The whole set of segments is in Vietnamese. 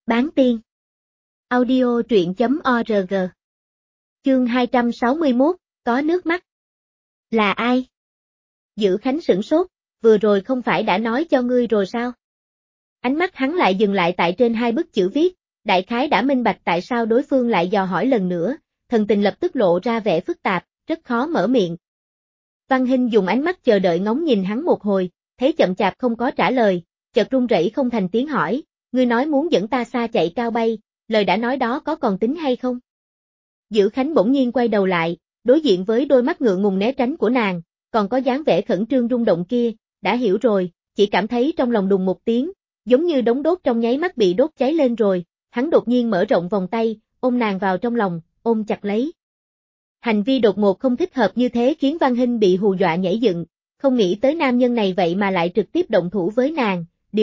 Bán tiên. Audio truyện.org. Chương 261, có nước mắt. Là ai? Dữ Khánh sửng sốt, vừa rồi không phải đã nói cho ngươi rồi sao? Ánh mắt hắn lại dừng lại tại trên hai bức chữ viết, đại khái đã minh bạch tại sao đối phương lại dò hỏi lần nữa, thần tình lập tức lộ ra vẻ phức tạp, rất khó mở miệng. Văn Hinh dùng ánh mắt chờ đợi ngóng nhìn hắn một hồi, thấy chậm chạp không có trả lời, chợt run rẩy không thành tiếng hỏi, ngươi nói muốn dẫn ta xa chạy cao bay, lời đã nói đó có còn tính hay không? Dữ Khánh bỗng nhiên quay đầu lại, đối diện với đôi mắt ngượng ngùng né tránh của nàng, còn có dáng vẻ khẩn trương rung động kia, đã hiểu rồi, chỉ cảm thấy trong lòng đùng một tiếng, giống như đống đốt trong nháy mắt bị đốt cháy lên rồi, hắn đột nhiên mở rộng vòng tay, ôm nàng vào trong lòng, ôm chặt lấy. Hành vi đột ngột không thích hợp như thế khiến Văn Hinh bị hù dọa nhảy dựng, không nghĩ tới nam nhân này vậy mà lại trực tiếp động thủ với nàng,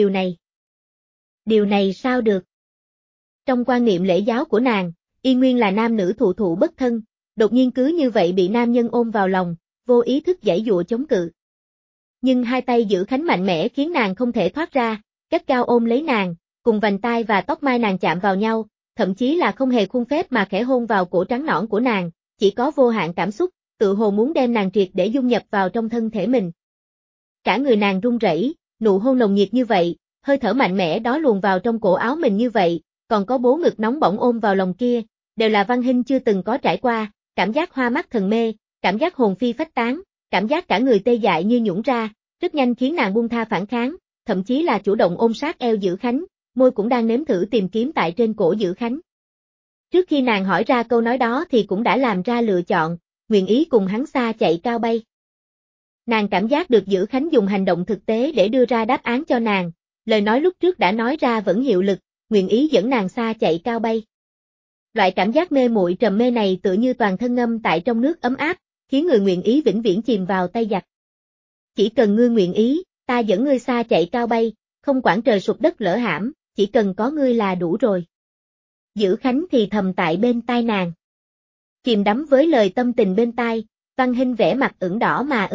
Điều này sao được? Trong quan niệm lễ giáo của nàng, y nguyên là nam nữ thụ thụ bất thân, đột nhiên cứ như vậy bị nam nhân ôm vào lòng, vô ý thức giãy giụa chống cự. Nhưng hai tay Dữ Khánh mạnh mẽ khiến nàng không thể thoát ra, gắt gao ôm lấy nàng, cùng vành tai và tóc mai nàng chạm vào nhau, thậm chí là không hề khuôn phép mà khẽ hôn vào cổ trắng nõn của nàng, chỉ có vô hạn cảm xúc, tự hồ muốn đem nàng triệt để dung nhập vào trong thân thể mình. Cả người nàng run rẩy, nụ hôn nồng nhiệt như vậy, hơi thở mạnh mẽ đó luồn vào trong cổ áo mình như vậy, còn có bố ngực nóng bỏng ôm vào lòng kia, đều là Văn Hinh chưa từng có trải qua, cảm giác hoa mắt thần mê, cảm giác hồn phi phách tán, cảm giác cả người tê dại như nhũn ra, rất nhanh khiến nàng buông tha phản kháng, thậm chí là chủ động ôm sát eo Dữ Khánh, môi cũng đang nếm thử tìm kiếm tại trên cổ Dữ Khánh. Trước khi nàng hỏi ra câu nói đó thì cũng đã làm ra lựa chọn, nguyện ý cùng hắn xa chạy cao bay. Nàng cảm giác được Dữ Khánh dùng hành động thực tế để đưa ra đáp án cho nàng, lời nói lúc trước đã nói ra vẫn hiệu lực, nguyện ý dẫn nàng xa chạy cao bay. Loại cảm giác mê muội trầm mê này tựa như toàn thân ngâm tại trong nước ấm áp, khiến người nguyện ý vĩnh viễn chìm vào tay giặc. Chỉ cần ngươi nguyện ý, ta dẫn ngươi xa chạy cao bay, không quản trời sụp đất lở hãm, chỉ cần có ngươi là đủ rồi. Dữ Khánh thì thầm tại bên tai nàng. Chìm đắm với lời tâm tình bên tai, Văn Hinh vẻ mặt ửng đỏ mà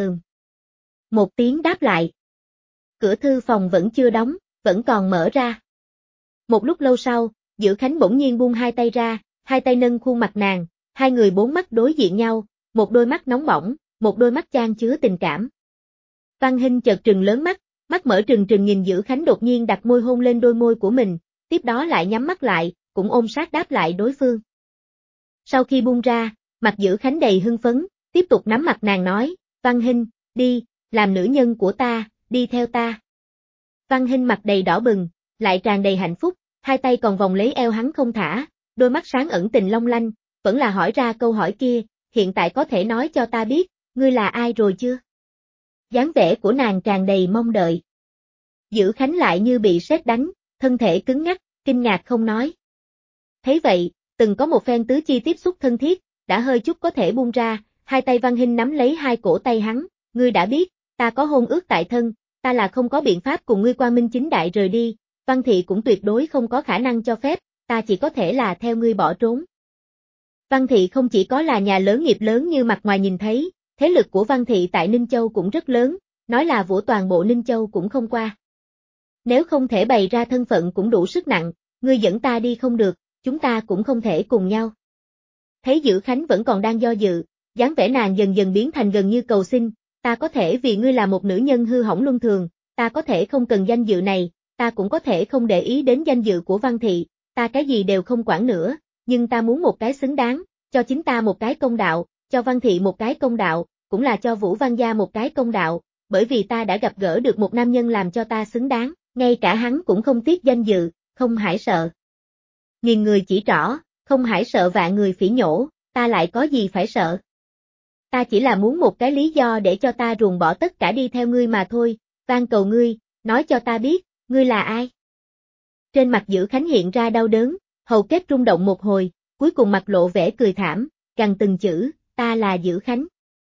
một tiếng đáp lại. Cửa thư phòng vẫn chưa đóng, vẫn còn mở ra. Một lúc lâu sau, Dữ Khánh bỗng nhiên buông hai tay ra, hai tay nâng khuôn mặt nàng, hai người bốn mắt đối diện nhau, một đôi mắt nóng bỏng, một đôi mắt chan chứa tình cảm. Văn Hinh chợt trừng lớn mắt, mắt mở trừng trừng nhìn Dữ Khánh đột nhiên đặt môi hôn lên đôi môi của mình, tiếp đó lại nhắm mắt lại, cũng ôm sát đáp lại đối phương. Sau khi buông ra, mặt Dữ Khánh đầy hưng phấn, tiếp tục nắm mặt nàng nói, Văn Hinh, đi, làm nữ nhân của ta, đi theo ta. Văn Hinh mặt đầy đỏ bừng, lại tràn đầy hạnh phúc, hai tay còn vòng lấy eo hắn không thả, đôi mắt sáng ẩn tình long lanh, vẫn là hỏi ra câu hỏi kia, hiện tại có thể nói cho ta biết, ngươi là ai rồi chưa? Dáng vẻ của nàng tràn đầy mong đợi. Dữ Khánh lại như bị sét đánh, thân thể cứng ngắc, kinh ngạc không nói. Thấy vậy, từng có một phen tứ chi tiếp xúc thân thiết, đã hơi chút có thể buông ra, hai tay Văn Hinh nắm lấy hai cổ tay hắn, ngươi đã biết, ta có hôn ước tại thân, ta là không có biện pháp cùng ngươi quang minh chính đại rời đi, Văn thị cũng tuyệt đối không có khả năng cho phép, ta chỉ có thể là theo ngươi bỏ trốn. Văn thị không chỉ có là nhà lớn nghiệp lớn như mặt ngoài nhìn thấy, thế lực của Văn thị tại Ninh Châu cũng rất lớn, nói là của toàn bộ Ninh Châu cũng không qua. Nếu không thể bày ra thân phận cũng đủ sức nặng, ngươi dẫn ta đi không được, chúng ta cũng không thể cùng nhau. Thấy Dữ Khánh vẫn còn đang do dự, dáng vẻ nàng dần dần biến thành gần như cầu xin, ta có thể vì ngươi là một nữ nhân hư hỏng luân thường, ta có thể không cần danh dự này, ta cũng có thể không để ý đến danh dự của Văn thị, ta cái gì đều không quản nữa, nhưng ta muốn một cái xứng đáng, cho chính ta một cái công đạo, cho Văn thị một cái công đạo, cũng là cho Vũ Văn gia một cái công đạo, bởi vì ta đã gặp gỡ được một nam nhân làm cho ta xứng đáng, ngay cả hắn cũng không tiếc danh dự, không hãi sợ. Nghìn người chỉ trỏ, không hãi sợ vạn người phỉ nhổ, ta lại có gì phải sợ. Ta chỉ là muốn một cái lý do để cho ta ruồng bỏ tất cả đi theo ngươi mà thôi, van cầu ngươi, nói cho ta biết, ngươi là ai? Trên mặt Dữ Khánh hiện ra đau đớn, hầu kết rung động một hồi, cuối cùng mặt lộ vẻ cười thảm, gằn từng chữ, ta là Dữ Khánh.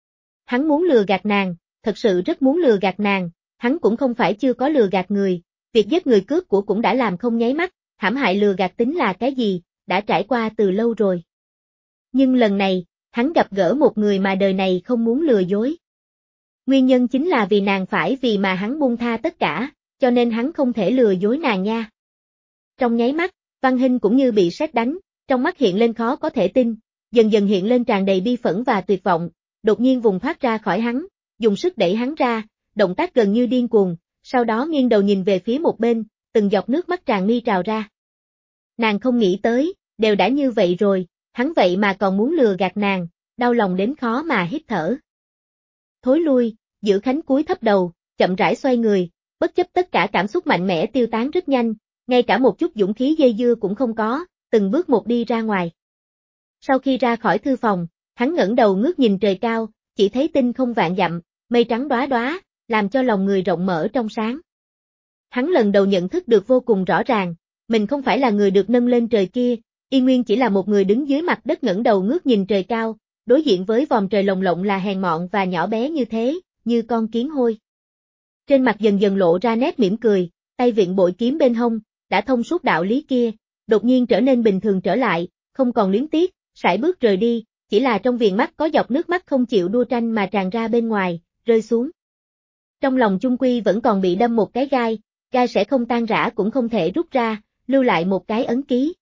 Hắn muốn lừa gạt nàng, thật sự rất muốn lừa gạt nàng, hắn cũng không phải chưa có lừa gạt người, việc giết người cướp của cũng đã làm không nháy mắt, hãm hại lừa gạt tính là cái gì, đã trải qua từ lâu rồi. Nhưng lần này, hắn gặp gỡ một người mà đời này không muốn lừa dối. Nguyên nhân chính là vì nàng phải vì mà hắn buông tha tất cả, cho nên hắn không thể lừa dối nàng nha. Trong nháy mắt, Văn Hinh cũng như bị sét đánh, trong mắt hiện lên khó có thể tin, dần dần hiện lên tràn đầy bi phẫn và tuyệt vọng, đột nhiên vùng thoát ra khỏi hắn, dùng sức đẩy hắn ra, động tác gần như điên cuồng, sau đó nghiêng đầu nhìn về phía một bên, từng giọt nước mắt tràn mi trào ra. Nàng không nghĩ tới, đều đã như vậy rồi, hắn vậy mà còn muốn lừa gạt nàng, đau lòng đến khó mà hít thở. Thối lui, Dữ Khánh cúi thấp đầu, chậm rãi xoay người, bất chấp tất cả cảm xúc mạnh mẽ tiêu tán rất nhanh, ngay cả một chút dũng khí dây dưa cũng không có, từng bước một đi ra ngoài. Sau khi ra khỏi thư phòng, hắn ngẩng đầu ngước nhìn trời cao, chỉ thấy tinh không vạn dặm, mây trắng đóa đóa, làm cho lòng người rộng mở trong sáng. Hắn lần đầu nhận thức được vô cùng rõ ràng, mình không phải là người được nâng lên trời kia, y nguyên chỉ là một người đứng dưới mặt đất ngẩng đầu ngước nhìn trời cao, đối diện với vòm trời lồng lộng là hèn mọn và nhỏ bé như thế, như con kiến hôi. Trên mặt dần dần lộ ra nét mỉm cười, tay vịn bội kiếm bên hông, đã thông suốt đạo lý kia, đột nhiên trở nên bình thường trở lại, không còn luyến tiếc, sải bước rời đi, chỉ là trong viền mắt có giọt nước mắt không chịu đua tranh mà tràn ra bên ngoài, rơi xuống. Trong lòng chung quy vẫn còn bị đâm một cái gai, gai sẽ không tan rã cũng không thể rút ra, lưu lại một cái ấn ký.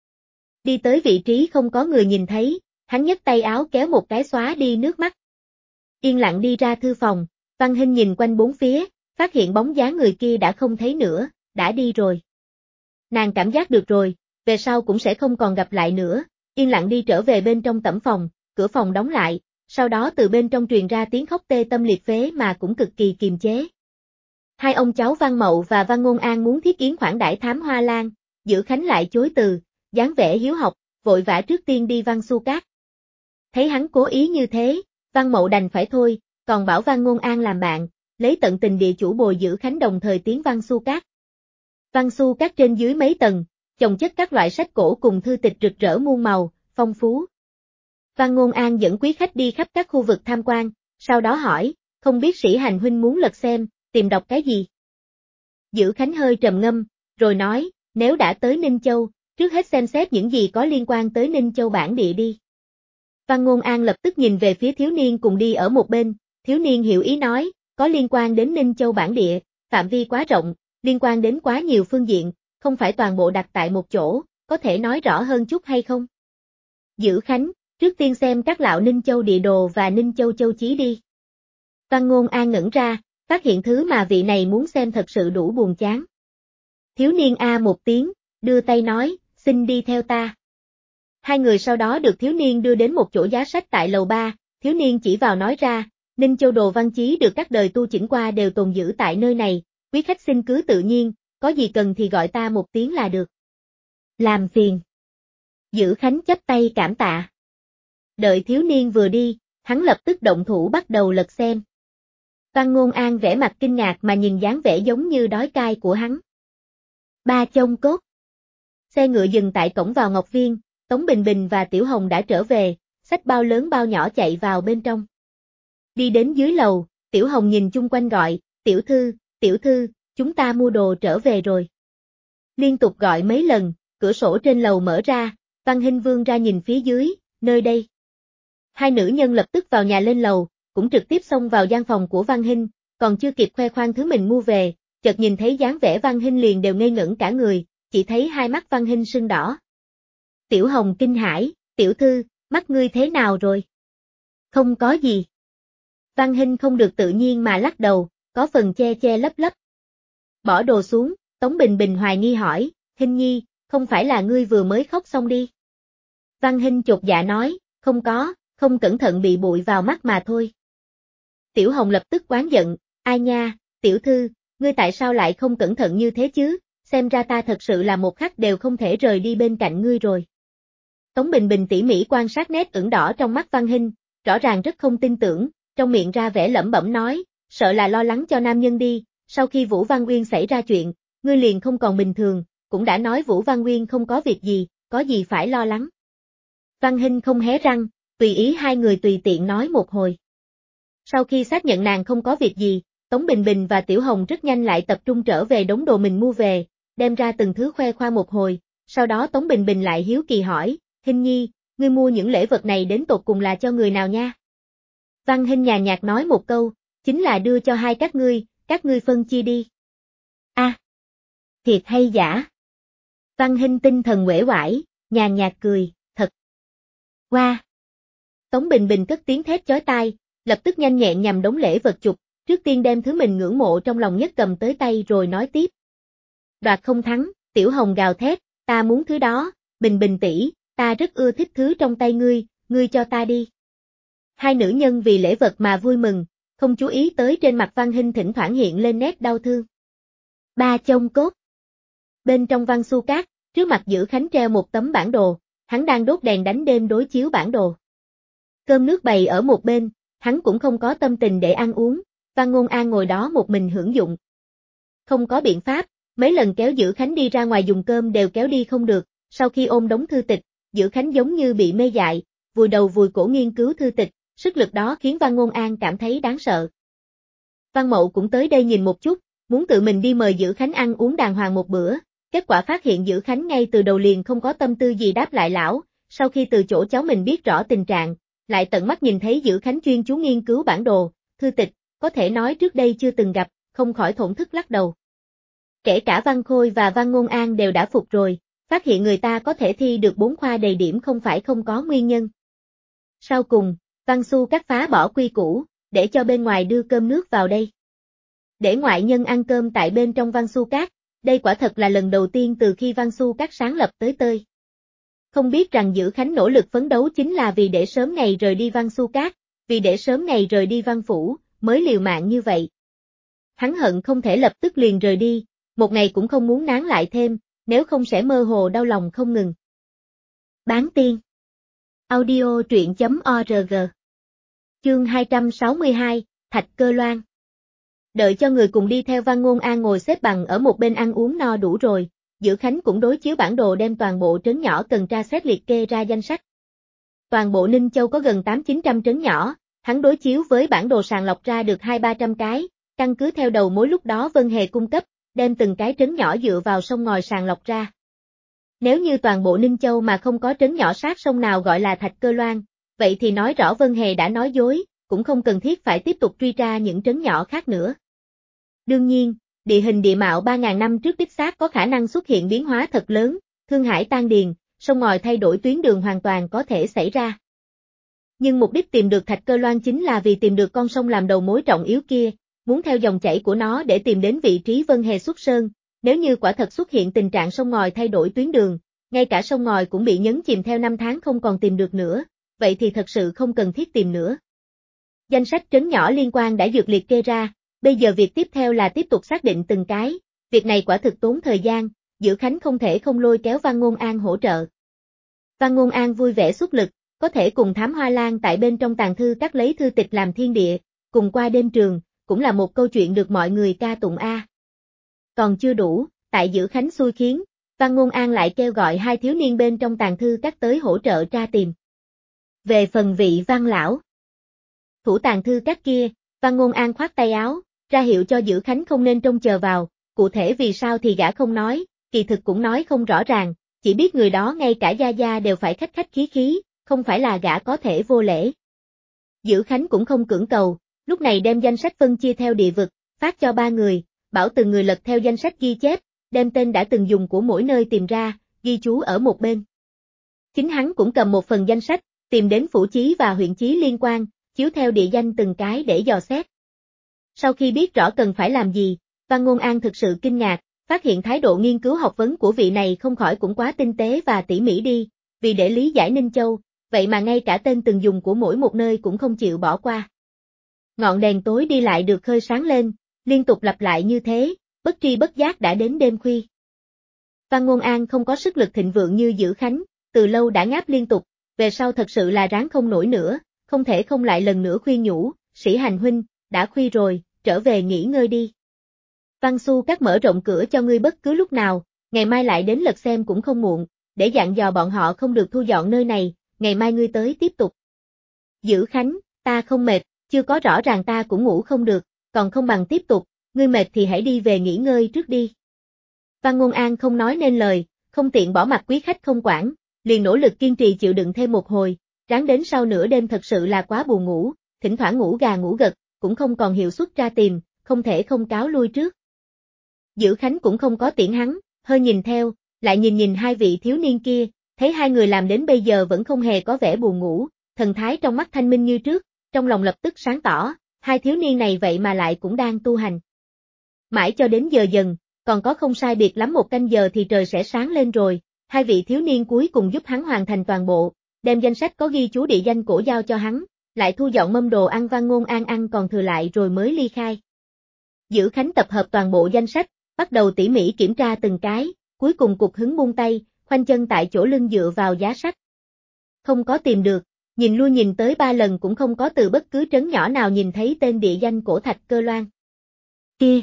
Đi tới vị trí không có người nhìn thấy, hắn nhấc tay áo kéo một cái xóa đi nước mắt. Yên lặng đi ra thư phòng, Văn Hinh nhìn quanh bốn phía, phát hiện bóng dáng người kia đã không thấy nữa, đã đi rồi. Nàng cảm giác được rồi, về sau cũng sẽ không còn gặp lại nữa, yên lặng đi trở về bên trong tẩm phòng, cửa phòng đóng lại, sau đó từ bên trong truyền ra tiếng khóc tê tâm liệt phế mà cũng cực kỳ kiềm chế. Hai ông cháu Văn Mậu và Văn Ngôn An muốn thiết yến khoản đãi Thám Hoa Lan, Dữ Khánh lại chối từ, dáng vẻ hiếu học, vội vã trước tiên đi Văn Xu Cát. Thấy hắn cố ý như thế, Văn Mậu đành phải thôi, còn bảo Văn Ngôn An làm bạn, lấy tận tình địa chủ bồi Dữ Khánh đồng thời tiến Văn Xu Cát. Văn Xu Cát trên dưới mấy tầng, chồng chất các loại sách cổ cùng thư tịch rực rỡ muôn màu, phong phú. Văn Ngôn An dẫn quý khách đi khắp các khu vực tham quan, sau đó hỏi, không biết Sĩ Hành huynh muốn lật xem, tìm đọc cái gì? Dữ Khánh hơi trầm ngâm, rồi nói, nếu đã tới Ninh Châu, trước hết xem xét những gì có liên quan tới Ninh Châu bản địa đi. Văn Ngôn An lập tức nhìn về phía thiếu niên cùng đi ở một bên, thiếu niên hiểu ý nói, có liên quan đến Ninh Châu bản địa, phạm vi quá rộng, liên quan đến quá nhiều phương diện, không phải toàn bộ đặt tại một chỗ, có thể nói rõ hơn chút hay không? Dữ Khánh, trước tiên xem các lạo Ninh Châu địa đồ và Ninh Châu châu chí đi. Văn Ngôn An ngẩn ra, phát hiện thứ mà vị này muốn xem thật sự đủ buồn chán. Thiếu niên a một tiếng, đưa tay nói, xin đi theo ta. Hai người sau đó được thiếu niên đưa đến một chỗ giá sách tại lầu 3, thiếu niên chỉ vào nói ra, Ninh Châu đồ văn chí được các đời tu chỉnh qua đều tồn giữ tại nơi này, quý khách xin cứ tự nhiên, có gì cần thì gọi ta một tiếng là được. Làm phiền. Dữ Khánh chắp tay cảm tạ. Đợi thiếu niên vừa đi, hắn lập tức động thủ bắt đầu lật xem. Văn Ngôn An vẻ mặt kinh ngạc mà nhìn dáng vẻ giống như đói cai của hắn. Ba chông cốt. Xe ngựa dừng tại cổng vào Ngọc Viên, Tống Bình Bình và Tiểu Hồng đã trở về, xách bao lớn bao nhỏ chạy vào bên trong. Đi đến dưới lầu, Tiểu Hồng nhìn chung quanh gọi, tiểu thư, chúng ta mua đồ trở về rồi. Liên tục gọi mấy lần, cửa sổ trên lầu mở ra, Văn Hinh vươn ra nhìn phía dưới, nơi đây. Hai nữ nhân lập tức vào nhà lên lầu, cũng trực tiếp xông vào gian phòng của Văn Hinh, còn chưa kịp khoe khoang thứ mình mua về, chợt nhìn thấy dáng vẻ Văn Hinh liền đều ngây ngẩn cả người, chỉ thấy hai mắt Văn Hinh sưng đỏ. Tiểu Hồng kinh hãi, tiểu thư, mắt ngươi thế nào rồi? Không có gì. Văn Hinh không được tự nhiên mà lắc đầu, có phần che che lấp lấp. Bỏ đồ xuống, Tống Bình Bình hoài nghi hỏi, Hinh nhi, không phải là ngươi vừa mới khóc xong đi. Văn Hinh chột dạ nói, không có, không cẩn thận bị bụi vào mắt mà thôi. Tiểu Hồng lập tức oán giận, ai nha, tiểu thư, ngươi tại sao lại không cẩn thận như thế chứ, xem ra ta thật sự là một khắc đều không thể rời đi bên cạnh ngươi rồi. Tống Bình Bình tỉ mỉ quan sát nét ửng đỏ trong mắt Văn Hinh, rõ ràng rất không tin tưởng, trong miệng ra vẻ lẩm bẩm nói, sợ là lo lắng cho nam nhân đi, sau khi Vũ Văn Uyên xảy ra chuyện, ngươi liền không còn bình thường, cũng đã nói Vũ Văn Uyên không có việc gì, có gì phải lo lắng. Văn Hinh không hé răng, tùy ý hai người tùy tiện nói một hồi. Sau khi xác nhận nàng không có việc gì, Tống Bình Bình và Tiểu Hồng rất nhanh lại tập trung trở về đống đồ mình mua về, đem ra từng thứ khoe khoang một hồi, sau đó Tống Bình Bình lại hiếu kỳ hỏi, Hinh nhi, ngươi mua những lễ vật này đến tột cùng là cho người nào nha? Văn Hinh nhàn nhạt nói một câu, chính là đưa cho hai các ngươi phân chia đi. A, thiệt hay giả? Văn Hinh tinh thần uể oải, nhàn nhạt cười, thật. Qua. Tống Bình Bình cất tiếng thét chói tai, lập tức nhanh nhẹn nhằm đống lễ vật chụp, trước tiên đem thứ mình ngưỡng mộ trong lòng nhất cầm tới tay rồi nói tiếp. Đoạt không thắng, Tiểu Hồng gào thét, ta muốn thứ đó, Bình Bình tỷ, ta rất ưa thích thứ trong tay ngươi cho ta đi. Hai nữ nhân vì lễ vật mà vui mừng, không chú ý tới trên mặt Văn Hinh thỉnh thoảng hiện lên nét đau thương. Ba chông cốt. Bên trong Văn Xu Cát, trước mặt Dữ Khánh treo một tấm bản đồ, hắn đang đốt đèn đánh đêm đối chiếu bản đồ. Cơm nước bày ở một bên, hắn cũng không có tâm tình để ăn uống, Văn Ngôn An ngồi đó một mình hưởng dụng. Không có biện pháp, mấy lần kéo Dữ Khánh đi ra ngoài dùng cơm đều kéo đi không được, sau khi ôm đống thư tịch, Dữ Khánh giống như bị mê dại, vùi đầu vùi cổ nghiên cứu thư tịch, sức lực đó khiến Văn Ngôn An cảm thấy đáng sợ. Văn Mậu cũng tới đây nhìn một chút, muốn tự mình đi mời Dữ Khánh ăn uống đàng hoàng một bữa, kết quả phát hiện Dữ Khánh ngay từ đầu liền không có tâm tư gì đáp lại lão, sau khi từ chỗ cháu mình biết rõ tình trạng, lại tận mắt nhìn thấy Dữ Khánh chuyên chú nghiên cứu bản đồ, thư tịch, có thể nói trước đây chưa từng gặp, không khỏi thổn thức lắc đầu. Kể cả Văn Khôi và Văn Ngôn An đều đã phục rồi, phát hiện người ta có thể thi được 4 khoa đầy điểm không phải không có nguyên nhân. Sau cùng, Văn Xu Cát phá bỏ quy củ, để cho bên ngoài đưa cơm nước vào đây. Để ngoại nhân ăn cơm tại bên trong Văn Xu Cát, đây quả thật là lần đầu tiên từ khi Văn Xu Cát sáng lập tới tơi. Không biết rằng Dữ Khánh nỗ lực phấn đấu chính là vì để sớm ngày rời đi Văn Xu Cát, vì để sớm ngày rời đi Văn Phủ, mới liều mạng như vậy. Hắn hận không thể lập tức liền rời đi, một ngày cũng không muốn nán lại thêm, nếu không sẽ mơ hồ đau lòng không ngừng. Bán tiên. Audio truyện.org. Chương 262, Thạch Cơ Loan. Đợi cho người cùng đi theo Văn Ngôn An ngồi xếp bằng ở một bên ăn uống no đủ rồi, Dữ Khánh cũng đối chiếu bản đồ đem toàn bộ trấn nhỏ cần tra xét liệt kê ra danh sách. Toàn bộ Ninh Châu có gần 800-900 trấn nhỏ, hắn đối chiếu với bản đồ sàng lọc ra được 200-300 cái, căn cứ theo đầu mối lúc đó Vân Hề cung cấp, đem từng cái trấn nhỏ dựa vào sông ngòi sàng lọc ra. Nếu như toàn bộ Ninh Châu mà không có trấn nhỏ sát sông nào gọi là Thạch Cơ Loan, vậy thì nói rõ Vân Hề đã nói dối, cũng không cần thiết phải tiếp tục truy tra những trấn nhỏ khác nữa. Đương nhiên, địa hình địa mạo 3.000 năm trước đích xác có khả năng xuất hiện biến hóa thật lớn, Thương Hải tan điền, sông ngòi thay đổi tuyến đường hoàn toàn có thể xảy ra. Nhưng mục đích tìm được Thạch Cơ Loan chính là vì tìm được con sông làm đầu mối trọng yếu kia, muốn theo dòng chảy của nó để tìm đến vị trí Vân Hề xuất sơn, nếu như quả thật xuất hiện tình trạng sông ngòi thay đổi tuyến đường, ngay cả sông ngòi cũng bị nhấn chìm theo năm tháng không còn tìm được nữa, vậy thì thật sự không cần thiết tìm nữa. Danh sách trấn nhỏ liên quan đã dược liệt kê ra, bây giờ việc tiếp theo là tiếp tục xác định từng cái, việc này quả thực tốn thời gian, Dữ Khánh không thể không lôi kéo Văn Ngôn An hỗ trợ. Văn Ngôn An vui vẻ xuất lực, có thể cùng Thám Hoa Lan tại bên trong tàng thư các lấy thư tịch làm thiên địa, cùng qua đêm trường, cũng là một câu chuyện được mọi người ca tụng a. Còn chưa đủ, tại Dữ Khánh xui khiến, Văn Ngôn An lại kêu gọi hai thiếu niên bên trong tàng thư các tới hỗ trợ tra tìm. Về phần vị Văn lão thủ tàng thư các kia, Văn Ngôn An khoát tay áo, ra hiệu cho Dữ Khánh không nên trông chờ vào, cụ thể vì sao thì gã không nói, kỳ thực cũng nói không rõ ràng, chỉ biết người đó ngay cả gia gia đều phải khách khách khí khí, không phải là gã có thể vô lễ. Dữ Khánh cũng không cưỡng cầu, lúc này đem danh sách phân chia theo địa vực, phát cho 3 người, bảo từng người lật theo danh sách ghi chép, đem tên đã từng dùng của mỗi nơi tìm ra, ghi chú ở một bên. Chính hắn cũng cầm một phần danh sách, tìm đến phủ chí và huyện chí liên quan, chiếu theo địa danh từng cái để dò xét. Sau khi biết rõ cần phải làm gì, Văn Ngôn An thực sự kinh ngạc, phát hiện thái độ nghiên cứu học vấn của vị này không khỏi cũng quá tinh tế và tỉ mỉ đi, vì để lý giải Ninh Châu, vậy mà ngay cả tên từng dùng của mỗi một nơi cũng không chịu bỏ qua. Ngọn đèn tối đi lại được khơi sáng lên, liên tục lặp lại như thế, bất tri bất giác đã đến đêm khuya. Văn Ngôn An không có sức lực thịnh vượng như Dữ Khánh, từ lâu đã ngáp liên tục, về sau thật sự là ráng không nổi nữa, không thể không lại lần nữa khuyên nhủ, Sĩ Hành huynh, đã khuya rồi, trở về nghỉ ngơi đi. Văn Xu Cát mở rộng cửa cho ngươi bất cứ lúc nào, ngày mai lại đến lật xem cũng không muộn, để dặn dò bọn họ không được thu dọn nơi này, ngày mai ngươi tới tiếp tục. Dữ Khánh, ta không mệt, chưa có rõ ràng ta cũng ngủ không được, còn không bằng tiếp tục, ngươi mệt thì hãy đi về nghỉ ngơi trước đi. Văn Ngôn An không nói nên lời, không tiện bỏ mặt quý khách không quản, liền nỗ lực kiên trì chịu đựng thêm một hồi, ráng đến sau nửa đêm thật sự là quá buồn ngủ, thỉnh thoảng ngủ gà ngủ gật, cũng không còn hiệu suất ra tìm, không thể không cáo lui trước. Dữ Khánh cũng không có tiễn hắn, hơi nhìn theo, lại nhìn nhìn hai vị thiếu niên kia, thấy hai người làm đến bây giờ vẫn không hề có vẻ buồn ngủ, thần thái trong mắt thanh minh như trước, trong lòng lập tức sáng tỏ, hai thiếu niên này vậy mà lại cũng đang tu hành. Mãi cho đến giờ dần, còn có không sai biệt lắm 1 canh giờ thì trời sẽ sáng lên rồi, hai vị thiếu niên cuối cùng giúp hắn hoàn thành toàn bộ, đem danh sách có ghi chú địa danh cổ giao cho hắn, lại thu dọn mâm đồ ăn Văn Ngôn An ăn còn thừa lại rồi mới ly khai. Dữ Khánh tập hợp toàn bộ danh sách, bắt đầu tỉ mỉ kiểm tra từng cái, cuối cùng cục hứng buông tay, khoanh chân tại chỗ lưng dựa vào giá sách. Không có tìm được, nhìn lui nhìn tới 3 lần cũng không có từ bất cứ trấn nhỏ nào nhìn thấy tên địa danh cổ Thạch Cơ Loan. Kia!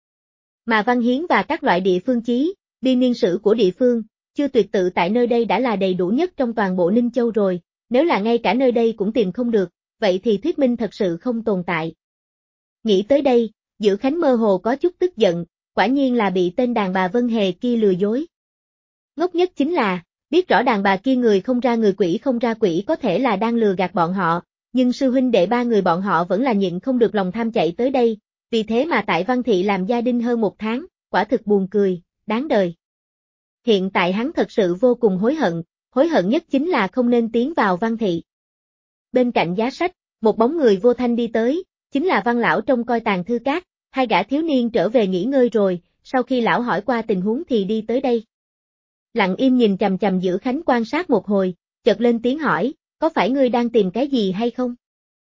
Mà văn hiến và các loại địa phương chí, biên niên sử của địa phương, chưa tuyệt tự tại nơi đây đã là đầy đủ nhất trong toàn bộ Ninh Châu rồi, nếu là ngay cả nơi đây cũng tìm không được, vậy thì thuyết minh thật sự không tồn tại. Nghĩ tới đây, Dữ Khánh mơ hồ có chút tức giận, quả nhiên là bị tên đàn bà Vân Hề kia lừa dối. Ngốc nhất chính là, biết rõ đàn bà kia người không ra người quỷ không ra quỷ có thể là đang lừa gạt bọn họ, nhưng sư huynh đệ 3 người bọn họ vẫn là nhịn không được lòng tham chạy tới đây, vì thế mà tại Văn Thị làm gia đình hơn 1 tháng, quả thực buồn cười, đáng đời. Hiện tại hắn thật sự vô cùng hối hận nhất chính là không nên tiến vào Văn Thị. Bên cạnh giá sách, một bóng người vô thanh đi tới, chính là Văn lão trông coi tàng thư các, hai gã thiếu niên trở về nghỉ ngơi rồi, sau khi lão hỏi qua tình huống thì đi tới đây. Lặng im nhìn chằm chằm Dữ Khánh quan sát một hồi, chợt lên tiếng hỏi, có phải ngươi đang tìm cái gì hay không?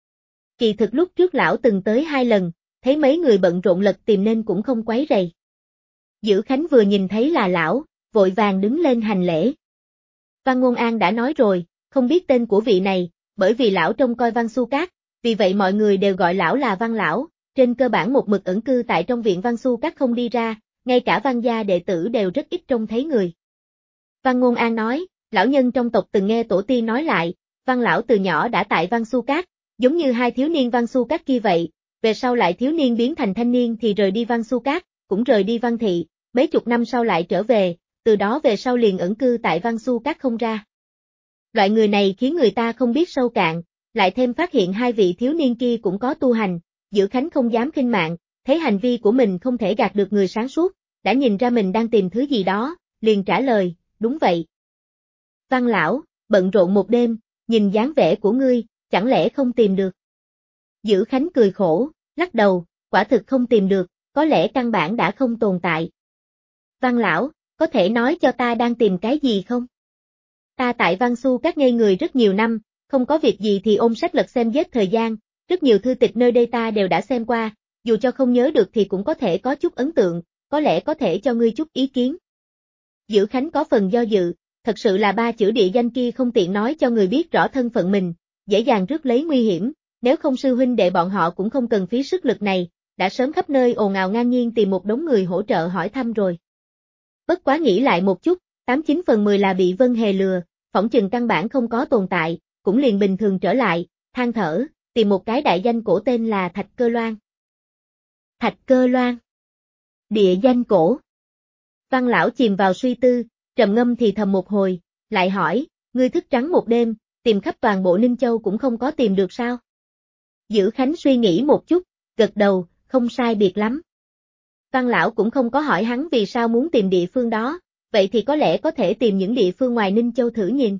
Kỳ thực lúc trước lão từng tới 2 lần, thấy mấy người bận rộn lật tìm nên cũng không quấy rầy. Dữ Khánh vừa nhìn thấy là lão, vội vàng đứng lên hành lễ. Văn Ngôn An đã nói rồi, không biết tên của vị này, bởi vì lão trông coi Văn Xu Các, vì vậy mọi người đều gọi lão là Văn lão, trên cơ bản một mực ẩn cư tại trong viện Văn Xu Các không đi ra, ngay cả Văn gia đệ tử đều rất ít trông thấy người. Văn Ngôn An nói, lão nhân trong tộc từng nghe tổ tiên nói lại, Văn lão từ nhỏ đã tại Văn Xu Các, giống như hai thiếu niên Văn Xu Các kia vậy, về sau lại thiếu niên biến thành thanh niên thì rời đi Văn Xu Các, cũng rời đi Văn Thị, mấy chục năm sau lại trở về, từ đó về sau liền ẩn cư tại Văn Xu Các không ra. Loại người này khiến người ta không biết sâu cạn, lại thêm phát hiện hai vị thiếu niên kia cũng có tu hành, Dữ Khánh không dám khinh mạng, thấy hành vi của mình không thể gạt được người sáng suốt, đã nhìn ra mình đang tìm thứ gì đó, liền trả lời, đúng vậy. Văn lão, bận rộn một đêm, nhìn dáng vẻ của ngươi, chẳng lẽ không tìm được? Dữ Khánh cười khổ, lắc đầu, quả thực không tìm được, có lẽ căn bản đã không tồn tại. Văn lão, có thể nói cho ta đang tìm cái gì không? Ta tại Văn Xu Các ngây người rất nhiều năm, không có việc gì thì ôm sách lật xem giết thời gian, rất nhiều thư tịch nơi đây ta đều đã xem qua, dù cho không nhớ được thì cũng có thể có chút ấn tượng, có lẽ có thể cho ngươi chút ý kiến. Dữ Khánh có phần do dự, thật sự là 3 chữ địa danh kia không tiện nói cho người biết rõ thân phận mình, dễ dàng rước lấy nguy hiểm, nếu không sư huynh đệ bọn họ cũng không cần phí sức lực này, đã sớm khắp nơi ồn ào ngang nhiên tìm một đống người hỗ trợ hỏi thăm rồi. Bất quá nghĩ lại một chút, 89 phần 10 là bị Vân Hề lừa, phỏng chừng căn bản không có tồn tại, cũng liền bình thường trở lại, than thở, tìm một cái đại danh cổ tên là Thạch Cơ Loan. Thạch Cơ Loan. Địa danh cổ. Văn lão chìm vào suy tư, trầm ngâm thì thầm một hồi, lại hỏi, ngươi thức trắng một đêm, tìm khắp toàn bộ Ninh Châu cũng không có tìm được sao? Dữ Khánh suy nghĩ một chút, gật đầu, không sai biệt lắm. Văn lão cũng không có hỏi hắn vì sao muốn tìm địa phương đó, vậy thì có lẽ có thể tìm những địa phương ngoài Ninh Châu thử nhìn.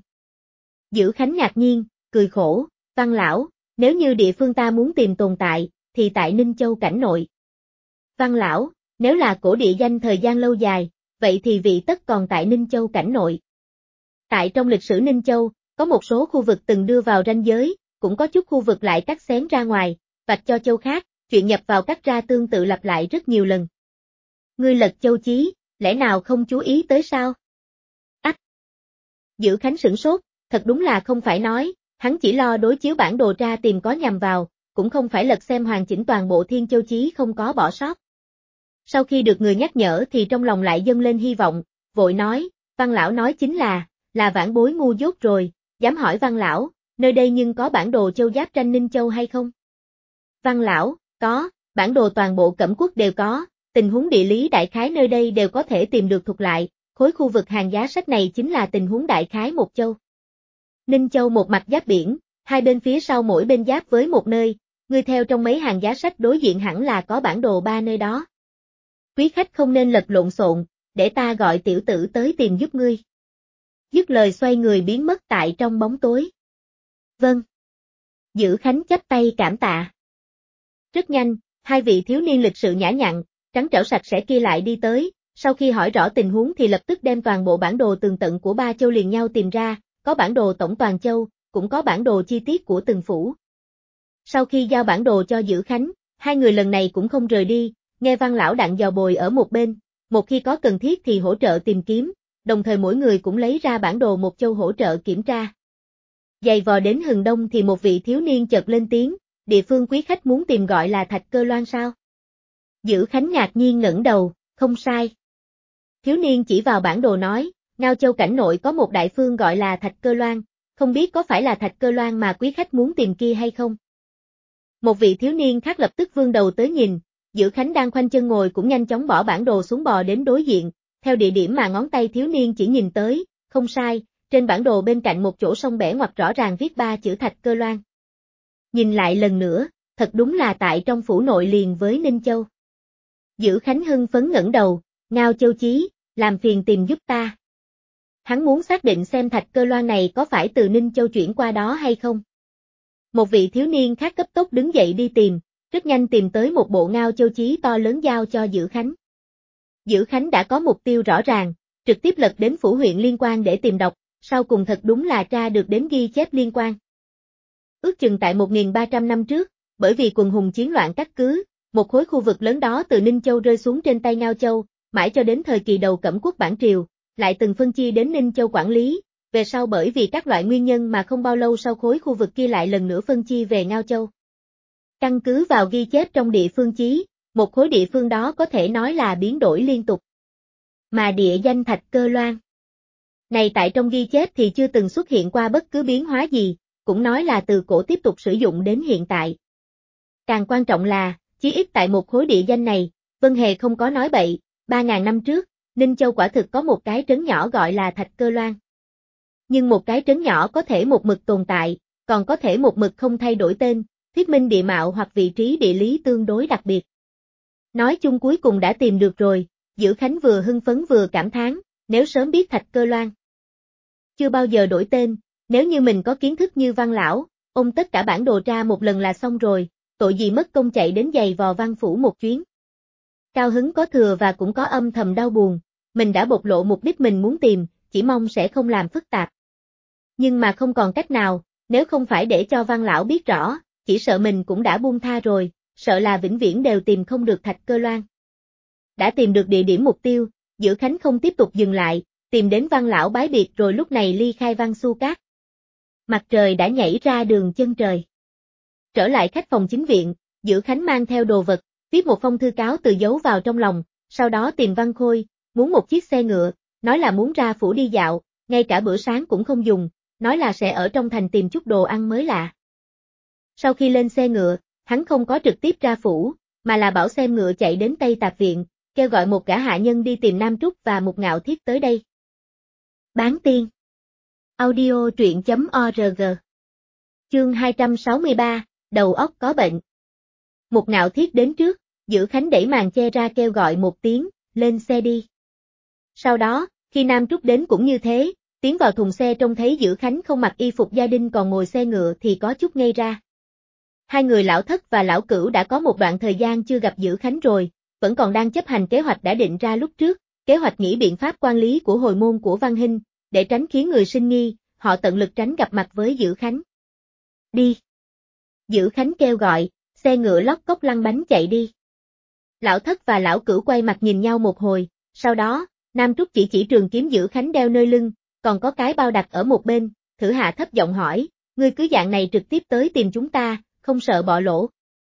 Dữ Khánh ngạc nhiên, cười khổ, Văn lão, nếu như địa phương ta muốn tìm tồn tại, thì tại Ninh Châu cảnh nội. Văn lão, nếu là cổ địa danh thời gian lâu dài, vậy thì vị tất còn tại Ninh Châu cảnh nội. Tại trong lịch sử Ninh Châu, có một số khu vực từng đưa vào ranh giới, cũng có chút khu vực lại cắt xén ra ngoài, vạch cho châu khác, chuyện nhập vào cắt ra tương tự lặp lại rất nhiều lần. Ngươi lật châu chí, lẽ nào không chú ý tới sao? Ách! Dữ Khánh sửng sốt, thật đúng là không phải nói, hắn chỉ lo đối chiếu bản đồ ra tìm có nhầm vào, cũng không phải lật xem hoàn chỉnh toàn bộ Thiên Châu chí không có bỏ sót. Sau khi được người nhắc nhở thì trong lòng lại dâng lên hy vọng, vội nói, Văn lão nói chính là vãn bối ngu dốt rồi, dám hỏi Văn lão, nơi đây nhưng có bản đồ châu giáp tranh Ninh Châu hay không? Văn lão, có, bản đồ toàn bộ Cẩm Quốc đều có, tình huống địa lý đại khái nơi đây đều có thể tìm được thuộc lại, khối khu vực hàng giá sách này chính là tình huống đại khái một châu. Ninh Châu một mặt giáp biển, hai bên phía sau mỗi bên giáp với một nơi, ngươi theo trong mấy hàng giá sách đối diện hẳn là có bản đồ 3 nơi đó. Quý khách không nên lật lộn xộn, để ta gọi tiểu tử tới tìm giúp ngươi. Dứt lời xoay người biến mất tại trong bóng tối. Vâng. Dữ Khánh chắp tay cảm tạ. Rất nhanh, hai vị thiếu niên lịch sự nhã nhặn, trắng trẻo sạch sẽ kia lại đi tới, sau khi hỏi rõ tình huống thì lập tức đem toàn bộ bản đồ tường tận của ba châu liền nhau tìm ra, có bản đồ tổng toàn châu, cũng có bản đồ chi tiết của từng phủ. Sau khi giao bản đồ cho Dữ Khánh, hai người lần này cũng không rời đi, nghe Văn lão đặng dò bồi ở một bên, một khi có cần thiết thì hỗ trợ tìm kiếm, đồng thời mỗi người cũng lấy ra bản đồ một châu hỗ trợ kiểm tra. Giày vò đến hừng đông thì một vị thiếu niên chợt lên tiếng, địa phương quý khách muốn tìm gọi là Thạch Cơ Loan sao? Dữ Khánh ngạc nhiên ngẩng đầu, không sai. Thiếu niên chỉ vào bản đồ nói, Ngao Châu cảnh nội có một đại phương gọi là Thạch Cơ Loan, không biết có phải là Thạch Cơ Loan mà quý khách muốn tìm kia hay không? Một vị thiếu niên khác lập tức vươn đầu tới nhìn, Dữ Khánh đang khoanh chân ngồi cũng nhanh chóng bỏ bản đồ xuống bò đến đối diện, theo địa điểm mà ngón tay thiếu niên chỉ nhìn tới, không sai, trên bản đồ bên cạnh một chỗ sông bẻ ngoặt rõ ràng viết 3 chữ Thạch Cơ Loan. Nhìn lại lần nữa, thật đúng là tại trong phủ nội liền với Ninh Châu. Dữ Khánh hưng phấn ngẩng đầu, Ngao Châu chí, làm phiền tìm giúp ta. Hắn muốn xác định xem Thạch Cơ Loan này có phải từ Ninh Châu chuyển qua đó hay không. Một vị thiếu niên khác cấp tốc đứng dậy đi tìm, rất nhanh tìm tới một bộ Ngao Châu chí to lớn giao cho Dữ Khánh. Dữ Khánh đã có mục tiêu rõ ràng, trực tiếp lật đến phủ huyện liên quan để tìm đọc, sau cùng thật đúng là tra được đến ghi chép liên quan. Ước chừng tại 1.300 năm trước, bởi vì quần hùng chiến loạn cắt cứ, một khối khu vực lớn đó từ Ninh Châu rơi xuống trên tay Ngao Châu, mãi cho đến thời kỳ đầu Cẩm Quốc bản triều, lại từng phân chia đến Ninh Châu quản lý, về sau bởi vì các loại nguyên nhân mà không bao lâu sau khối khu vực kia lại lần nữa phân chia về Ngao Châu. Căn cứ vào ghi chép trong địa phương chí, một khối địa phương đó có thể nói là biến đổi liên tục. Mà địa danh Thạch Cơ Loan này tại trong ghi chép thì chưa từng xuất hiện qua bất cứ biến hóa gì, cũng nói là từ cổ tiếp tục sử dụng đến hiện tại. Càng quan trọng là, chí ít tại một khối địa danh này, Vân Hề không có nói bậy, 3.000 năm trước, Ninh Châu quả thực có một cái trấn nhỏ gọi là Thạch Cơ Loan. Nhưng một cái trấn nhỏ có thể một mực tồn tại, còn có thể một mực không thay đổi tên, thuyết minh địa mạo hoặc vị trí địa lý tương đối đặc biệt. Nói chung cuối cùng đã tìm được rồi, Dữ Khánh vừa hưng phấn vừa cảm thán, nếu sớm biết Thạch Cơ Loan chưa bao giờ đổi tên, nếu như mình có kiến thức như Văn lão, ông tất cả bản đồ tra một lần là xong rồi, tội gì mất công chạy đến giày vò Văn phủ một chuyến. Cao hứng có thừa và cũng có âm thầm đau buồn, mình đã bộc lộ mục đích mình muốn tìm, chỉ mong sẽ không làm phức tạp. Nhưng mà không còn cách nào, nếu không phải để cho Văn lão biết rõ, chỉ sợ mình cũng đã buông tha rồi, sợ là vĩnh viễn đều tìm không được Thạch Cơ Loan. Đã tìm được địa điểm mục tiêu, Dữ Khánh không tiếp tục dừng lại, tìm đến Văn lão bái biệt rồi lúc này ly khai Văn Xu Cát. Mặt trời đã nhảy ra đường chân trời. Trở lại khách phòng chính viện, Dữ Khánh mang theo đồ vật, viết một phong thư cáo từ giấu vào trong lòng, sau đó tìm Văn Khôi, muốn một chiếc xe ngựa, nói là muốn ra phủ đi dạo, ngay cả bữa sáng cũng không dùng, nói là sẽ ở trong thành tìm chút đồ ăn mới lạ. Sau khi lên xe ngựa, hắn không có trực tiếp ra phủ, mà là bảo xem ngựa chạy đến Tây Tạp Viện, kêu gọi một gã hạ nhân đi tìm Nam Trúc và Mục Ngạo Thiết tới đây. Bán tiên. Audio truyện.org. Chương 263, đầu óc có bệnh. Mục Ngạo Thiết đến trước, Dữ Khánh đẩy màn che ra kêu gọi một tiếng, lên xe đi. Sau đó, khi Nam Trúc đến cũng như thế, tiến vào thùng xe trông thấy Dữ Khánh không mặc y phục gia đình còn ngồi xe ngựa thì có chút ngây ra. Hai người lão thất và lão cửu đã có một đoạn thời gian chưa gặp Dữ Khánh rồi, vẫn còn đang chấp hành kế hoạch đã định ra lúc trước, kế hoạch nghĩ biện pháp quan lý của hồi môn của Văn Hinh, để tránh khiến người sinh nghi, họ tận lực tránh gặp mặt với Dữ Khánh. Đi. Dữ Khánh kêu gọi, xe ngựa lóc cốc lăn bánh chạy đi. Lão thất và lão cửu quay mặt nhìn nhau một hồi, sau đó, Nam Trúc chỉ trường kiếm Dữ Khánh đeo nơi lưng, còn có cái bao đặt ở một bên, thử hạ thấp giọng hỏi, ngươi cứ dạng này trực tiếp tới tìm chúng ta, không sợ bọ lỗ.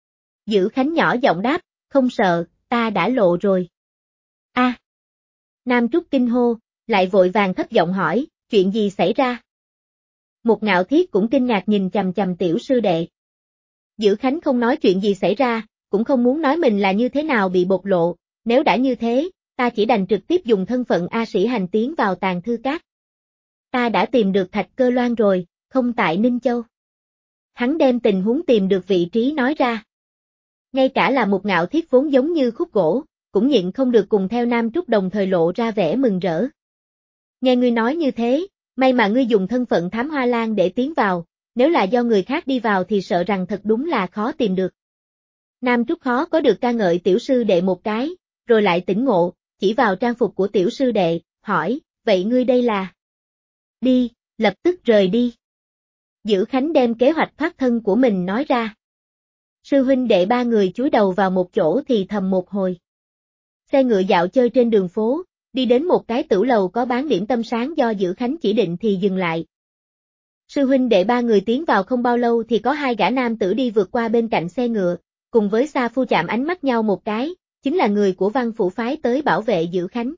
Dữ Khánh nhỏ giọng đáp, không sợ, ta đã lộ rồi. A. Nam Trúc kinh hô, lại vội vàng thấp giọng hỏi, chuyện gì xảy ra? Mục Ngạo Thiết cũng kinh ngạc nhìn chằm chằm tiểu sư đệ. Dữ Khánh không nói chuyện gì xảy ra, cũng không muốn nói mình là như thế nào bị bộc lộ, nếu đã như thế, ta chỉ đành trực tiếp dùng thân phận A Sĩ hành tiến vào Tàng Thư Các. Ta đã tìm được Thạch Cơ Loan rồi, không tại Ninh Châu. Hắn đem tình huống tìm được vị trí nói ra. Ngay cả là Mục Ngạo Thiết vốn giống như khúc gỗ, cũng nhịn không được cùng theo Nam Trúc đồng thời lộ ra vẻ mừng rỡ. Nghe ngươi nói như thế, may mà ngươi dùng thân phận thám hoa lang để tiến vào, nếu là do người khác đi vào thì sợ rằng thật đúng là khó tìm được. Nam Trúc khó có được ca ngợi tiểu sư đệ một cái, rồi lại tỉnh ngộ, chỉ vào trang phục của tiểu sư đệ, hỏi, vậy ngươi đây là? Đi, lập tức rời đi. Dữ Khánh đem kế hoạch thoát thân của mình nói ra. Sư huynh đệ ba người chúi đầu vào một chỗ thì thầm một hồi. Xe ngựa dạo chơi trên đường phố, đi đến một cái tửu lầu có bán điểm tâm sáng do Dữ Khánh chỉ định thì dừng lại. Sư huynh đệ ba người tiến vào không bao lâu thì có hai gã nam tử đi vượt qua bên cạnh xe ngựa, cùng với Sa Phu chạm ánh mắt nhau một cái, chính là người của Văn Phủ phái tới bảo vệ Dữ Khánh.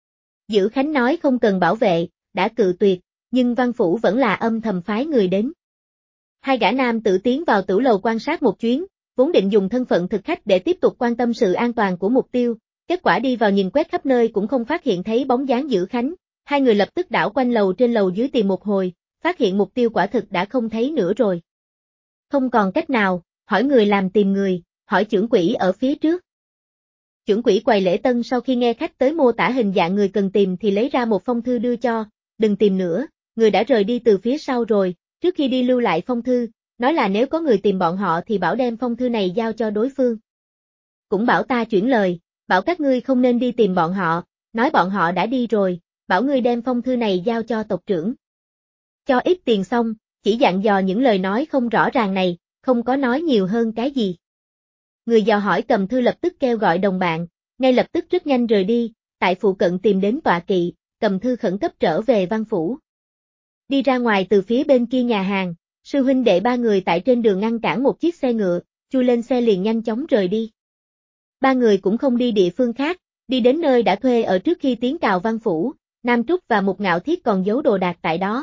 Dữ Khánh nói không cần bảo vệ, đã cự tuyệt, nhưng Văn Phủ vẫn là âm thầm phái người đến. Hai gã nam tử tiến vào tửu lầu quan sát một chuyến, vốn định dùng thân phận thực khách để tiếp tục quan tâm sự an toàn của mục tiêu, kết quả đi vào nhìn quét khắp nơi cũng không phát hiện thấy bóng dáng Dữ Khánh, hai người lập tức đảo quanh lầu trên lầu dưới tìm một hồi, phát hiện mục tiêu quả thực đã không thấy nữa rồi. Không còn cách nào, hỏi người làm tìm người, hỏi trưởng quỹ ở phía trước. Trưởng quỹ quầy lễ tân sau khi nghe khách tới mô tả hình dạng người cần tìm thì lấy ra một phong thư đưa cho, đừng tìm nữa, người đã rời đi từ phía sau rồi, trước khi đi lưu lại phong thư, nói là nếu có người tìm bọn họ thì bảo đem phong thư này giao cho đối phương. Cũng bảo ta chuyển lời, bảo các ngươi không nên đi tìm bọn họ, nói bọn họ đã đi rồi, bảo ngươi đem phong thư này giao cho tộc trưởng. Cho ít tiền xong, chỉ dặn dò những lời nói không rõ ràng này, không có nói nhiều hơn cái gì. Người dò hỏi cầm thư lập tức kêu gọi đồng bạn, ngay lập tức rất nhanh rời đi, tại phụ cận tìm đến tọa kỵ, cầm thư khẩn cấp trở về Văn Phủ. Đi ra ngoài từ phía bên kia nhà hàng, sư huynh đệ ba người tại trên đường ngăn cản một chiếc xe ngựa, chui lên xe liền nhanh chóng rời đi. Ba người cũng không đi địa phương khác, đi đến nơi đã thuê ở trước khi tiến cào Văn Phủ, Nam Trúc và một Ngạo Thiết còn giấu đồ đạc tại đó.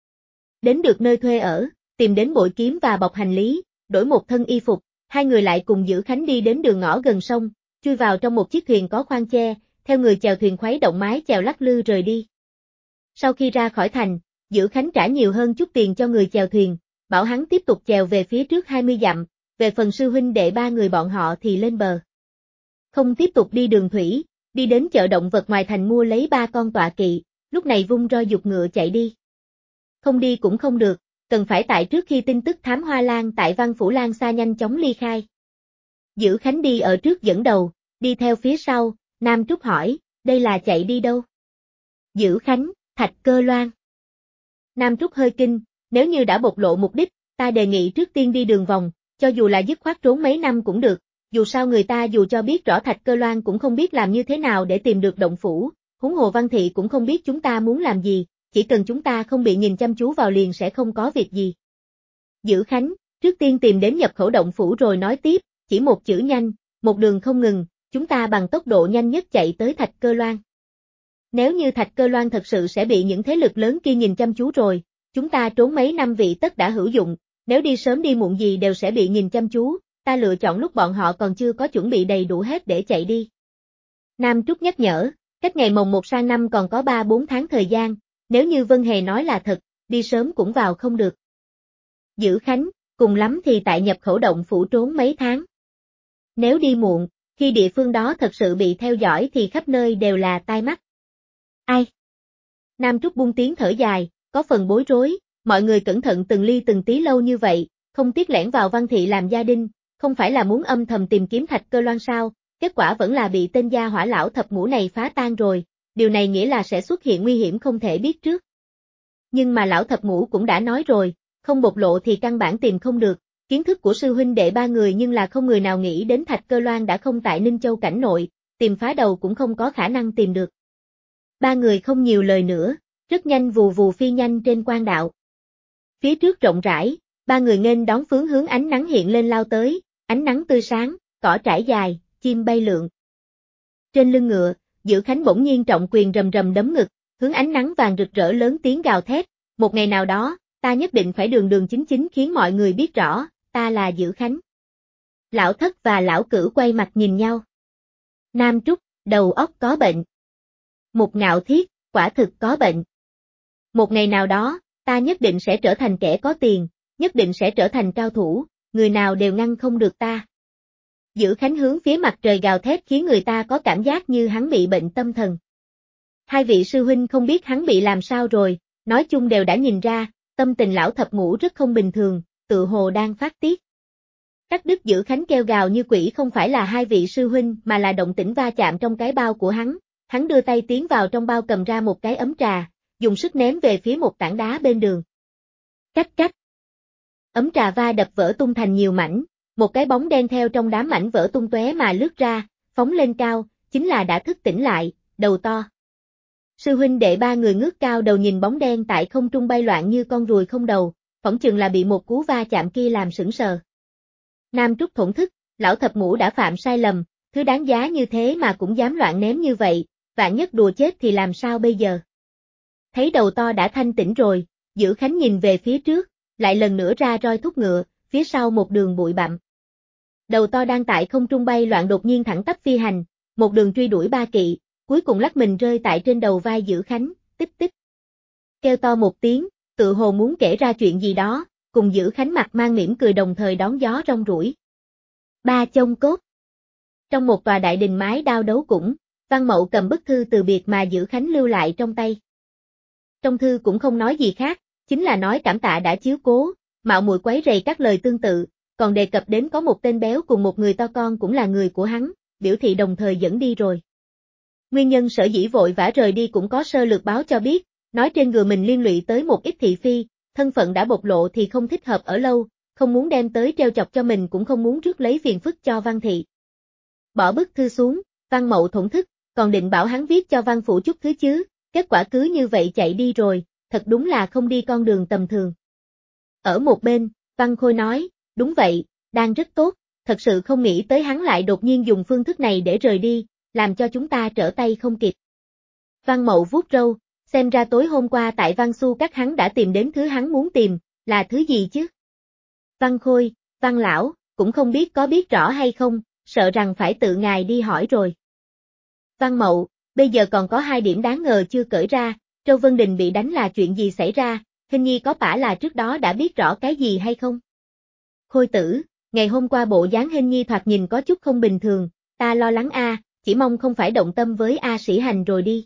Đến được nơi thuê ở, tìm đến bội kiếm và bọc hành lý, đổi một thân y phục, hai người lại cùng Dữ Khánh đi đến đường ngõ gần sông, chui vào trong một chiếc thuyền có khoang che, theo người chèo thuyền khuấy động mái chèo lắc lư rời đi. Sau khi ra khỏi thành, Dữ Khánh trả nhiều hơn chút tiền cho người chèo thuyền, bảo hắn tiếp tục chèo về phía trước 20 dặm, về phần sư huynh đệ ba người bọn họ thì lên bờ. Không tiếp tục đi đường thủy, đi đến chợ động vật ngoài thành mua lấy 3 con tọa kỵ, lúc này vung roi giục ngựa chạy đi. Không đi cũng không được, cần phải tại trước khi tin tức thám hoa lang tại Văn Phủ Lan xa nhanh chóng ly khai. Dữ Khánh đi ở trước dẫn đầu, đi theo phía sau, Nam Trúc hỏi, đây là chạy đi đâu? Dữ Khánh, Thạch Cơ Loan. Nam Trúc hơi kinh, nếu như đã bộc lộ mục đích, ta đề nghị trước tiên đi đường vòng, cho dù là dứt khoát trốn mấy năm cũng được, dù sao người ta dù cho biết rõ Thạch Cơ Loan cũng không biết làm như thế nào để tìm được động phủ, huống hồ Văn Thị cũng không biết chúng ta muốn làm gì, chỉ cần chúng ta không bị nhìn chăm chú vào liền sẽ không có việc gì. Dữ Khánh, trước tiên tìm đến nhập khẩu động phủ rồi nói tiếp, chỉ một chữ nhanh, một đường không ngừng, chúng ta bằng tốc độ nhanh nhất chạy tới Thạch Cơ Loan. Nếu như Thạch Cơ Loan thật sự sẽ bị những thế lực lớn kia nhìn chăm chú rồi, chúng ta trốn mấy năm vị tất đã hữu dụng, nếu đi sớm đi muộn gì đều sẽ bị nhìn chăm chú, ta lựa chọn lúc bọn họ còn chưa có chuẩn bị đầy đủ hết để chạy đi. Nam Trúc nhắc nhở, cách ngày mồng 1 sang năm còn có 3-4 tháng thời gian, nếu như Vân Hề nói là thật, đi sớm cũng vào không được. Dữ Khánh, cùng lắm thì tại nhập khẩu động phủ trốn mấy tháng. Nếu đi muộn, khi địa phương đó thật sự bị theo dõi thì khắp nơi đều là tai mắt. Ai? Nam Trúc buông tiếng thở dài, có phần bối rối, mọi người cẩn thận từng ly từng tí lâu như vậy, không tiếc lẻn vào Văn Thị làm gia đình, không phải là muốn âm thầm tìm kiếm Thạch Cơ Loan sao, kết quả vẫn là bị tên gia hỏa lão thập ngũ này phá tan rồi, điều này nghĩa là sẽ xuất hiện nguy hiểm không thể biết trước. Nhưng mà lão thập ngũ cũng đã nói rồi, không bộc lộ thì căn bản tìm không được, kiến thức của sư huynh đệ ba người nhưng là không người nào nghĩ đến Thạch Cơ Loan đã không tại Ninh Châu cảnh nội, tìm phá đầu cũng không có khả năng tìm được. Ba người không nhiều lời nữa, rất nhanh vù vù phi nhanh trên quan đạo. Phía trước rộng rãi, ba người nghênh đón phương hướng ánh nắng hiện lên lao tới, ánh nắng tươi sáng, cỏ trải dài, chim bay lượn. Trên lưng ngựa, Dữ Khánh bỗng nhiên trọng quyền rầm rầm đấm ngực, hướng ánh nắng vàng rực rỡ lớn tiếng gào thét, một ngày nào đó, ta nhất định phải đường đường chính chính khiến mọi người biết rõ, ta là Dữ Khánh. Lão Thất và Lão Cửu quay mặt nhìn nhau. Nam Trúc, đầu óc có bệnh. Một Ngạo Thiết, quả thực có bệnh. Một ngày nào đó, ta nhất định sẽ trở thành kẻ có tiền, nhất định sẽ trở thành cao thủ, người nào đều ngăn không được ta. Dữ Khánh hướng phía mặt trời gào thét khiến người ta có cảm giác như hắn bị bệnh tâm thần. Hai vị sư huynh không biết hắn bị làm sao rồi, nói chung đều đã nhìn ra, tâm tình lão thập ngũ rất không bình thường, tự hồ đang phát tiết. Cắt đứt Dữ Khánh kêu gào như quỷ không phải là hai vị sư huynh mà là động tĩnh va chạm trong cái bao của hắn đưa tay tiến vào trong bao cầm ra một cái ấm trà, dùng sức ném về phía một tảng đá bên đường. Cách cách. Ấm trà va đập vỡ tung thành nhiều mảnh, một cái bóng đen theo trong đám mảnh vỡ tung tóe mà lướt ra, phóng lên cao, chính là đã thức tỉnh lại, đầu to. Sư huynh đệ ba người ngước cao đầu nhìn bóng đen tại không trung bay loạn như con ruồi không đầu, phỏng chừng là bị một cú va chạm kia làm sững sờ. Nam Trúc thổn thức, lão thập ngũ đã phạm sai lầm, thứ đáng giá như thế mà cũng dám loạn ném như vậy, vạn nhất đùa chết thì làm sao bây giờ? Thấy đầu to đã thanh tỉnh rồi, Dữ Khánh nhìn về phía trước, lại lần nữa ra roi thúc ngựa, phía sau một đường bụi bặm. Đầu to đang tại không trung bay loạn đột nhiên thẳng tắp phi hành, một đường truy đuổi ba kỵ, cuối cùng lắc mình rơi tại trên đầu vai Dữ Khánh, tích tích. Kêu to một tiếng, tự hồ muốn kể ra chuyện gì đó, cùng Dữ Khánh mặt mang mỉm cười đồng thời đón gió rong ruổi. Ba chông cốt. Trong một tòa đại đình mái đao đấu cũng, Văn Mậu cầm bức thư từ biệt mà Dữ Khánh lưu lại trong tay. Trong thư cũng không nói gì khác, chính là nói cảm tạ đã chiếu cố, mạo muội quấy rầy các lời tương tự, còn đề cập đến có một tên béo cùng một người to con cũng là người của hắn, biểu thị đồng thời dẫn đi rồi. Nguyên nhân sở dĩ vội vã rời đi cũng có sơ lược báo cho biết, nói trên người mình liên lụy tới một ít thị phi, thân phận đã bộc lộ thì không thích hợp ở lâu, không muốn đem tới treo chọc cho mình cũng không muốn rước lấy phiền phức cho Văn thị. Bỏ bức thư xuống, Văn Mậu thổn thức, còn định bảo hắn viết cho Văn phủ chút thứ chứ, kết quả cứ như vậy chạy đi rồi, thật đúng là không đi con đường tầm thường. Ở một bên, Văn Khôi nói, đúng vậy, đang rất tốt, thật sự không nghĩ tới hắn lại đột nhiên dùng phương thức này để rời đi, làm cho chúng ta trở tay không kịp. Văn Mậu vuốt râu, xem ra tối hôm qua tại Văn Xu các hắn đã tìm đến thứ hắn muốn tìm, là thứ gì chứ? Văn Khôi, Văn Lão, cũng không biết có biết rõ hay không, sợ rằng phải tự ngài đi hỏi rồi. Văn Mậu, bây giờ còn có hai điểm đáng ngờ chưa cởi ra, Châu Vân Đình bị đánh là chuyện gì xảy ra, Hình Nhi có phải là trước đó đã biết rõ cái gì hay không? Khôi tử, ngày hôm qua bộ dáng Hình Nhi thoạt nhìn có chút không bình thường, ta lo lắng chỉ mong không phải động tâm với A Sĩ Hành rồi đi.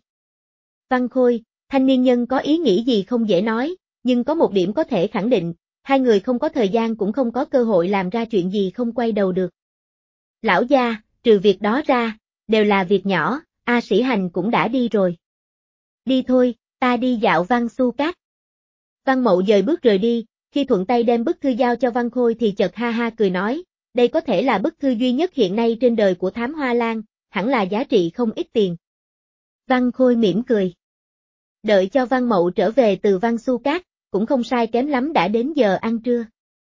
Văn Khôi, thanh niên nhân có ý nghĩ gì không dễ nói, nhưng có một điểm có thể khẳng định, hai người không có thời gian cũng không có cơ hội làm ra chuyện gì không quay đầu được. Lão gia, trừ việc đó ra, đều là việc nhỏ, A Sĩ Hành cũng đã đi rồi. Đi thôi, ta đi dạo Văn Xu Cát. Văn Mậu dời bước rời đi, khi thuận tay đem bức thư giao cho Văn Khôi thì chợt ha ha cười nói, đây có thể là bức thư duy nhất hiện nay trên đời của Thám Hoa Lan, hẳn là giá trị không ít tiền. Văn Khôi mỉm cười. Đợi cho Văn Mậu trở về từ Văn Xu Cát, cũng không sai kém lắm đã đến giờ ăn trưa.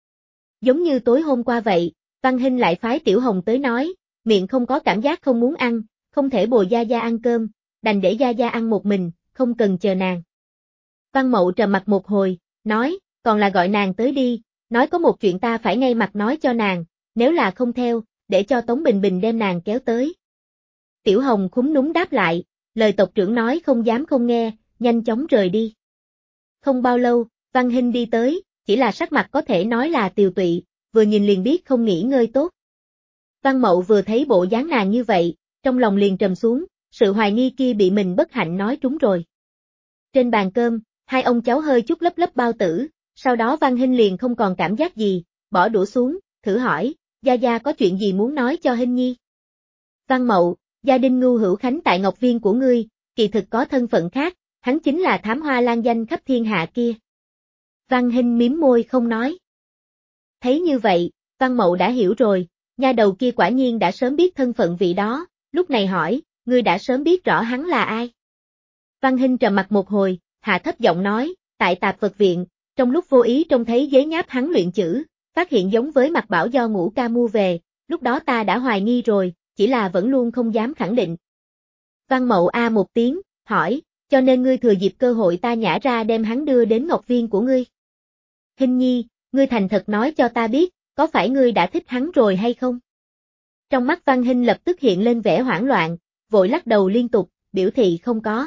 Giống như tối hôm qua vậy, Văn Hinh lại phái Tiểu Hồng tới nói, miệng không có cảm giác không muốn ăn, không thể bồi Gia Gia ăn cơm, đành để Gia Gia ăn một mình, không cần chờ nàng. Văn Mậu trầm mặt một hồi, nói, còn là gọi nàng tới đi, nói có một chuyện ta phải ngay mặt nói cho nàng, nếu là không theo, để cho Tống Bình Bình đem nàng kéo tới. Tiểu Hồng khúm núm đáp lại, lời tộc trưởng nói không dám không nghe, nhanh chóng rời đi. Không bao lâu, Văn Hinh đi tới, chỉ là sắc mặt có thể nói là tiều tụy, vừa nhìn liền biết không nghỉ ngơi tốt. Văn Mậu vừa thấy bộ dáng nàng như vậy, trong lòng liền trầm xuống, sự hoài nghi kia bị mình bất hạnh nói trúng rồi. Trên bàn cơm, hai ông cháu hơi chút lấp lấp bao tử, sau đó Văn Hinh liền không còn cảm giác gì, bỏ đũa xuống, thử hỏi, Gia Gia có chuyện gì muốn nói cho Hinh Nhi? Văn Mậu, gia đình Ngưu Hữu Khánh tại Ngọc Viên của ngươi, kỳ thực có thân phận khác, hắn chính là Thám Hoa Lan danh khắp thiên hạ kia. Văn Hinh mím môi không nói. Thấy như vậy, Văn Mậu đã hiểu rồi, nha đầu kia quả nhiên đã sớm biết thân phận vị đó, lúc này hỏi, ngươi đã sớm biết rõ hắn là ai? Văn Hinh trầm mặt một hồi, hạ thấp giọng nói, tại Tạp Vật Viện, trong lúc vô ý trông thấy giấy nháp hắn luyện chữ, phát hiện giống với mặt bảo do Ngũ Ca mua về, lúc đó ta đã hoài nghi rồi, chỉ là vẫn luôn không dám khẳng định. Văn Mậu a một tiếng, hỏi, cho nên ngươi thừa dịp cơ hội ta nhả ra đem hắn đưa đến Ngọc Viên của ngươi. Hinh Nhi, ngươi thành thật nói cho ta biết, có phải ngươi đã thích hắn rồi hay không? Trong mắt Văn Hinh lập tức hiện lên vẻ hoảng loạn, vội lắc đầu liên tục, biểu thị không có.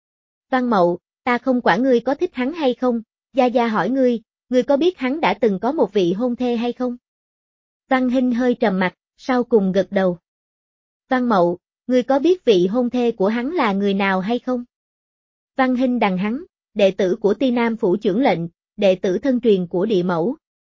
Văn Mậu, ta không quản ngươi có thích hắn hay không, Gia Gia hỏi ngươi có biết hắn đã từng có một vị hôn thê hay không? Văn Hinh hơi trầm mặt, sau cùng gật đầu. Văn Mậu, ngươi có biết vị hôn thê của hắn là người nào hay không? Văn Hinh đằng hắn, đệ tử của Ti Nam phủ trưởng lệnh, đệ tử thân truyền của địa mẫu.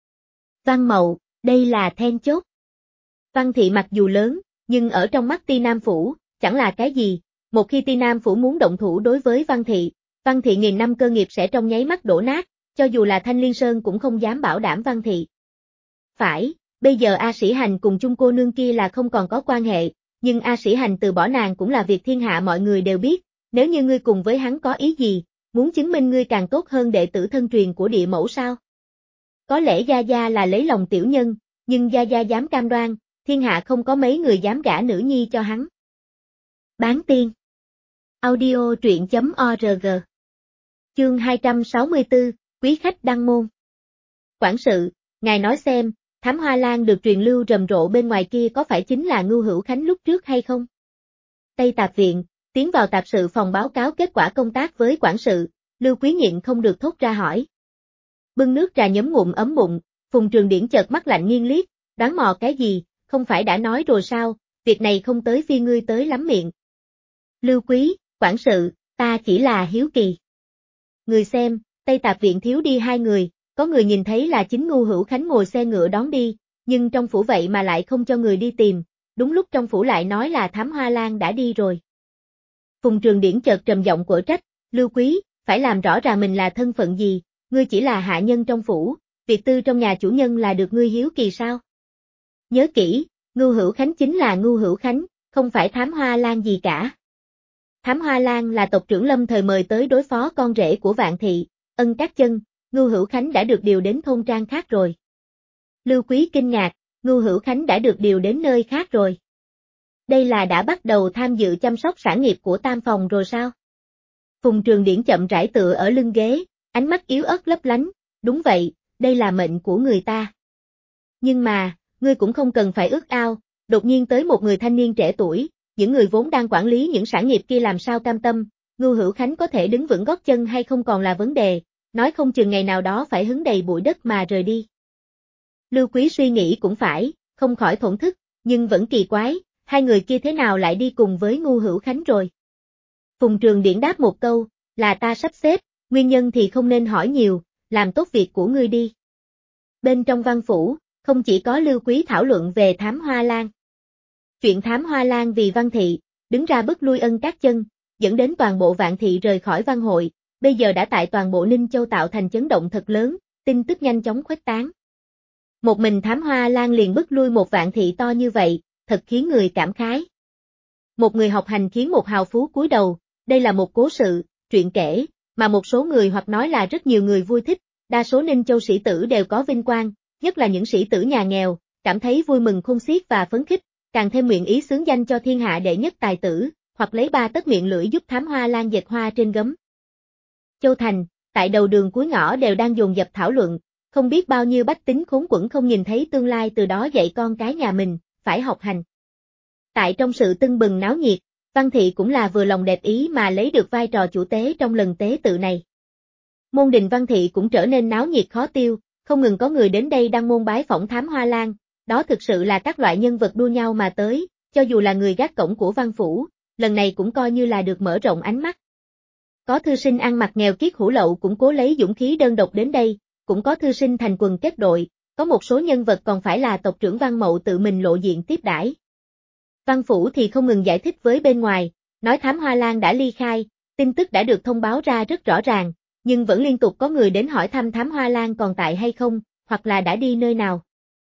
Văn Mậu, đây là then chốt. Văn thị mặc dù lớn, nhưng ở trong mắt Ti Nam phủ, chẳng là cái gì, một khi Ti Nam phủ muốn động thủ đối với Văn thị nghìn năm cơ nghiệp sẽ trong nháy mắt đổ nát, cho dù là Thanh Liên Sơn cũng không dám bảo đảm Văn thị. Phải, bây giờ A Sĩ Hành cùng chung cô nương kia là không còn có quan hệ, nhưng A Sĩ Hành từ bỏ nàng cũng là việc thiên hạ mọi người đều biết, nếu như ngươi cùng với hắn có ý gì, muốn chứng minh ngươi càng tốt hơn đệ tử thân truyền của địa mẫu sao? Có lẽ Gia Gia là lấy lòng tiểu nhân, nhưng Gia Gia dám cam đoan, thiên hạ không có mấy người dám gả nữ nhi cho hắn. Bán tiên. Audio truyện.org. Chương 264, Quý khách đăng môn. Quản sự, ngài nói xem, thám hoa lan được truyền lưu rầm rộ bên ngoài kia có phải chính là Ngưu Hữu Khánh lúc trước hay không? Tây Tạp Viện, tiến vào tạp sự phòng báo cáo kết quả công tác với quản sự, Lưu Quý nhịn không được thốt ra hỏi. Bưng nước trà nhấm ngụm ấm bụng, Phùng Trường Điển chợt mắt lạnh nghiêng liếc, đoán mò cái gì, không phải đã nói rồi sao, việc này không tới phi ngươi tới lắm miệng. Lưu Quý, quản sự, ta chỉ là hiếu kỳ. Người xem, Tây Tạp Viện thiếu đi 2 người, có người nhìn thấy là chính Ngưu Hữu Khánh ngồi xe ngựa đón đi, nhưng trong phủ vậy mà lại không cho người đi tìm, đúng lúc trong phủ lại nói là thám hoa lan đã đi rồi. Phùng Trường Điển chợt trầm giọng quở trách, Lưu Quý, phải làm rõ ràng mình là thân phận gì, ngươi chỉ là hạ nhân trong phủ, việc tư trong nhà chủ nhân là được ngươi hiếu kỳ sao? Nhớ kỹ, Ngưu Hữu Khánh chính là Ngưu Hữu Khánh, không phải thám hoa lan gì cả. Thám hoa lan là tộc trưởng Lâm thời mời tới đối phó con rể của Vạn Thị, Ân Các Chân, Ngưu Hữu Khánh đã được điều đến thôn trang khác rồi. Lưu Quý kinh ngạc, Ngưu Hữu Khánh đã được điều đến nơi khác rồi. Đây là đã bắt đầu tham dự chăm sóc sản nghiệp của Tam Phòng rồi sao? Phùng Trường Điển chậm rãi tựa ở lưng ghế, ánh mắt yếu ớt lấp lánh, đúng vậy, đây là mệnh của người ta. Nhưng mà, ngươi cũng không cần phải ước ao, đột nhiên tới một người thanh niên trẻ tuổi, những người vốn đang quản lý những sản nghiệp kia làm sao cam tâm, Ngưu Hữu Khánh có thể đứng vững gót chân hay không còn là vấn đề, nói không chừng ngày nào đó phải hứng đầy bụi đất mà rời đi. Lưu Quý suy nghĩ cũng phải, không khỏi thổn thức, nhưng vẫn kỳ quái, 2 người kia thế nào lại đi cùng với Ngưu Hữu Khánh rồi? Phùng Trường Điển đáp một câu, là ta sắp xếp, nguyên nhân thì không nên hỏi nhiều, làm tốt việc của ngươi đi. Bên trong văn phủ, không chỉ có Lưu Quý thảo luận về thám hoa lan. Chuyện thám hoa lan vì Văn Thị, đứng ra bức lui Ân Các Chân, dẫn đến toàn bộ Vạn Thị rời khỏi văn hội, bây giờ đã tại toàn bộ Ninh Châu tạo thành chấn động thật lớn, tin tức nhanh chóng khuếch tán. Một mình thám hoa lan liền bức lui một Vạn Thị to như vậy, thật khiến người cảm khái. Một người học hành khiến một hào phú cúi đầu, đây là một cố sự, truyện kể, mà một số người hoặc nói là rất nhiều người vui thích, đa số Ninh Châu sĩ tử đều có vinh quang, nhất là những sĩ tử nhà nghèo, cảm thấy vui mừng khôn xiết và phấn khích, càng thêm nguyện ý xướng danh cho thiên hạ đệ nhất tài tử, hoặc lấy 3 tấc miệng lưỡi giúp thám hoa lan dệt hoa trên gấm. Châu Thành, tại đầu đường cuối ngõ đều đang dồn dập thảo luận, không biết bao nhiêu bách tính khốn quẫn không nhìn thấy tương lai từ đó dạy con cái nhà mình, phải học hành. Tại trong sự tưng bừng náo nhiệt, Văn Thị cũng là vừa lòng đẹp ý mà lấy được vai trò chủ tế trong lần tế tự này. Môn đình Văn Thị cũng trở nên náo nhiệt khó tiêu, không ngừng có người đến đây đăng môn bái phỏng thám hoa lan, đó thực sự là các loại nhân vật đua nhau mà tới, cho dù là người gác cổng của văn phủ, lần này cũng coi như là được mở rộng ánh mắt. Có thư sinh ăn mặc nghèo kiết hủ lậu cũng cố lấy dũng khí đơn độc đến đây, cũng có thư sinh thành quần kết đội, có một số nhân vật còn phải là tộc trưởng Văn Mậu tự mình lộ diện tiếp đãi. Văn phủ thì không ngừng giải thích với bên ngoài, nói thám hoa lan đã ly khai, tin tức đã được thông báo ra rất rõ ràng, nhưng vẫn liên tục có người đến hỏi thăm thám hoa lan còn tại hay không, hoặc là đã đi nơi nào.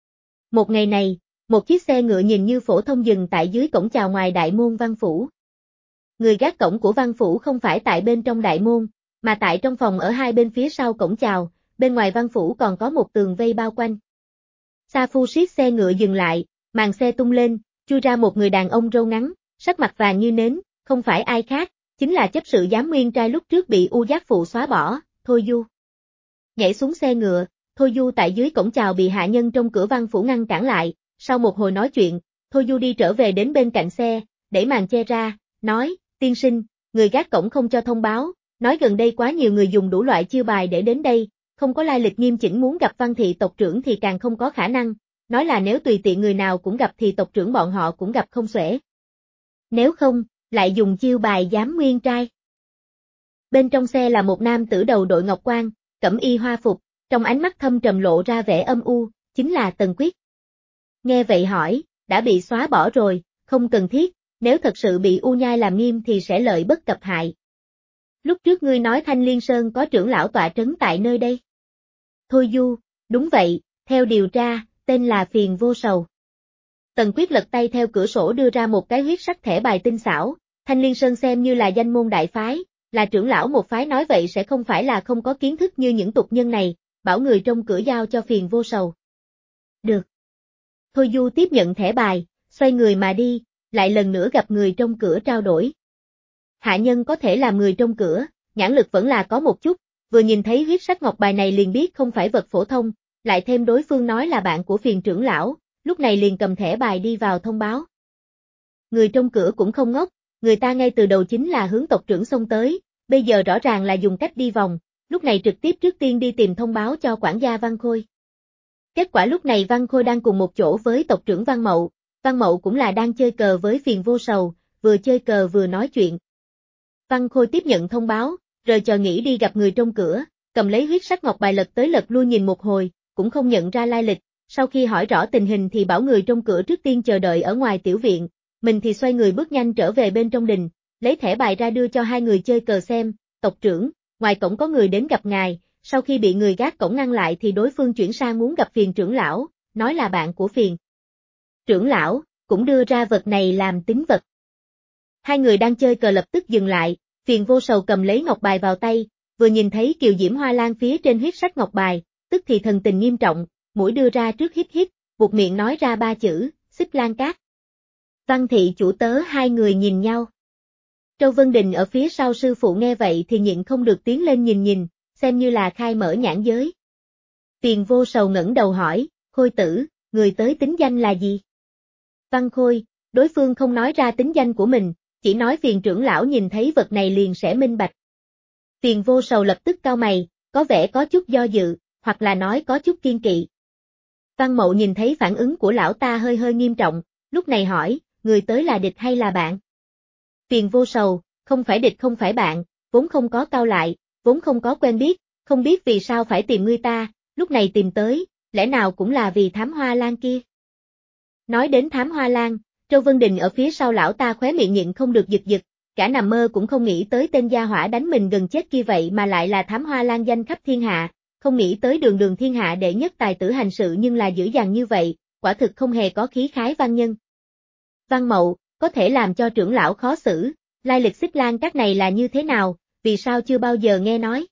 Một ngày này, một chiếc xe ngựa nhìn như phổ thông dừng tại dưới cổng chào ngoài đại môn văn phủ. Người gác cổng của văn phủ không phải tại bên trong đại môn, mà tại trong phòng ở hai bên phía sau cổng chào, bên ngoài văn phủ còn có một tường vây bao quanh. Sa Phu siết xe ngựa dừng lại, màn xe tung lên, chui ra một người đàn ông râu ngắn, sắc mặt vàng như nến, không phải ai khác, chính là chấp sự giám nguyên trai lúc trước bị U Giác Phụ xóa bỏ, Thôi Du. Nhảy xuống xe ngựa, Thôi Du tại dưới cổng chào bị hạ nhân trong cửa văn phủ ngăn cản lại, sau một hồi nói chuyện, Thôi Du đi trở về đến bên cạnh xe, đẩy màn che ra, nói, tiên sinh, người gác cổng không cho thông báo, nói gần đây quá nhiều người dùng đủ loại chiêu bài để đến đây, không có lai lịch nghiêm chỉnh muốn gặp Văn Thị tộc trưởng thì càng không có khả năng, nói là nếu tùy tiện người nào cũng gặp thì tộc trưởng bọn họ cũng gặp không xuể. Nếu không, lại dùng chiêu bài giám nguyên trai. Bên trong xe là một nam tử đầu đội ngọc quan, cẩm y hoa phục, trong ánh mắt thâm trầm lộ ra vẻ âm u, chính là Tần Quyết. Nghe vậy hỏi, đã bị xóa bỏ rồi, không cần thiết, nếu thật sự bị U Nhai làm nghiêm thì sẽ lợi bất cập hại. Lúc trước ngươi nói Thanh Liên Sơn có trưởng lão tọa trấn tại nơi đây. Thôi Du, đúng vậy, theo điều tra, tên là Phiền Vô Sầu. Tần Quyết lật tay theo cửa sổ đưa ra một cái huyết sắc thẻ bài tinh xảo, Thanh Liên Sơn xem như là danh môn đại phái, là trưởng lão một phái nói vậy sẽ không phải là không có kiến thức như những tục nhân này, bảo người trong cửa giao cho Phiền Vô Sầu. Được. Thôi Du tiếp nhận thẻ bài, xoay người mà đi, lại lần nữa gặp người trong cửa trao đổi. Hạ nhân có thể làm người trong cửa, nhãn lực vẫn là có một chút, vừa nhìn thấy huyết sắc ngọc bài này liền biết không phải vật phổ thông, lại thêm đối phương nói là bạn của Phiền trưởng lão, lúc này liền cầm thẻ bài đi vào thông báo. Người trong cửa cũng không ngốc, người ta ngay từ đầu chính là hướng tộc trưởng xông tới, bây giờ rõ ràng là dùng cách đi vòng, lúc này trực tiếp trước tiên đi tìm thông báo cho quản gia Văn Khôi. Kết quả lúc này Văn Khôi đang cùng một chỗ với tộc trưởng Văn Mậu cũng là đang chơi cờ với Phiền Vô Sầu, vừa chơi cờ vừa nói chuyện. Văn Khôi tiếp nhận thông báo, rồi chờ nghĩ đi gặp người trong cửa, cầm lấy huyết sắc ngọc bài lật tới lật lui nhìn một hồi, cũng không nhận ra lai lịch, sau khi hỏi rõ tình hình thì bảo người trong cửa trước tiên chờ đợi ở ngoài tiểu viện, mình thì xoay người bước nhanh trở về bên trong đình, lấy thẻ bài ra đưa cho hai người chơi cờ xem, tộc trưởng, ngoài cổng có người đến gặp ngài, sau khi bị người gác cổng ngăn lại thì đối phương chuyển sang muốn gặp Phiền trưởng lão, nói là bạn của Phiền trưởng lão, cũng đưa ra vật này làm tín vật. Hai người đang chơi cờ lập tức dừng lại, Phiền Vô Sầu cầm lấy ngọc bài vào tay, vừa nhìn thấy kiều diễm hoa lan phía trên huyết sắc ngọc bài, tức thì thần tình nghiêm trọng, mũi đưa ra trước hít hít, buột miệng nói ra ba chữ, Xích Lan Cát. Văn thị chủ tớ hai người nhìn nhau. Châu Vân Đình ở phía sau sư phụ nghe vậy thì nhịn không được tiến lên nhìn, xem như là khai mở nhãn giới. Phiền Vô Sầu ngẩng đầu hỏi, Khôi tử, người tới tính danh là gì? Văn Khôi, đối phương không nói ra tính danh của mình, chỉ nói Phiền trưởng lão nhìn thấy vật này liền sẽ minh bạch. Phiền Vô Sầu lập tức cau mày, có vẻ có chút do dự, hoặc là nói có chút kiên kỵ. Văn Mậu nhìn thấy phản ứng của lão ta hơi nghiêm trọng, lúc này hỏi, người tới là địch hay là bạn? Phiền Vô Sầu, không phải địch không phải bạn, vốn không có cau lại, vốn không có quen biết, không biết vì sao phải tìm ngươi ta, lúc này tìm tới, lẽ nào cũng là vì thám hoa lan kia. Nói đến thám hoa lan, Châu Vân Đình ở phía sau lão ta khóe miệng nhịn không được giật, cả nằm mơ cũng không nghĩ tới tên gia hỏa đánh mình gần chết kia vậy mà lại là thám hoa lan danh khắp thiên hạ, không nghĩ tới đường thiên hạ đệ nhất tài tử hành sự nhưng là dữ dằn như vậy, quả thực không hề có khí khái văn nhân. Văn Mậu, có thể làm cho trưởng lão khó xử, lai lịch Xích Lan Cát này là như thế nào, vì sao chưa bao giờ nghe nói?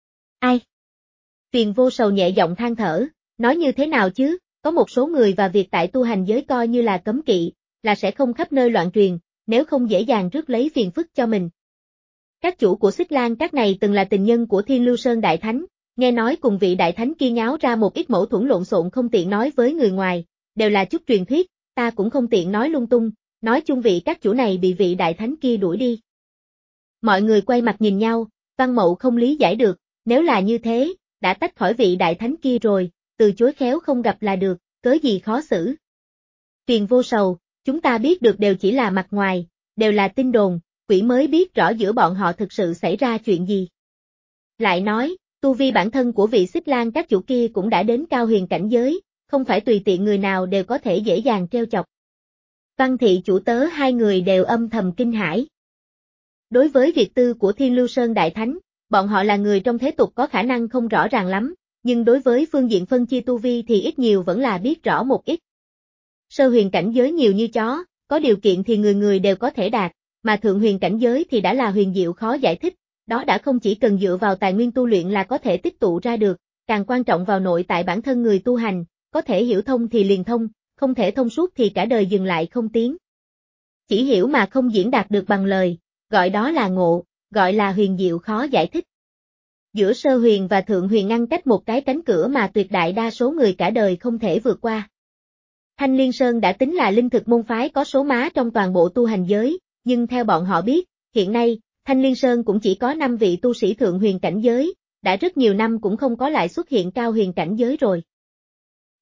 Ai? Phiền Vô Sầu nhẹ giọng than thở, nói như thế nào chứ, có một số người và việc tại tu hành giới coi như là cấm kỵ, là sẽ không khắp nơi loạn truyền, nếu không dễ dàng rước lấy phiền phức cho mình. Các chủ của Xích Lan Cát này từng là tình nhân của Thiên Lưu Sơn Đại Thánh, nghe nói cùng vị Đại Thánh kia nháo ra một ít mâu thuẫn lộn xộn không tiện nói với người ngoài, đều là chút truyền thuyết, ta cũng không tiện nói lung tung, nói chung vị các chủ này bị vị Đại Thánh kia đuổi đi. Mọi người quay mặt nhìn nhau, Văn Mậu không lý giải được, nếu là như thế, đã tách khỏi vị Đại Thánh kia rồi, từ chối khéo không gặp là được, cớ gì khó xử. Phiền Vô Sầu, chúng ta biết được đều chỉ là mặt ngoài, đều là tin đồn, quỷ mới biết rõ giữa bọn họ thực sự xảy ra chuyện gì. Lại nói, tu vi bản thân của vị Xích Lan các chủ kia cũng đã đến cao huyền cảnh giới, không phải tùy tiện người nào đều có thể dễ dàng treo chọc. Văn thị chủ tớ hai người đều âm thầm kinh hãi. Đối với việc tư của Thiên Lưu Sơn Đại Thánh, bọn họ là người trong thế tục có khả năng không rõ ràng lắm, nhưng đối với phương diện phân chia tu vi thì ít nhiều vẫn là biết rõ một ít. Sơ huyền cảnh giới nhiều như chó, có điều kiện thì người người đều có thể đạt, mà thượng huyền cảnh giới thì đã là huyền diệu khó giải thích, đó đã không chỉ cần dựa vào tài nguyên tu luyện là có thể tích tụ ra được, càng quan trọng vào nội tại bản thân người tu hành, có thể hiểu thông thì liền thông, không thể thông suốt thì cả đời dừng lại không tiến. Chỉ hiểu mà không diễn đạt được bằng lời, gọi đó là ngộ, gọi là huyền diệu khó giải thích. Giữa sơ huyền và thượng huyền ngăn cách một cái cánh cửa mà tuyệt đại đa số người cả đời không thể vượt qua. Thanh Liên Sơn đã tính là linh thực môn phái có số má trong toàn bộ tu hành giới, nhưng theo bọn họ biết, hiện nay, Thanh Liên Sơn cũng chỉ có 5 vị tu sĩ thượng huyền cảnh giới, đã rất nhiều năm cũng không có lại xuất hiện cao huyền cảnh giới rồi.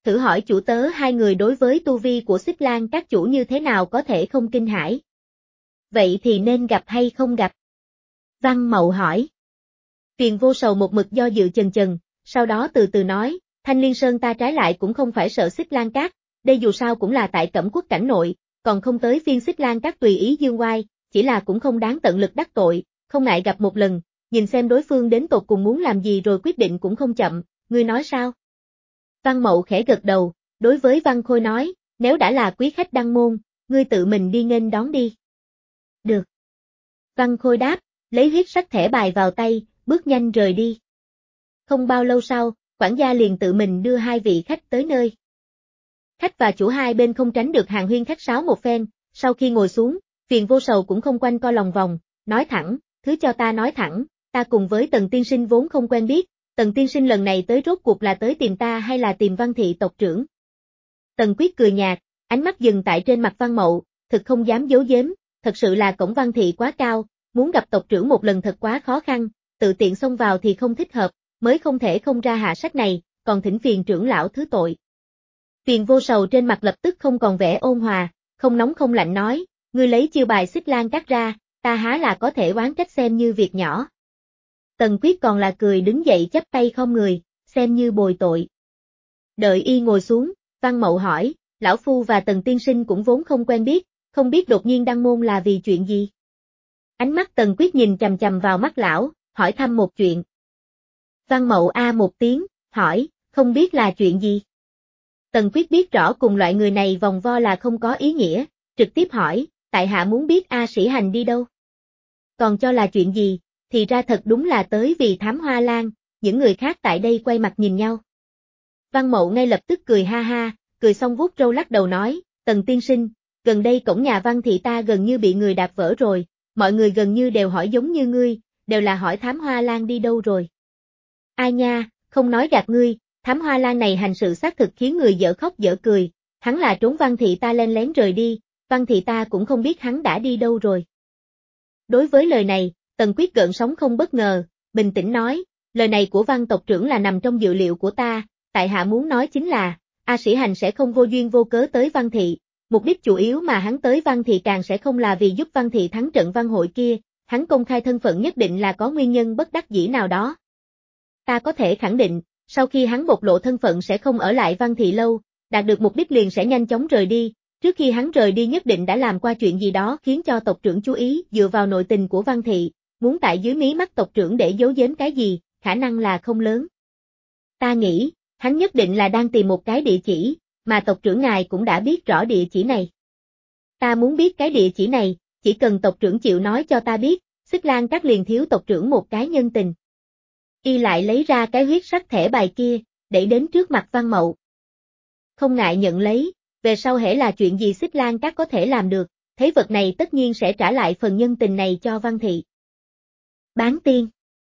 thử hỏi chủ tớ hai người đối với tu vi của Xích Lan các chủ như thế nào có thể không kinh hãi. Vậy thì nên gặp hay không gặp? Văn Mậu hỏi. Tuyền Vô Sầu một mực do dự chần chừ, sau đó từ từ nói, Thanh Liên Sơn ta trái lại cũng không phải sợ Xích Lan Các, đây dù sao cũng là tại Cẩm Quốc cảnh nội, còn không tới phiên Xích Lan Các tùy ý dương oai, chỉ là cũng không đáng tận lực đắc tội, không ngại gặp một lần, nhìn xem đối phương đến tột cùng muốn làm gì rồi quyết định cũng không chậm, ngươi nói sao? Văn Mậu khẽ gật đầu, đối với Văn Khôi nói, nếu đã là quý khách đăng môn, ngươi tự mình đi nghênh đón đi. Được. Văn Khôi đáp, lấy huyết sắc thẻ bài vào tay, bước nhanh rời đi. Không bao lâu sau, quản gia liền tự mình đưa hai vị khách tới nơi. Khách và chủ hai bên không tránh được hàng huyên khách sáo một phen, sau khi ngồi xuống, Tuyền Vô Sầu cũng không quanh co lòng vòng, nói thẳng, thứ cho ta nói thẳng, ta cùng với Tần tiên sinh vốn không quen biết, Tần tiên sinh lần này tới rốt cuộc là tới tìm ta hay là tìm Văn thị tộc trưởng? Tần Quyết cười nhạt, ánh mắt dừng tại trên mặt Văn Mậu, thực không dám giấu giếm, thật sự là cổng Văn thị quá cao, muốn gặp tộc trưởng một lần thật quá khó khăn, tự tiện xông vào thì không thích hợp, mới không thể không ra hạ sách này, còn thỉnh phiền trưởng lão thứ tội. Tuyền Vô Sầu trên mặt lập tức không còn vẻ ôn hòa, không nóng không lạnh nói, ngươi lấy chiêu bài Xích Lan Các ra, ta há là có thể oán trách xem như việc nhỏ. Tần Quyết còn là cười đứng dậy chắp tay không người, xem như bồi tội. Đợi y ngồi xuống, Văn Mậu hỏi, lão phu và Tần tiên sinh cũng vốn không quen biết, không biết đột nhiên đăng môn là vì chuyện gì? Ánh mắt Tần Quyết nhìn chằm chằm vào mắt lão, hỏi thăm một chuyện. Văn Mậu a một tiếng, hỏi, không biết là chuyện gì? Tần Quyết biết rõ cùng loại người này vòng vo là không có ý nghĩa, trực tiếp hỏi, tại hạ muốn biết A Sĩ Hành đi đâu? Còn cho là chuyện gì, thì ra thật đúng là tới vì thám hoa lan, những người khác tại đây quay mặt nhìn nhau. Văn Mậu ngay lập tức cười ha ha, cười xong vuốt râu lắc đầu nói, Tần tiên sinh, gần đây cổng nhà Văn thị ta gần như bị người đạp vỡ rồi, mọi người gần như đều hỏi giống như ngươi, đều là hỏi thám hoa lan đi đâu rồi. Ai nha, không nói gạt ngươi, thám hoa lan này hành sự xác thực khiến người dở khóc dở cười, hắn là trốn Văn thị ta len lén rời đi, Văn thị ta cũng không biết hắn đã đi đâu rồi. Đối với lời này, Tần Quyết gợn sóng không bất ngờ, bình tĩnh nói, lời này của Văn tộc trưởng là nằm trong dự liệu của ta, tại hạ muốn nói chính là, A Sĩ Hành sẽ không vô duyên vô cớ tới Văn thị, mục đích chủ yếu mà hắn tới Văn thị càng sẽ không là vì giúp Văn thị thắng trận văn hội kia, hắn công khai thân phận nhất định là có nguyên nhân bất đắc dĩ nào đó. Ta có thể khẳng định, sau khi hắn bộc lộ thân phận sẽ không ở lại Văn thị lâu, đạt được mục đích liền sẽ nhanh chóng rời đi, trước khi hắn rời đi nhất định đã làm qua chuyện gì đó khiến cho tộc trưởng chú ý dựa vào nội tình của Văn thị, muốn tại dưới mí mắt tộc trưởng để giấu giếm cái gì, khả năng là không lớn. Ta nghĩ, hắn nhất định là đang tìm một cái địa chỉ, mà tộc trưởng ngài cũng đã biết rõ địa chỉ này. Ta muốn biết cái địa chỉ này, chỉ cần tộc trưởng chịu nói cho ta biết, Xích Lan Các liền thiếu tộc trưởng một cái nhân tình. Y lại lấy ra cái huyết sắc thẻ bài kia, đẩy đến trước mặt Văn Mậu. Không ngại nhận lấy, về sau hễ là chuyện gì Xích Lan Các có thể làm được, thế vật này tất nhiên sẽ trả lại phần nhân tình này cho Văn thị. Bán tiên.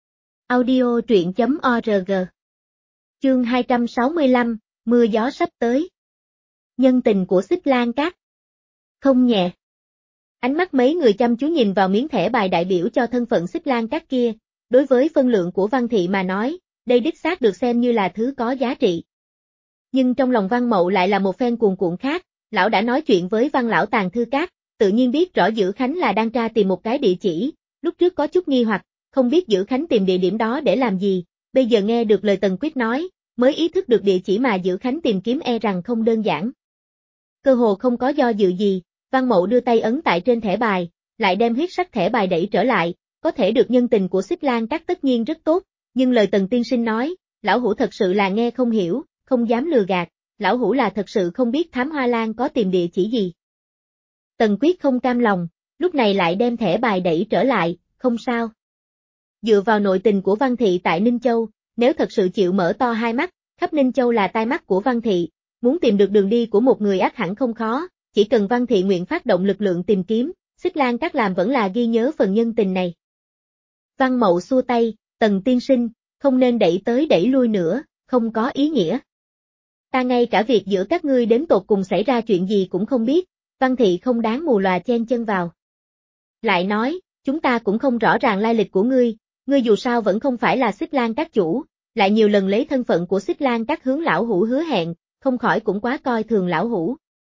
Audio truyện.org. Chương 265, mưa gió sắp tới. Nhân tình của Xích Lan Các. Không nhẹ. Ánh mắt mấy người chăm chú nhìn vào miếng thẻ bài đại biểu cho thân phận Xích Lan Các kia, đối với phân lượng của Văn thị mà nói, đây đích xác được xem như là thứ có giá trị. Nhưng trong lòng Văn Mậu lại là một phen cuồn cuộn khác, lão đã nói chuyện với Văn lão Tàng Thư Các, tự nhiên biết rõ Dữ Khánh là đang tra tìm một cái địa chỉ, lúc trước có chút nghi hoặc, không biết Dữ Khánh tìm địa điểm đó để làm gì, bây giờ nghe được lời Tần Quyết nói, mới ý thức được địa chỉ mà Dữ Khánh tìm kiếm e rằng không đơn giản. Cơ hồ không có do dự gì, Văn Mậu đưa tay ấn tại trên thẻ bài, lại đem huyết sắc thẻ bài đẩy trở lại, có thể được nhân tình của Xích Lan Các tất nhiên rất tốt, nhưng lời Tần tiên sinh nói, lão hủ thật sự là nghe không hiểu, không dám lừa gạt, lão hủ là thật sự không biết thám hoa lan có tìm địa chỉ gì. Tần Quyết không cam lòng, lúc này lại đem thẻ bài đẩy trở lại, không sao. Dựa vào nội tình của Văn thị tại Ninh Châu, nếu thật sự chịu mở to hai mắt, khắp Ninh Châu là tai mắt của Văn thị, muốn tìm được đường đi của một người ắt hẳn không khó, chỉ cần Văn thị nguyện phát động lực lượng tìm kiếm, Xích Lan Các làm vẫn là ghi nhớ phần nhân tình này. Văn Mậu xua tay, Tần tiên sinh, không nên đẩy tới đẩy lui nữa, không có ý nghĩa. Ta ngay cả việc giữa các ngươi đến tột cùng xảy ra chuyện gì cũng không biết, Văn thị không đáng mù lòa chen chân vào. Lại nói, chúng ta cũng không rõ ràng lai lịch của ngươi dù sao vẫn không phải là Xích Lan Các chủ, lại nhiều lần lấy thân phận của Xích Lan Các hướng lão hủ hứa hẹn, không khỏi cũng quá coi thường lão hủ.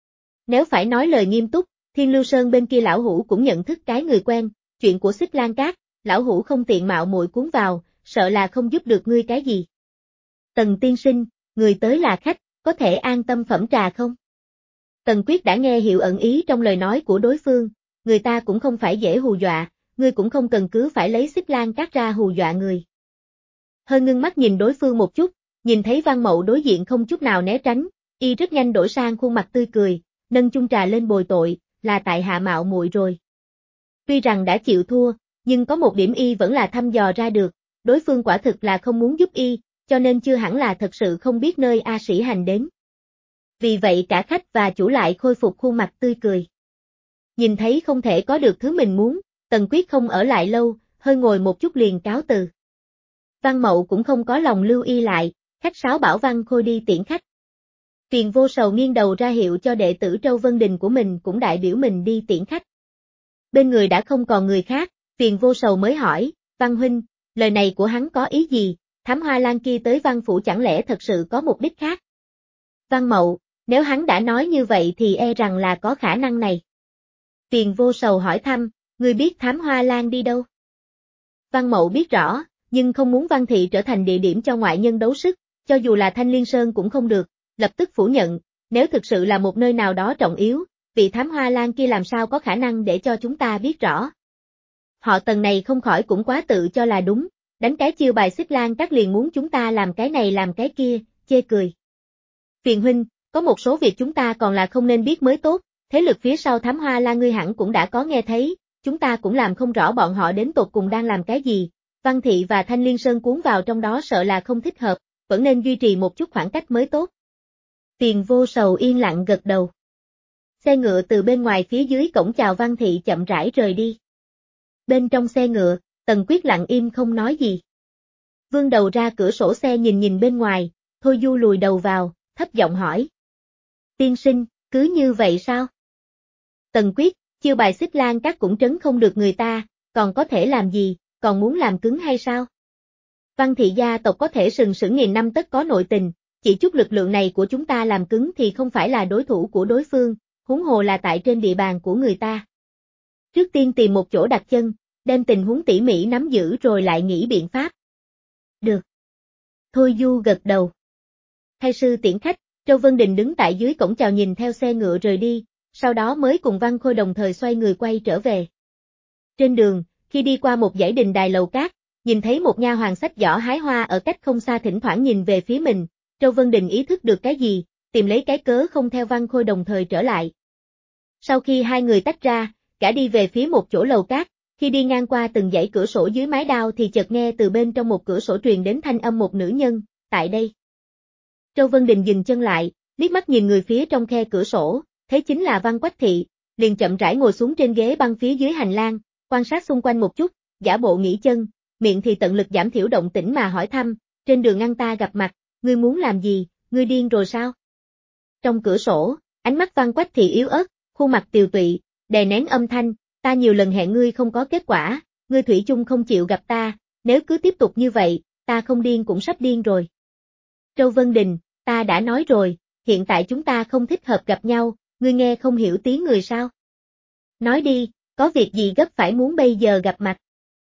Nếu phải nói lời nghiêm túc, Thiên Lưu Sơn bên kia lão hủ cũng nhận thức cái người quen, chuyện của Xích Lan Cát, lão hủ không tiện mạo muội cuốn vào, sợ là không giúp được ngươi cái gì. Tần tiên sinh, người tới là khách, có thể an tâm phẩm trà không? Tần Quyết đã nghe hiểu ẩn ý trong lời nói của đối phương, người ta cũng không phải dễ hù dọa, ngươi cũng không cần cứ phải lấy Xích Lan Cát ra hù dọa người. Hơi ngưng mắt nhìn đối phương một chút, nhìn thấy Văn Mậu đối diện không chút nào né tránh, y rất nhanh đổi sang khuôn mặt tươi cười, nâng chung trà lên bồi tội, là tại hạ mạo muội rồi. Tuy rằng đã chịu thua, nhưng có một điểm y vẫn là thăm dò ra được, đối phương quả thực là không muốn giúp y, cho nên chưa hẳn là thật sự không biết nơi A Sĩ Hành đến. Vì vậy cả khách và chủ lại khôi phục khuôn mặt tươi cười. Nhìn thấy không thể có được thứ mình muốn, Tần Quyết không ở lại lâu, hơi ngồi một chút liền cáo từ. Văn Mậu cũng không có lòng lưu y lại, khách sáo bảo Văn Khôi đi tiễn khách. Tuyền Vô Sầu nghiêng đầu ra hiệu cho đệ tử Trâu Vân Đình của mình cũng đại biểu mình đi tiễn khách. Bên người đã không còn người khác, Tuyền Vô Sầu mới hỏi, Văn Huynh, lời này của hắn có ý gì, Thám Hoa Lan kia tới Văn Phủ chẳng lẽ thật sự có mục đích khác? Văn Mậu, nếu hắn đã nói như vậy thì e rằng là có khả năng này. Tuyền Vô Sầu hỏi thăm, ngươi biết Thám Hoa Lan đi đâu? Văn Mậu biết rõ, nhưng không muốn Văn Thị trở thành địa điểm cho ngoại nhân đấu sức, cho dù là Thanh Liên Sơn cũng không được, lập tức phủ nhận, nếu thực sự là một nơi nào đó trọng yếu, vị Thám Hoa Lan kia làm sao có khả năng để cho chúng ta biết rõ. Họ Tần này không khỏi cũng quá tự cho là đúng, đánh cái chiêu bài Xích Lan Cát liền muốn chúng ta làm cái này làm cái kia, chê cười. Phiền huynh, có một số việc chúng ta còn là không nên biết mới tốt, thế lực phía sau Thám Hoa Lan ngươi hẳn cũng đã có nghe thấy, chúng ta cũng làm không rõ bọn họ đến tột cùng đang làm cái gì, Văn Thị và Thanh Liên Sơn cuốn vào trong đó sợ là không thích hợp, vẫn nên duy trì một chút khoảng cách mới tốt. Tuyền Vô Sầu yên lặng gật đầu. Xe ngựa từ bên ngoài phía dưới cổng chào Văn Thị chậm rãi rời đi. Bên trong xe ngựa, Tần Quyết lặng im không nói gì. Vươn đầu ra cửa sổ xe nhìn nhìn bên ngoài, Thôi Du lùi đầu vào, thấp giọng hỏi. Tiên sinh, cứ như vậy sao? Tần Quyết, chiêu bài Xích Lan Cát cũng trấn không được người ta, còn có thể làm gì, còn muốn làm cứng hay sao? Văn Thị gia tộc có thể sừng sững nghìn năm tất có nội tình, chỉ chút lực lượng này của chúng ta làm cứng thì không phải là đối thủ của đối phương, huống hồ là tại trên địa bàn của người ta. Trước tiên tìm một chỗ đặt chân, đem tình huống tỉ mỉ nắm giữ rồi lại nghĩ biện pháp. Được. Thôi Du gật đầu. Thay sư tiễn khách, Châu Vân Đình đứng tại dưới cổng chào nhìn theo xe ngựa rời đi, sau đó mới cùng Văn Khôi đồng thời xoay người quay trở về. Trên đường, khi đi qua một dãy đình đài lầu cát, nhìn thấy một nha hoàn xách giỏ hái hoa ở cách không xa thỉnh thoảng nhìn về phía mình, Châu Vân Đình ý thức được cái gì, tìm lấy cái cớ không theo Văn Khôi đồng thời trở lại. Sau khi hai người tách ra, cả đi về phía một chỗ lầu cát, khi đi ngang qua từng dãy cửa sổ dưới mái đao thì chợt nghe từ bên trong một cửa sổ truyền đến thanh âm một nữ nhân, tại đây. Châu Vân Đình dừng chân lại, liếc mắt nhìn người phía trong khe cửa sổ, thấy chính là Văn Quách Thị, liền chậm rãi ngồi xuống trên ghế băng phía dưới hành lang, quan sát xung quanh một chút, giả bộ nghỉ chân, miệng thì tận lực giảm thiểu động tĩnh mà hỏi thăm, trên đường ngăn ta gặp mặt, ngươi muốn làm gì, ngươi điên rồi sao? Trong cửa sổ, ánh mắt Văn Quách Thị yếu ớt, khuôn mặt tiều tụy, đè nén âm thanh, ta nhiều lần hẹn ngươi không có kết quả, ngươi thủy chung không chịu gặp ta, nếu cứ tiếp tục như vậy, ta không điên cũng sắp điên rồi. Châu Vân Đình, ta đã nói rồi, hiện tại chúng ta không thích hợp gặp nhau, ngươi nghe không hiểu tiếng người sao? Nói đi, có việc gì gấp phải muốn bây giờ gặp mặt?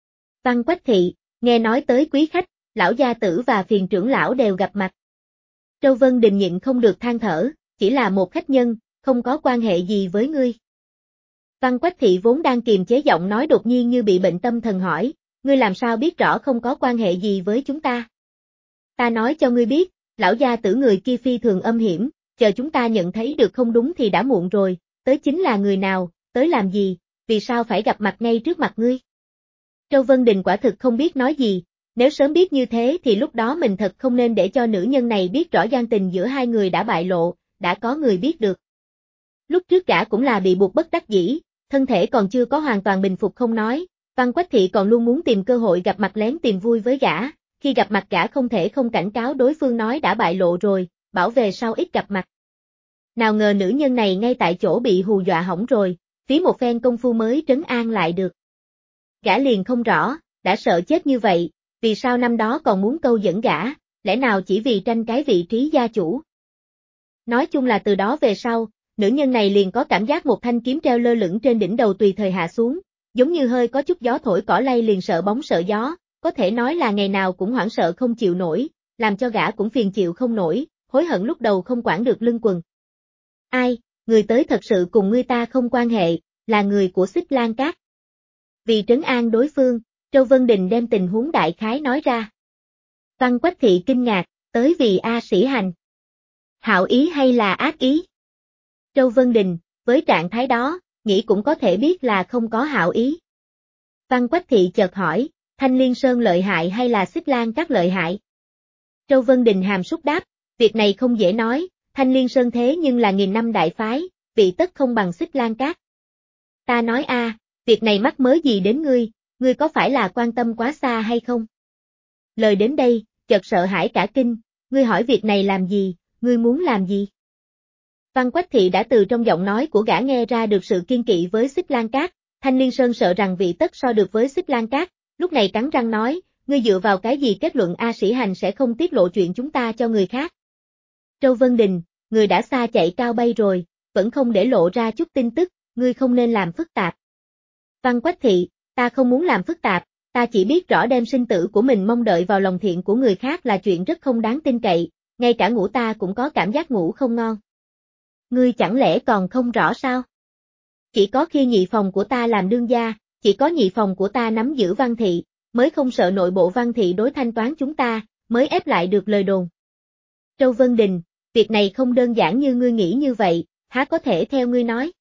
Văn Quách Thị, nghe nói tới quý khách, lão gia tử và phiền trưởng lão đều gặp mặt. Châu Vân Đình nhịn không được than thở, chỉ là một khách nhân, không có quan hệ gì với ngươi. Văn Quách Thị vốn đang kiềm chế giọng nói đột nhiên như bị bệnh tâm thần hỏi, ngươi làm sao biết rõ không có quan hệ gì với chúng ta? Ta nói cho ngươi biết, lão gia tử người kia phi thường âm hiểm, chờ chúng ta nhận thấy được không đúng thì đã muộn rồi, tới chính là người nào, tới làm gì, vì sao phải gặp mặt ngay trước mặt ngươi? Châu Vân Đình quả thực không biết nói gì, nếu sớm biết như thế thì lúc đó mình thật không nên để cho nữ nhân này biết rõ gian tình giữa hai người đã bại lộ, đã có người biết được. Lúc trước gã cũng là bị buộc bất đắc dĩ, thân thể còn chưa có hoàn toàn bình phục không nói, Văn Quách Thị còn luôn muốn tìm cơ hội gặp mặt lén tìm vui với gã, khi gặp mặt gã không thể không cảnh cáo đối phương nói đã bại lộ rồi, bảo về sau ít gặp mặt. Nào ngờ nữ nhân này ngay tại chỗ bị hù dọa hỏng rồi, phí một phen công phu mới trấn an lại được. Gã liền không rõ, đã sợ chết như vậy, vì sao năm đó còn muốn câu dẫn gã, lẽ nào chỉ vì tranh cái vị trí gia chủ. Nói chung là từ đó về sau, nữ nhân này liền có cảm giác một thanh kiếm treo lơ lửng trên đỉnh đầu tùy thời hạ xuống, giống như hơi có chút gió thổi cỏ lay liền sợ bóng sợ gió, có thể nói là ngày nào cũng hoảng sợ không chịu nổi, làm cho gã cũng phiền chịu không nổi, hối hận lúc đầu không quản được lưng quần. Ai, người tới thật sự cùng ngươi ta không quan hệ, là người của Xích Lan Các. Vì trấn an đối phương, Châu Vân Đình đem tình huống đại khái nói ra. Văn Quách Thị kinh ngạc, tới vì A Sĩ Hành. Hảo ý hay là ác ý? Châu Vân Đình, với trạng thái đó, nghĩ cũng có thể biết là không có hảo ý. Văn Quách Thị chợt hỏi, Thanh Liên Sơn lợi hại hay là Xích Lan Các lợi hại? Châu Vân Đình hàm súc đáp, việc này không dễ nói, Thanh Liên Sơn thế nhưng là nghìn năm đại phái, vị tất không bằng Xích Lan Các. Ta nói việc này mắc mớ gì đến ngươi có phải là quan tâm quá xa hay không? Lời đến đây, chợt sợ hãi cả kinh, ngươi hỏi việc này làm gì, ngươi muốn làm gì? Văn Quách Thị đã từ trong giọng nói của gã nghe ra được sự kiên kỵ với Xích Lan Các, Thanh Liên Sơn sợ rằng vị tất so được với Xích Lan Các, lúc này cắn răng nói, ngươi dựa vào cái gì kết luận A Sĩ Hành sẽ không tiết lộ chuyện chúng ta cho người khác? Châu Vân Đình, người đã xa chạy cao bay rồi, vẫn không để lộ ra chút tin tức, ngươi không nên làm phức tạp. Văn Quách Thị, ta không muốn làm phức tạp, ta chỉ biết rõ đem sinh tử của mình mong đợi vào lòng thiện của người khác là chuyện rất không đáng tin cậy, ngay cả ngủ ta cũng có cảm giác ngủ không ngon. Ngươi chẳng lẽ còn không rõ sao? Chỉ có khi nhị phòng của ta làm đương gia, chỉ có nhị phòng của ta nắm giữ Văn Thị, mới không sợ nội bộ Văn Thị đối thanh toán chúng ta, mới ép lại được lời đồn. Châu Vân Đình, việc này không đơn giản như ngươi nghĩ như vậy, há có thể theo ngươi nói.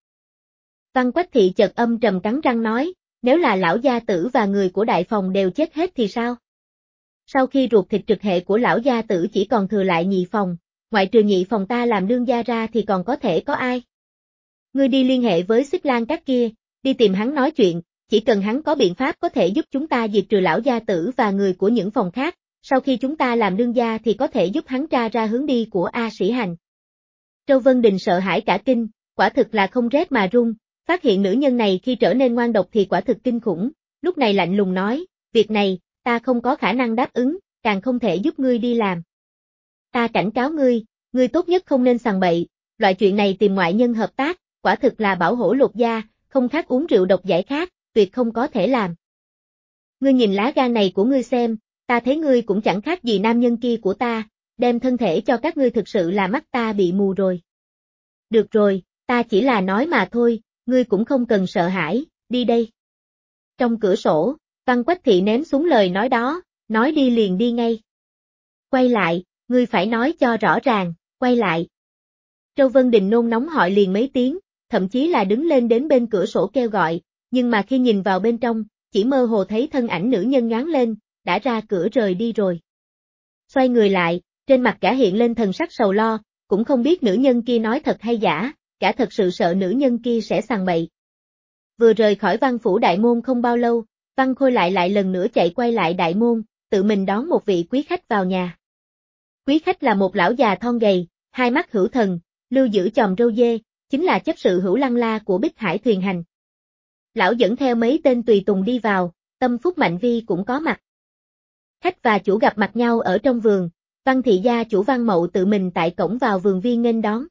Văn Quách Thị chợt âm trầm cắn răng nói, nếu là lão gia tử và người của đại phòng đều chết hết thì sao? Sau khi ruột thịt trực hệ của lão gia tử chỉ còn thừa lại nhị phòng, ngoại trừ nhị phòng ta làm đương gia ra thì còn có thể có ai? Ngươi đi liên hệ với Xích Lan Các kia, đi tìm hắn nói chuyện, chỉ cần hắn có biện pháp có thể giúp chúng ta diệt trừ lão gia tử và người của những phòng khác, sau khi chúng ta làm đương gia thì có thể giúp hắn tra ra hướng đi của A Sĩ Hành. Châu Vân Đình sợ hãi cả kinh, quả thực là không rét mà run, phát hiện nữ nhân này khi trở nên ngoan độc thì quả thực kinh khủng, lúc này lạnh lùng nói, việc này, ta không có khả năng đáp ứng, càng không thể giúp ngươi đi làm. Ta cảnh cáo ngươi tốt nhất không nên sằng bậy, loại chuyện này tìm ngoại nhân hợp tác, quả thực là bảo hổ lột da, không khác uống rượu độc giải khát, tuyệt không có thể làm. Ngươi nhìn lá gan này của ngươi xem, ta thấy ngươi cũng chẳng khác gì nam nhân kia của ta, đem thân thể cho các ngươi thực sự là mắt ta bị mù rồi. Được rồi, ta chỉ là nói mà thôi, ngươi cũng không cần sợ hãi, đi đây. Trong cửa sổ, Văn Quách Thị ném xuống lời nói đó, nói đi liền đi ngay. Quay lại, ngươi phải nói cho rõ ràng, quay lại. Châu Vân Đình nôn nóng hỏi liền mấy tiếng, thậm chí là đứng lên đến bên cửa sổ kêu gọi, nhưng mà khi nhìn vào bên trong, chỉ mơ hồ thấy thân ảnh nữ nhân nhoáng lên, đã ra cửa rời đi rồi. Xoay người lại, trên mặt gã hiện lên thần sắc sầu lo, cũng không biết nữ nhân kia nói thật hay giả, gã thật sự sợ nữ nhân kia sẽ sằng bậy. Vừa rời khỏi Văn phủ đại môn không bao lâu, Văn Khôi lại lần nữa chạy quay lại đại môn, tự mình đón một vị quý khách vào nhà. Quý khách là một lão già thon gầy, hai mắt hữu thần, lưu giữ chòm râu dê, chính là chấp sự Hữu Lăng La của Bích Hải Thuyền Hành. Lão dẫn theo mấy tên tùy tùng đi vào, Tâm Phúc Mạnh Vi cũng có mặt. Khách và chủ gặp mặt nhau ở trong vườn, Văn thị gia chủ Văn Mậu tự mình tại cổng vào vườn viên nghênh đón.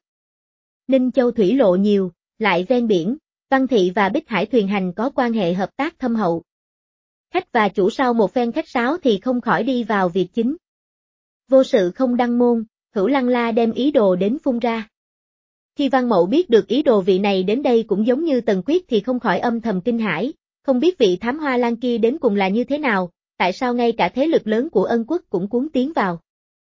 Ninh Châu thủy lộ nhiều, lại ven biển, Văn thị và Bích Hải Thuyền Hành có quan hệ hợp tác thâm hậu. Khách và chủ sau một phen khách sáo thì không khỏi đi vào việc chính. Vô sự không đăng môn, Hữu Lăng La đem ý đồ đến phun ra. Khi Văn Mậu biết được ý đồ vị này đến đây cũng giống như Tần Quyết thì không khỏi âm thầm kinh hãi, không biết vị thám hoa lan kia đến cùng là như thế nào, tại sao ngay cả thế lực lớn của Ân Quốc cũng cuốn tiến vào.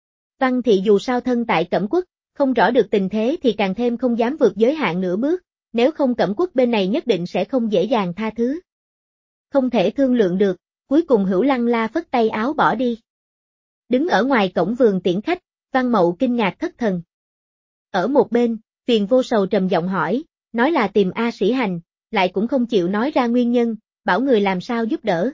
Văn thị dù sao thân tại Cẩm Quốc, không rõ được tình thế thì càng thêm không dám vượt giới hạn nửa bước, nếu không Cẩm Quốc bên này nhất định sẽ không dễ dàng tha thứ. Không thể thương lượng được, cuối cùng Hữu Lăng La phất tay áo bỏ đi. Đứng ở ngoài cổng vườn tiễn khách, Văn Mậu kinh ngạc thất thần. Ở một bên, Phiền Vô Sầu trầm giọng hỏi, nói là tìm A Sĩ Hành, lại cũng không chịu nói ra nguyên nhân, bảo người làm sao giúp đỡ.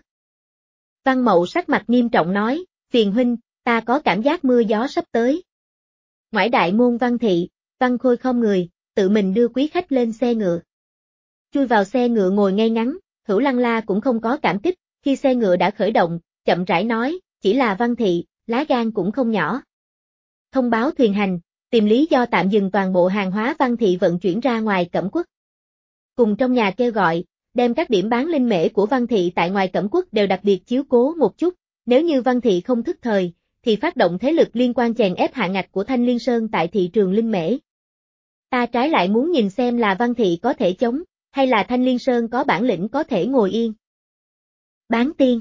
Văn Mậu sắc mặt nghiêm trọng nói, Phiền huynh, ta có cảm giác mưa gió sắp tới. Ngoại đại môn Văn thị, Văn Khôi không người, tự mình đưa quý khách lên xe ngựa. Chui vào xe ngựa ngồi ngay ngắn, Hữu Lăng La cũng không có cảm kích, khi xe ngựa đã khởi động, chậm rãi nói, chỉ là Văn thị, lá gan cũng không nhỏ. Thông báo Thuyền Hành, tìm lý do tạm dừng toàn bộ hàng hóa Văn Thị vận chuyển ra ngoài Cẩm Quốc. Cùng trong nhà kêu gọi, đem các điểm bán linh mễ của Văn Thị tại ngoài Cẩm Quốc đều đặc biệt chiếu cố một chút, nếu như Văn Thị không thức thời, thì phát động thế lực liên quan chèn ép hạ ngạch của Thanh Liên Sơn tại thị trường linh mễ. Ta trái lại muốn nhìn xem là Văn Thị có thể chống, hay là Thanh Liên Sơn có bản lĩnh có thể ngồi yên. Bán tiên.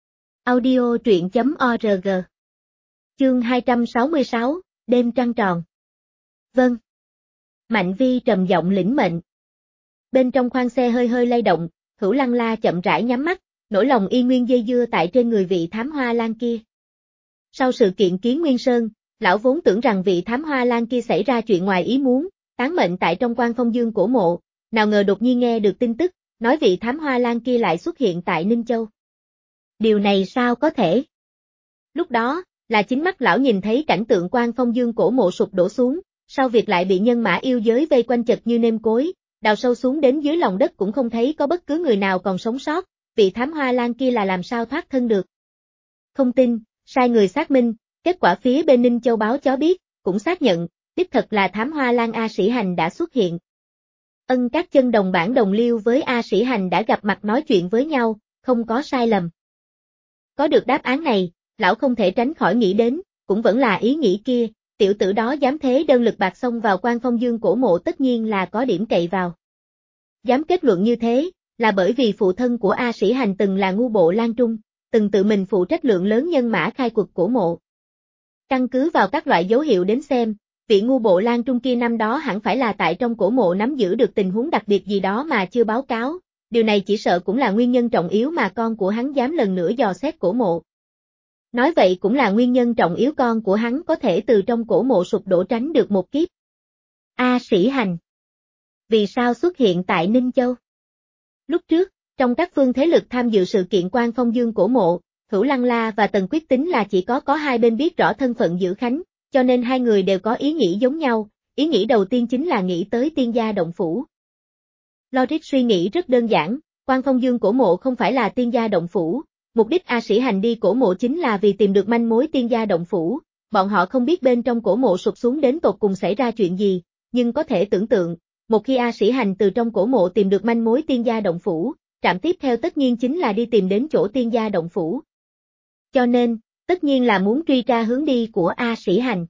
Audio truyện.org. Chương 266, đêm trăng tròn. Vâng. Mạnh Vi trầm giọng lĩnh mệnh. Bên trong khoang xe hơi hơi lay động, Hữu Lăng La chậm rãi nhắm mắt, nỗi lòng y nguyên dây dưa tại trên người vị thám hoa lan kia. Sau sự kiện Kiến Nguyên Sơn, lão vốn tưởng rằng vị thám hoa lan kia xảy ra chuyện ngoài ý muốn, tán mệnh tại trong Quan Phong Dương cổ mộ, nào ngờ đột nhiên nghe được tin tức, nói vị thám hoa lan kia lại xuất hiện tại Ninh Châu. Điều này sao có thể? Lúc đó, là chính mắt lão nhìn thấy cảnh tượng Quan Phong Dương cổ mộ sụp đổ xuống, sau việc lại bị nhân mã yêu giới vây quanh chật như nêm cối, đào sâu xuống đến dưới lòng đất cũng không thấy có bất cứ người nào còn sống sót, vị thám hoa lan kia là làm sao thoát thân được. Không tin, sai người xác minh, kết quả phía bên Ninh Châu báo cho biết, cũng xác nhận, đích thật là thám hoa lan A Sĩ Hành đã xuất hiện. Các chân đồng bản đồng liêu với A Sĩ Hành đã gặp mặt nói chuyện với nhau, không có sai lầm. Có được đáp án này, lão không thể tránh khỏi nghĩ đến, cũng vẫn là ý nghĩ kia, tiểu tử đó dám thế đơn lực bạc xông vào Quan Phong Dương cổ mộ tất nhiên là có điểm cậy vào. Dám kết luận như thế, là bởi vì phụ thân của A Sĩ Hành từng là ngu bộ Lan Trung, từng tự mình phụ trách lượng lớn nhân mã khai quật cổ mộ. Căn cứ vào các loại dấu hiệu đến xem, vị ngu bộ Lan Trung kia năm đó hẳn phải là tại trong cổ mộ nắm giữ được tình huống đặc biệt gì đó mà chưa báo cáo, điều này chỉ sợ cũng là nguyên nhân trọng yếu mà con của hắn dám lần nữa dò xét cổ mộ. Nói vậy cũng là nguyên nhân trọng yếu con của hắn có thể từ trong cổ mộ sụp đổ tránh được một kiếp. A Sĩ Hành. Vì sao xuất hiện tại Ninh Châu? Lúc trước, trong các phương thế lực tham dự sự kiện Quan Phong Dương cổ mộ, Hữu Lăng La và Tần Quyết tính là chỉ có hai bên biết rõ thân phận Giữ Khánh, cho nên hai người đều có ý nghĩ giống nhau, ý nghĩ đầu tiên chính là nghĩ tới tiên gia động phủ. Logic suy nghĩ rất đơn giản, Quan Phong Dương cổ mộ không phải là tiên gia động phủ, mục đích A Sĩ Hành đi cổ mộ chính là vì tìm được manh mối tiên gia động phủ, bọn họ không biết bên trong cổ mộ sụp xuống đến tột cùng xảy ra chuyện gì, nhưng có thể tưởng tượng, một khi A Sĩ Hành từ trong cổ mộ tìm được manh mối tiên gia động phủ, trạm tiếp theo tất nhiên chính là đi tìm đến chỗ tiên gia động phủ. Cho nên, tất nhiên là muốn truy tra hướng đi của A Sĩ Hành.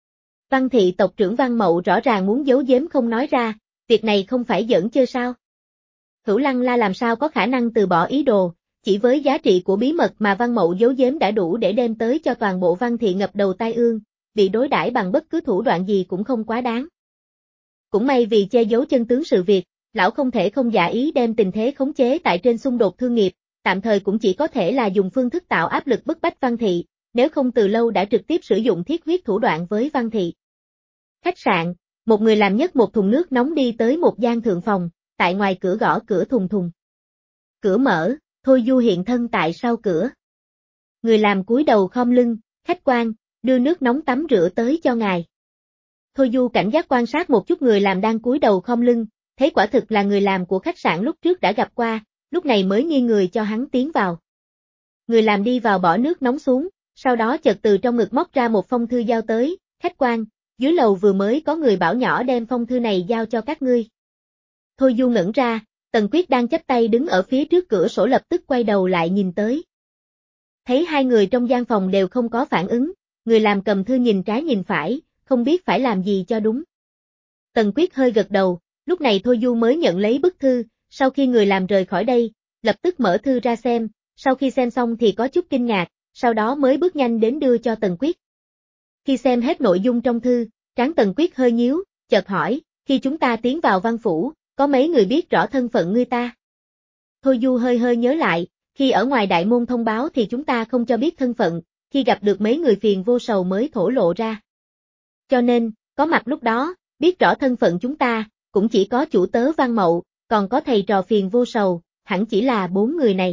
Văn Thị tộc trưởng Văn Mậu rõ ràng muốn giấu giếm không nói ra, việc này không phải giỡn chơi sao? Hữu Lăng La làm sao có khả năng từ bỏ ý đồ, chỉ với giá trị của bí mật mà Văn Mậu giấu giếm đã đủ để đem tới cho toàn bộ Văn Thị ngập đầu tai ương, bị đối đãi bằng bất cứ thủ đoạn gì cũng không quá đáng. Cũng may vì che giấu chân tướng sự việc, lão không thể không giả ý đem tình thế khống chế tại trên xung đột thương nghiệp, tạm thời cũng chỉ có thể là dùng phương thức tạo áp lực bức bách Văn Thị, nếu không từ lâu đã trực tiếp sử dụng thiết huyết thủ đoạn với Văn Thị. Khách sạn, một người làm nhấc một thùng nước nóng đi tới một gian thượng phòng, tại ngoài cửa gõ cửa thùng thùng. Cửa mở, Thôi Du hiện thân tại sau cửa. Người làm cúi đầu khom lưng, khách quan, đưa nước nóng tắm rửa tới cho ngài. Thôi Du cảnh giác quan sát một chút người làm đang cúi đầu khom lưng, thấy quả thực là người làm của khách sạn lúc trước đã gặp qua, lúc này mới nghiêng người cho hắn tiến vào. Người làm đi vào bỏ nước nóng xuống, sau đó chợt từ trong ngực móc ra một phong thư giao tới, khách quan, dưới lầu vừa mới có người bảo nhỏ đem phong thư này giao cho các ngươi. Thôi Du ngẩn ra, Tần Quyết đang chắp tay đứng ở phía trước cửa sổ lập tức quay đầu lại nhìn tới. Thấy hai người trong gian phòng đều không có phản ứng, người làm cầm thư nhìn trái nhìn phải, không biết phải làm gì cho đúng. Tần Quyết hơi gật đầu, lúc này Thôi Du mới nhận lấy bức thư, sau khi người làm rời khỏi đây, lập tức mở thư ra xem, sau khi xem xong thì có chút kinh ngạc, sau đó mới bước nhanh đến đưa cho Tần Quyết. Khi xem hết nội dung trong thư, trán Tần Quyết hơi nhíu, chợt hỏi, khi chúng ta tiến vào văn phủ, có mấy người biết rõ thân phận ngươi ta? Thôi Du hơi nhớ lại, khi ở ngoài đại môn thông báo thì chúng ta không cho biết thân phận, khi gặp được mấy người phiền vô sầu mới thổ lộ ra. Cho nên, có mặt lúc đó, biết rõ thân phận chúng ta, cũng chỉ có chủ tớ Văn Mậu, còn có thầy trò phiền vô sầu, hẳn chỉ là 4 người này.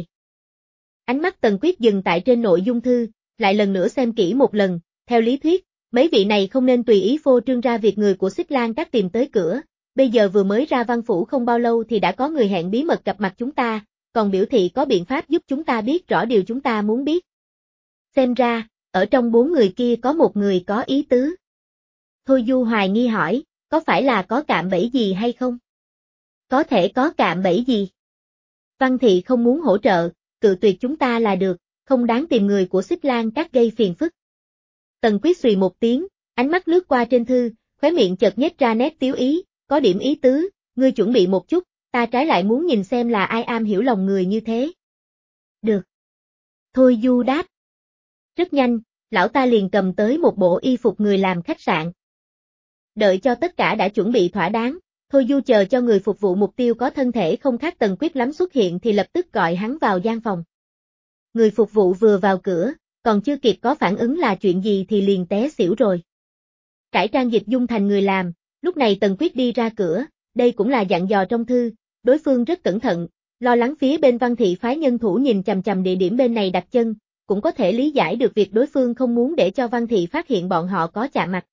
Ánh mắt Tần Quyết dừng tại trên nội dung thư, lại lần nữa xem kỹ một lần, theo lý thuyết, mấy vị này không nên tùy ý phô trương ra việc người của Xích Lan Các tìm tới cửa, bây giờ vừa mới ra văn phủ không bao lâu thì đã có người hẹn bí mật gặp mặt chúng ta, còn biểu thị có biện pháp giúp chúng ta biết rõ điều chúng ta muốn biết. Xem ra, ở trong 4 người kia có một người có ý tứ. Thôi Du hoài nghi hỏi, có phải là có cạm bẫy gì hay không? Có thể có cạm bẫy gì? Văn Thị không muốn hỗ trợ, cự tuyệt chúng ta là được, không đáng tìm người của Xích Lan Các gây phiền phức. Tần Quyết xùy một tiếng, ánh mắt lướt qua trên thư, khóe miệng chợt nhếch ra nét tiếu ý, có điểm ý tứ, ngươi chuẩn bị một chút, ta trái lại muốn nhìn xem là ai am hiểu lòng người như thế. Được. Thôi Du đáp. Rất nhanh, lão ta liền cầm tới một bộ y phục người làm khách sạn. Đợi cho tất cả đã chuẩn bị thỏa đáng, Thôi Du chờ cho người phục vụ mục tiêu có thân thể không khác Tần Quyết lắm xuất hiện thì lập tức gọi hắn vào gian phòng. Người phục vụ vừa vào cửa, còn chưa kịp có phản ứng là chuyện gì thì liền té xỉu rồi. Cải trang dịch dung thành người làm, lúc này Tần Quyết đi ra cửa, đây cũng là dặn dò trong thư, đối phương rất cẩn thận, lo lắng phía bên Văn Thị phái nhân thủ nhìn chằm chằm địa điểm bên này đặt chân, cũng có thể lý giải được việc đối phương không muốn để cho Văn Thị phát hiện bọn họ có chạm mặt.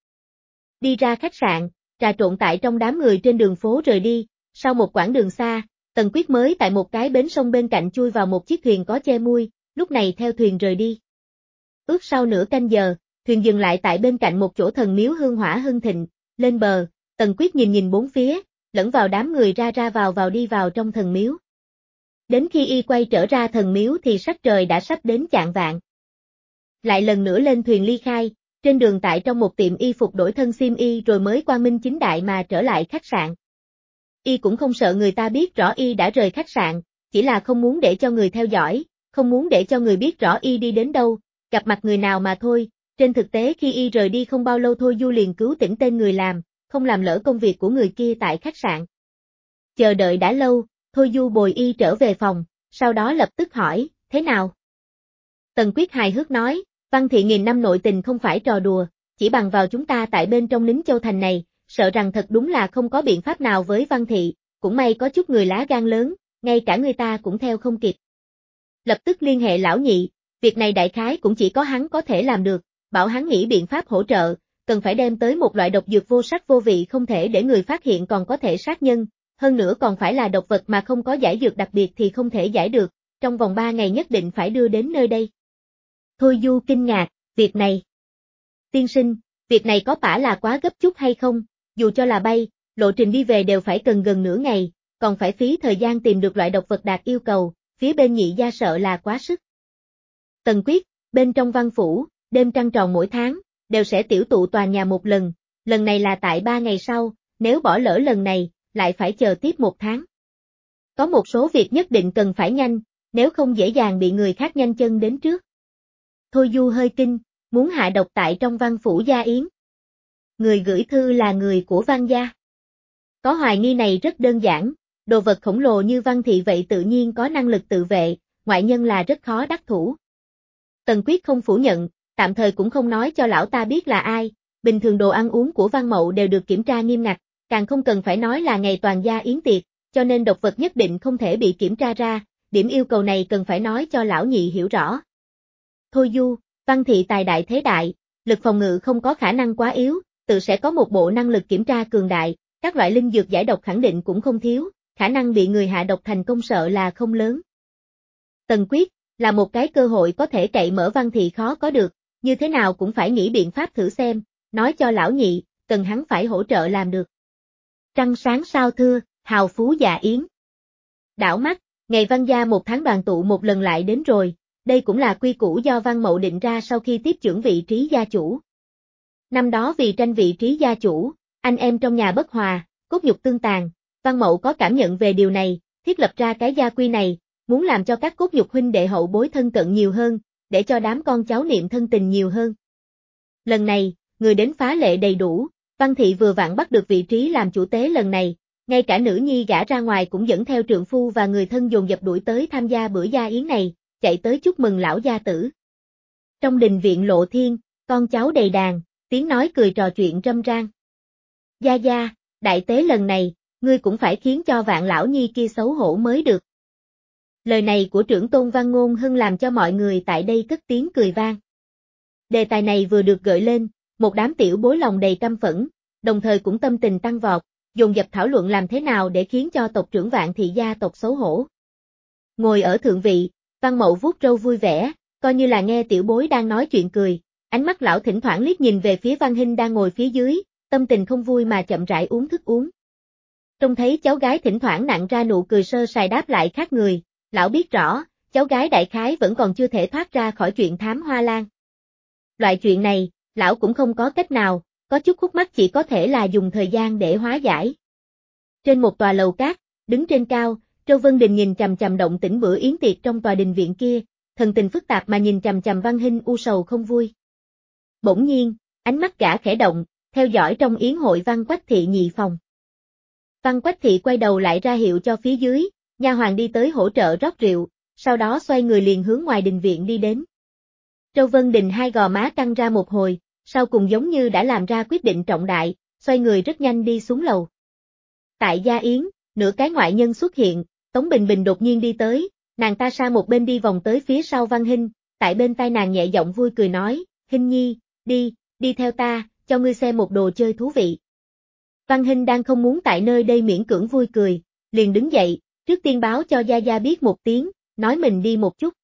Đi ra khách sạn, trà trộn tại trong đám người trên đường phố rời đi, sau một quãng đường xa, Tần Quyết mới tại một cái bến sông bên cạnh chui vào một chiếc thuyền có che mui, lúc này theo thuyền rời đi. Ước sau nửa canh giờ, thuyền dừng lại tại bên cạnh một chỗ thần miếu hương hỏa hưng thịnh, lên bờ, Tần Quyết nhìn bốn phía, lẫn vào đám người ra vào đi vào trong thần miếu. Đến khi y quay trở ra thần miếu thì sắc trời đã sắp đến chạng vạng. Lại lần nữa lên thuyền ly khai, trên đường tại trong một tiệm y phục đổi thân xiêm y rồi mới quang minh chính đại mà trở lại khách sạn. Y cũng không sợ người ta biết rõ y đã rời khách sạn, chỉ là không muốn để cho người theo dõi, không muốn để cho người biết rõ y đi đến đâu, gặp mặt người nào mà thôi. Trên thực tế khi y rời đi không bao lâu Thôi Du liền cứu tỉnh tên người làm, không làm lỡ công việc của người kia tại khách sạn. Chờ đợi đã lâu, Thôi Du bồi y trở về phòng, sau đó lập tức hỏi, thế nào? Tần Quyết hài hước nói, Văn Thị nghìn năm nội tình không phải trò đùa, chỉ bằng vào chúng ta tại bên trong Nính Châu Thành này, sợ rằng thật đúng là không có biện pháp nào với Văn Thị, cũng may có chút người lá gan lớn, ngay cả người ta cũng theo không kịp. Lập tức liên hệ lão nhị, việc này đại khái cũng chỉ có hắn có thể làm được, bảo hắn nghĩ biện pháp hỗ trợ, cần phải đem tới một loại độc dược vô sắc vô vị không thể để người phát hiện còn có thể sát nhân, hơn nữa còn phải là độc vật mà không có giải dược đặc biệt thì không thể giải được, trong vòng 3 ngày nhất định phải đưa đến nơi đây. Thôi Du kinh ngạc, việc này. Tiên sinh, việc này có phải là quá gấp chút hay không, dù cho là bay, lộ trình đi về đều phải cần gần nửa ngày, còn phải phí thời gian tìm được loại độc vật đạt yêu cầu, phía bên nhị gia sợ là quá sức. Tần Quyết, bên trong văn phủ, đêm trăng tròn mỗi tháng, đều sẽ tiểu tụ tòa nhà một lần này là tại 3 ngày sau, nếu bỏ lỡ lần này, lại phải chờ tiếp 1 tháng. Có một số việc nhất định cần phải nhanh, nếu không dễ dàng bị người khác nhanh chân đến trước. Thôi Du hơi kinh, muốn hạ độc tại trong văn phủ gia yến. Người gửi thư là người của Văn gia. Có hoài nghi này rất đơn giản, đồ vật khổng lồ như Văn Thị vậy tự nhiên có năng lực tự vệ, ngoại nhân là rất khó đắc thủ. Tần Quyết không phủ nhận, tạm thời cũng không nói cho lão ta biết là ai, bình thường đồ ăn uống của Văn Mậu đều được kiểm tra nghiêm ngặt, càng không cần phải nói là ngày toàn gia yến tiệc, cho nên độc vật nhất định không thể bị kiểm tra ra, điểm yêu cầu này cần phải nói cho lão nhị hiểu rõ. Thôi Du, Văn Thị tài đại thế đại, lực phòng ngự không có khả năng quá yếu, tự sẽ có một bộ năng lực kiểm tra cường đại, các loại linh dược giải độc khẳng định cũng không thiếu, khả năng bị người hạ độc thành công sợ là không lớn. Tần Quyết, là một cái cơ hội có thể cậy mở Văn Thị khó có được, như thế nào cũng phải nghĩ biện pháp thử xem, nói cho lão nhị, cần hắn phải hỗ trợ làm được. Trăng sáng sao thưa, hào phú dạ yến. Đảo mắt, ngày Văn gia 1 tháng đoàn tụ một lần lại đến rồi, đây cũng là quy củ do Văn Mậu định ra sau khi tiếp chưởng vị trí gia chủ. Năm đó vì tranh vị trí gia chủ, anh em trong nhà bất hòa, cốt nhục tương tàn, Văn Mậu có cảm nhận về điều này, thiết lập ra cái gia quy này, muốn làm cho các cốt nhục huynh đệ hậu bối thân cận nhiều hơn, để cho đám con cháu niệm thân tình nhiều hơn. Lần này, người đến phá lệ đầy đủ, Văn Thị vừa vặn bắt được vị trí làm chủ tế lần này, ngay cả nữ nhi gả ra ngoài cũng dẫn theo trượng phu và người thân dồn dập đuổi tới tham gia bữa gia yến này, chạy tới chúc mừng lão gia tử. Trong đình viện lộ thiên, con cháu đầy đàn, tiếng nói cười trò chuyện râm ran. Gia gia, đại tế lần này, ngươi cũng phải khiến cho Vạn lão nhi kia xấu hổ mới được. Lời này của trưởng tôn Văn Ngôn Hưng làm cho mọi người tại đây cất tiếng cười vang. Đề tài này vừa được gợi lên, một đám tiểu bối lòng đầy căm phẫn, đồng thời cũng tâm tình tăng vọt, dồn dập thảo luận làm thế nào để khiến cho tộc trưởng Vạn thị gia tộc xấu hổ. Ngồi ở thượng vị, Văn Mậu vuốt râu vui vẻ, coi như là nghe tiểu bối đang nói chuyện cười, ánh mắt lão thỉnh thoảng liếc nhìn về phía Văn Hinh đang ngồi phía dưới, tâm tình không vui mà chậm rãi uống thức uống. Trông thấy cháu gái thỉnh thoảng nặn ra nụ cười sơ sài đáp lại khác người, lão biết rõ, cháu gái đại khái vẫn còn chưa thể thoát ra khỏi chuyện thám hoa lan. Loại chuyện này, lão cũng không có cách nào, có chút khúc mắc chỉ có thể là dùng thời gian để hóa giải. Trên một tòa lầu cát, đứng trên cao, Châu Vân Đình nhìn chằm chằm động tĩnh bữa yến tiệc trong tòa đình viện kia, thần tình phức tạp mà nhìn chằm chằm Văn Hinh u sầu không vui. Bỗng nhiên, ánh mắt gã khẽ động, theo dõi trong yến hội Văn Quách Thị nhị phòng. Văn Quách Thị quay đầu lại ra hiệu cho phía dưới, nha hoàn đi tới hỗ trợ rót rượu, sau đó xoay người liền hướng ngoài đình viện đi đến. Châu Vân Đình hai gò má căng ra một hồi, sau cùng giống như đã làm ra quyết định trọng đại, xoay người rất nhanh đi xuống lầu. Tại gia yến, nửa cái ngoại nhân xuất hiện, Tống Bình Bình đột nhiên đi tới, nàng ta sang một bên đi vòng tới phía sau Văn Hinh, tại bên tai nàng nhẹ giọng vui cười nói, Hinh nhi, đi theo ta, cho ngươi xem một đồ chơi thú vị. Văn Hinh đang không muốn tại nơi đây miễn cưỡng vui cười, liền đứng dậy, trước tiên báo cho Gia Gia biết một tiếng, nói mình đi một chút.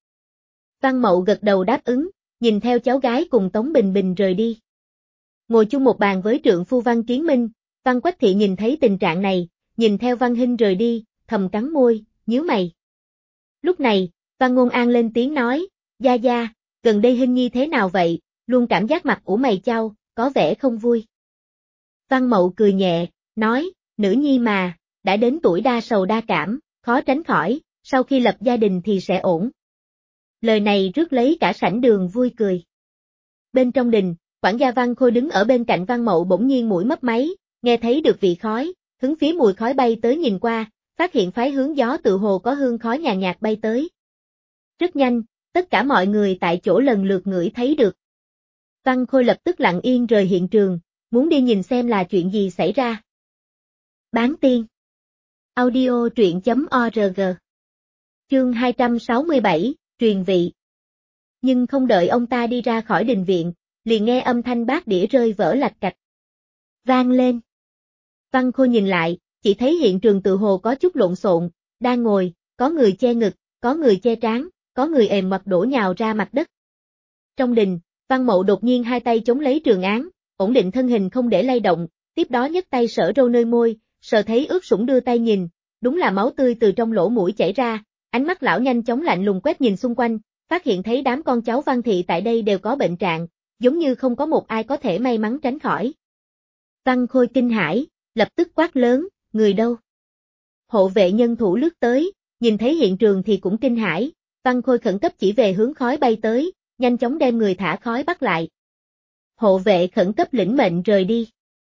Văn Mậu gật đầu đáp ứng, nhìn theo cháu gái cùng Tống Bình Bình rời đi. Ngồi chung một bàn với trượng phu Văn Kiến Minh, Văn Quách Thị nhìn thấy tình trạng này, nhìn theo Văn Hinh rời đi, thầm cắn môi, nhíu mày. Lúc này, Văn Ngôn An lên tiếng nói, Gia Gia, gần đây Hinh nhi thế nào vậy, luôn cảm giác mặt ủ mày chau, có vẻ không vui. Văn Mậu cười nhẹ, nói, nữ nhi mà, đã đến tuổi đa sầu đa cảm, khó tránh khỏi, sau khi lập gia đình thì sẽ ổn. Lời này rước lấy cả sảnh đường vui cười. Bên trong đình, quản gia Văn Khôi đứng ở bên cạnh Văn Mậu bỗng nhiên mũi mấp máy, nghe thấy được vị khói, hướng phía mùi khói bay tới nhìn qua, phát hiện phái hướng gió tự hồ có hương khói nhàn nhạt bay tới. Rất nhanh, tất cả mọi người tại chỗ lần lượt ngửi thấy được. Văn Khôi lập tức lặng yên rời hiện trường, muốn đi nhìn xem là chuyện gì xảy ra. Bán tiên. Audio truyện.org. Chương 267, truyền vị. Nhưng không đợi ông ta đi ra khỏi đình viện, liền nghe âm thanh bát đĩa rơi vỡ lạch cạch. Vang lên. Văn Khôi nhìn lại, chỉ thấy hiện trường tự hồ có chút lộn xộn, đang ngồi, có người che ngực, có người che trán, có người ềm mặt đổ nhào ra mặt đất. Trong đình, Văn Mậu đột nhiên hai tay chống lấy trường án, ổn định thân hình không để lay động, tiếp đó nhấc tay sờ râu nơi môi, sờ thấy ướt sũng đưa tay nhìn, đúng là máu tươi từ trong lỗ mũi chảy ra, ánh mắt lão nhanh chóng lạnh lùng quét nhìn xung quanh, phát hiện thấy đám con cháu Văn Thị tại đây đều có bệnh trạng, giống như không có một ai có thể may mắn tránh khỏi. Văn Khôi kinh hãi, lập tức quát lớn, người đâu? Hộ vệ nhân thủ lướt tới, nhìn thấy hiện trường thì cũng kinh hãi, Văn Khôi khẩn cấp chỉ về hướng khói bay tới, nhanh chóng đem người thả khói bắt lại. Hộ vệ khẩn cấp lĩnh mệnh rời đi.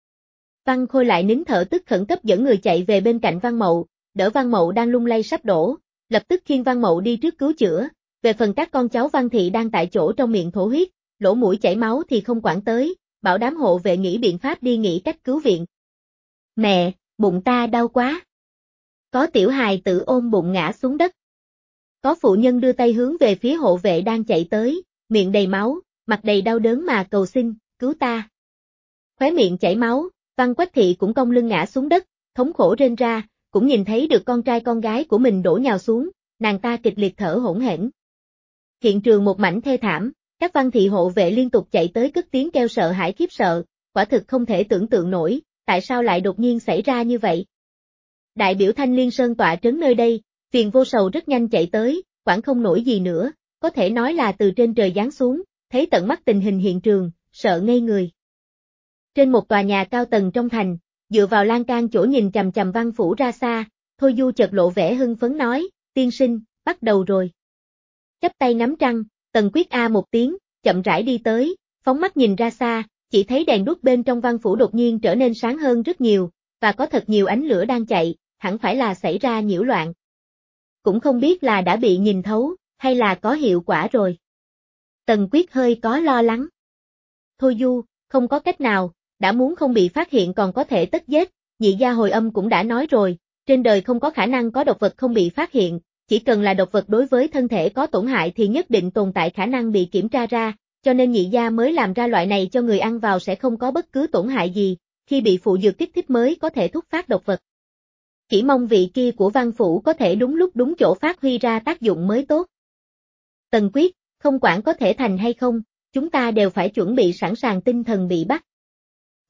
Văn Khôi lại nín thở tức khẩn cấp dẫn người chạy về bên cạnh Văn Mậu, đỡ Văn Mậu đang lung lay sắp đổ, lập tức khiêng Văn Mậu đi trước cứu chữa, về phần các con cháu Văn Thị đang tại chỗ trong miệng thổ huyết, lỗ mũi chảy máu thì không quản tới, bảo đám hộ vệ nghĩ biện pháp đi nghĩ cách cứu viện. Mẹ, bụng ta đau quá. Có tiểu hài tự ôm bụng ngã xuống đất. Có phụ nhân đưa tay hướng về phía hộ vệ đang chạy tới, miệng đầy máu, mặt đầy đau đớn mà cầu xin, cứu ta. Khóe miệng chảy máu, Văn Quách Thị cũng cong lưng ngã xuống đất, thống khổ rên ra, cũng nhìn thấy được con trai con gái của mình đổ nhào xuống, nàng ta kịch liệt thở hổn hển. Hiện trường một mảnh thê thảm, các Văn Thị hộ vệ liên tục chạy tới cất tiếng kêu sợ hãi khiếp sợ, quả thực không thể tưởng tượng nổi, tại sao lại đột nhiên xảy ra như vậy. Đại biểu Thanh Liên Sơn tọa trấn nơi đây, Phiền Vô Sầu rất nhanh chạy tới, quản không nổi gì nữa, có thể nói là từ trên trời giáng xuống, thấy tận mắt tình hình hiện trường, sợ ngây người. Trên một tòa nhà cao tầng trong thành, dựa vào lan can chỗ nhìn chằm chằm Văn phủ ra xa, Thôi Du chợt lộ vẻ hưng phấn nói, tiên sinh, bắt đầu rồi. Chắp tay nắm trăng, Tần Quyết A một tiếng, chậm rãi đi tới, phóng mắt nhìn ra xa, chỉ thấy đèn đuốc bên trong Văn phủ đột nhiên trở nên sáng hơn rất nhiều, và có thật nhiều ánh lửa đang chạy, hẳn phải là xảy ra nhiễu loạn. Cũng không biết là đã bị nhìn thấu, hay là có hiệu quả rồi. Tần Quyết hơi có lo lắng. Thôi Du, không có cách nào, đã muốn không bị phát hiện còn có thể tất giết, nhị gia hồi âm cũng đã nói rồi, trên đời không có khả năng có độc vật không bị phát hiện, chỉ cần là độc vật đối với thân thể có tổn hại thì nhất định tồn tại khả năng bị kiểm tra ra, cho nên nhị gia mới làm ra loại này cho người ăn vào sẽ không có bất cứ tổn hại gì, khi bị phụ dược kích thích mới có thể thúc phát độc vật. Chỉ mong vị kia của Văn phủ có thể đúng lúc đúng chỗ phát huy ra tác dụng mới tốt. Tần Quyết, không quản có thể thành hay không, chúng ta đều phải chuẩn bị sẵn sàng tinh thần bị bắt.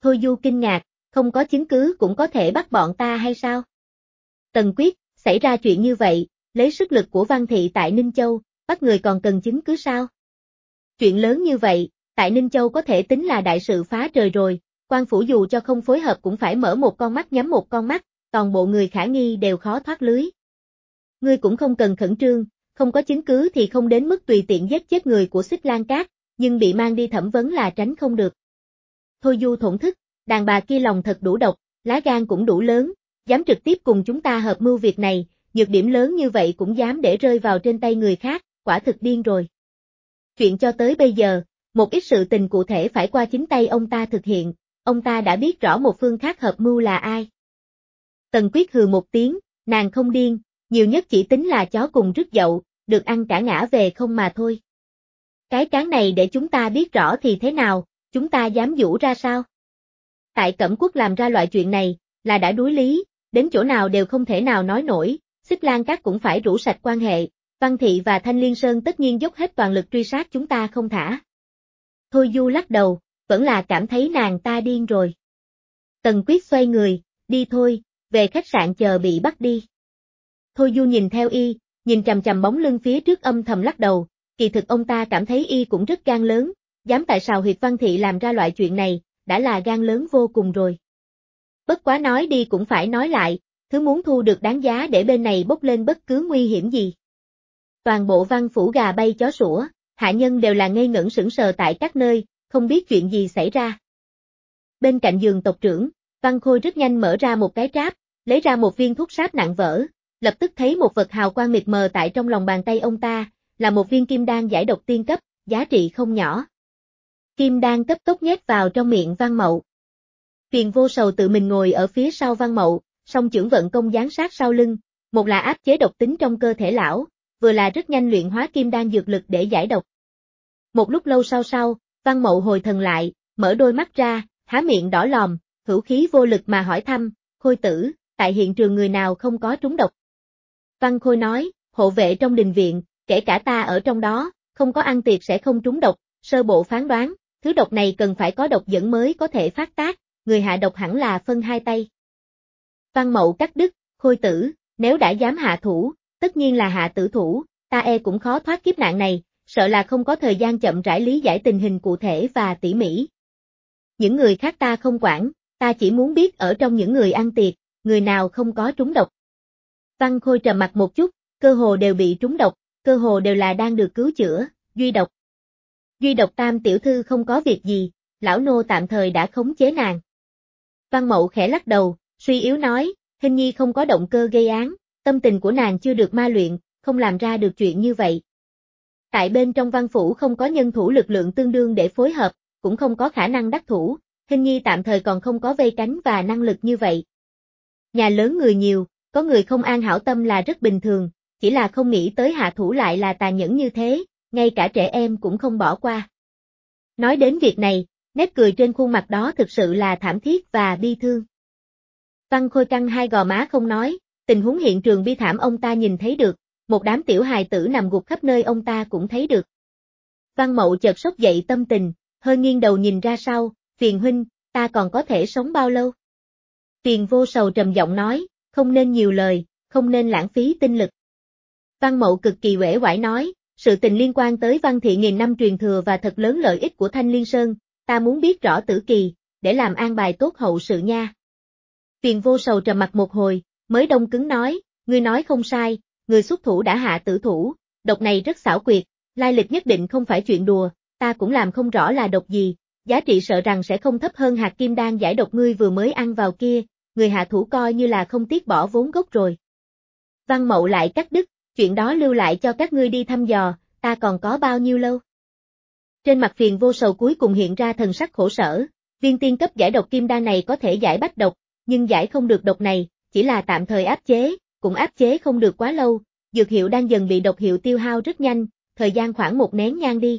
Thôi Du kinh ngạc, không có chứng cứ cũng có thể bắt bọn ta hay sao? Tần Quyết, xảy ra chuyện như vậy, lấy sức lực của Văn Thị tại Ninh Châu, bắt người còn cần chứng cứ sao? Chuyện lớn như vậy, tại Ninh Châu có thể tính là đại sự phá trời rồi, quan phủ dù cho không phối hợp cũng phải mở một con mắt nhắm một con mắt, toàn bộ người khả nghi đều khó thoát lưới. Ngươi cũng không cần khẩn trương, không có chứng cứ thì không đến mức tùy tiện giết chết người của Xích Lan Cát, nhưng bị mang đi thẩm vấn là tránh không được. Thôi Du thổn thức, đàn bà kia lòng thật đủ độc, lá gan cũng đủ lớn, dám trực tiếp cùng chúng ta hợp mưu việc này, nhược điểm lớn như vậy cũng dám để rơi vào trên tay người khác, quả thực điên rồi. Chuyện cho tới bây giờ, một ít sự tình cụ thể phải qua chính tay ông ta thực hiện, ông ta đã biết rõ một phương khác hợp mưu là ai. Tần Quyết hừ một tiếng, nàng không điên, nhiều nhất chỉ tính là chó cùng rứt dậu, được ăn cả ngã về không mà thôi. Cái cán này để chúng ta biết rõ thì thế nào, chúng ta dám giũ ra sao? Tại Cẩm Quốc làm ra loại chuyện này, là đã đuối lý, đến chỗ nào đều không thể nào nói nổi, Xích Lan Cát cũng phải rũ sạch quan hệ, Văn Thị và Thanh Liên Sơn tất nhiên dốc hết toàn lực truy sát chúng ta không thả. Thôi Du lắc đầu, vẫn là cảm thấy nàng ta điên rồi. Tần Quyết xoay người, đi thôi, về khách sạn chờ bị bắt đi. Thôi Du nhìn theo y, nhìn chằm chằm bóng lưng phía trước âm thầm lắc đầu, kỳ thực ông ta cảm thấy y cũng rất gan lớn, dám tại sao huyệt Văn Thị làm ra loại chuyện này, đã là gan lớn vô cùng rồi. Bất quá nói đi cũng phải nói lại, thứ muốn thu được đáng giá để bên này bốc lên bất cứ nguy hiểm gì. Toàn bộ Văn phủ gà bay chó sủa, hạ nhân đều là ngây ngẩn sững sờ tại các nơi, không biết chuyện gì xảy ra. Bên cạnh giường tộc trưởng, Văn Khôi rất nhanh mở ra một cái tráp, lấy ra một viên thuốc sáp nặng vỡ, lập tức thấy một vật hào quang mịt mờ tại trong lòng bàn tay ông ta, là một viên kim đan giải độc tiên cấp, giá trị không nhỏ. Kim đan cấp tốc nhét vào trong miệng Văn Mậu. Tiền Vô Sầu tự mình ngồi ở phía sau Văn Mậu, song chưởng vận công giáng sát sau lưng, một là áp chế độc tính trong cơ thể lão, vừa là rất nhanh luyện hóa kim đan dược lực để giải độc. Một lúc lâu sau, Văn Mậu hồi thần lại, mở đôi mắt ra, há miệng đỏ lòm, hữu khí vô lực mà hỏi thăm, Khôi tử, tại hiện trường người nào không có trúng độc? Văn Khôi nói, hộ vệ trong đình viện, kể cả ta ở trong đó, không có ăn tiệc sẽ không trúng độc, sơ bộ phán đoán, thứ độc này cần phải có độc dẫn mới có thể phát tác, người hạ độc hẳn là phân hai tay. Văn Mậu cắt đứt, Khôi tử, nếu đã dám hạ thủ, tất nhiên là hạ tử thủ, ta cũng khó thoát kiếp nạn này, sợ là không có thời gian chậm rãi lý giải tình hình cụ thể và tỉ mỉ. Những người khác ta không quản, ta chỉ muốn biết ở trong những người ăn tiệc, người nào không có trúng độc. Văn Khôi trầm mặt một chút, cơ hồ đều bị trúng độc, cơ hồ đều là đang được cứu chữa, duy độc Tam tiểu thư không có việc gì, lão nô tạm thời đã khống chế nàng. Văn Mậu khẽ lắc đầu, suy yếu nói, Hình Nhi không có động cơ gây án, tâm tình của nàng chưa được ma luyện, không làm ra được chuyện như vậy. Tại bên trong Văn phủ không có nhân thủ lực lượng tương đương để phối hợp, cũng không có khả năng đắc thủ, Hình Nhi tạm thời còn không có vây cánh và năng lực như vậy. Nhà lớn người nhiều, có người không an hảo tâm là rất bình thường, chỉ là không nghĩ tới hạ thủ lại là tàn nhẫn như thế, ngay cả trẻ em cũng không bỏ qua. Nói đến việc này, nét cười trên khuôn mặt đó thực sự là thảm thiết và bi thương. Văn Khôi căng hai gò má không nói, tình huống hiện trường bi thảm ông ta nhìn thấy được, một đám tiểu hài tử nằm gục khắp nơi ông ta cũng thấy được. Văn Mậu chợt sốc dậy tâm tình, hơi nghiêng đầu nhìn ra sau, Phiền huynh, ta còn có thể sống bao lâu? Phiền Vô Sầu trầm giọng nói, không nên nhiều lời, không nên lãng phí tinh lực. Văn Mậu cực kỳ uể oải nói, sự tình liên quan tới Văn Thị nghìn năm truyền thừa và thật lớn lợi ích của Thanh Liên Sơn, ta muốn biết rõ tử kỳ, để làm an bài tốt hậu sự nha. Phiền Vô Sầu trầm mặt một hồi, mới đông cứng nói, ngươi nói không sai, người xuất thủ đã hạ tử thủ, độc này rất xảo quyệt, lai lịch nhất định không phải chuyện đùa, ta cũng làm không rõ là độc gì, giá trị sợ rằng sẽ không thấp hơn hạt kim đan giải độc ngươi vừa mới ăn vào kia, người hạ thủ coi như là không tiếc bỏ vốn gốc rồi. Văn Mậu lại cắt đứt, chuyện đó lưu lại cho các ngươi đi thăm dò, ta còn có bao nhiêu lâu? Trên mặt Phiền Vô Sầu cuối cùng hiện ra thần sắc khổ sở, viên tiên cấp giải độc kim đan này có thể giải bách độc, nhưng giải không được độc này, chỉ là tạm thời áp chế, cũng áp chế không được quá lâu, dược hiệu đang dần bị độc hiệu tiêu hao rất nhanh, thời gian khoảng một nén nhang đi.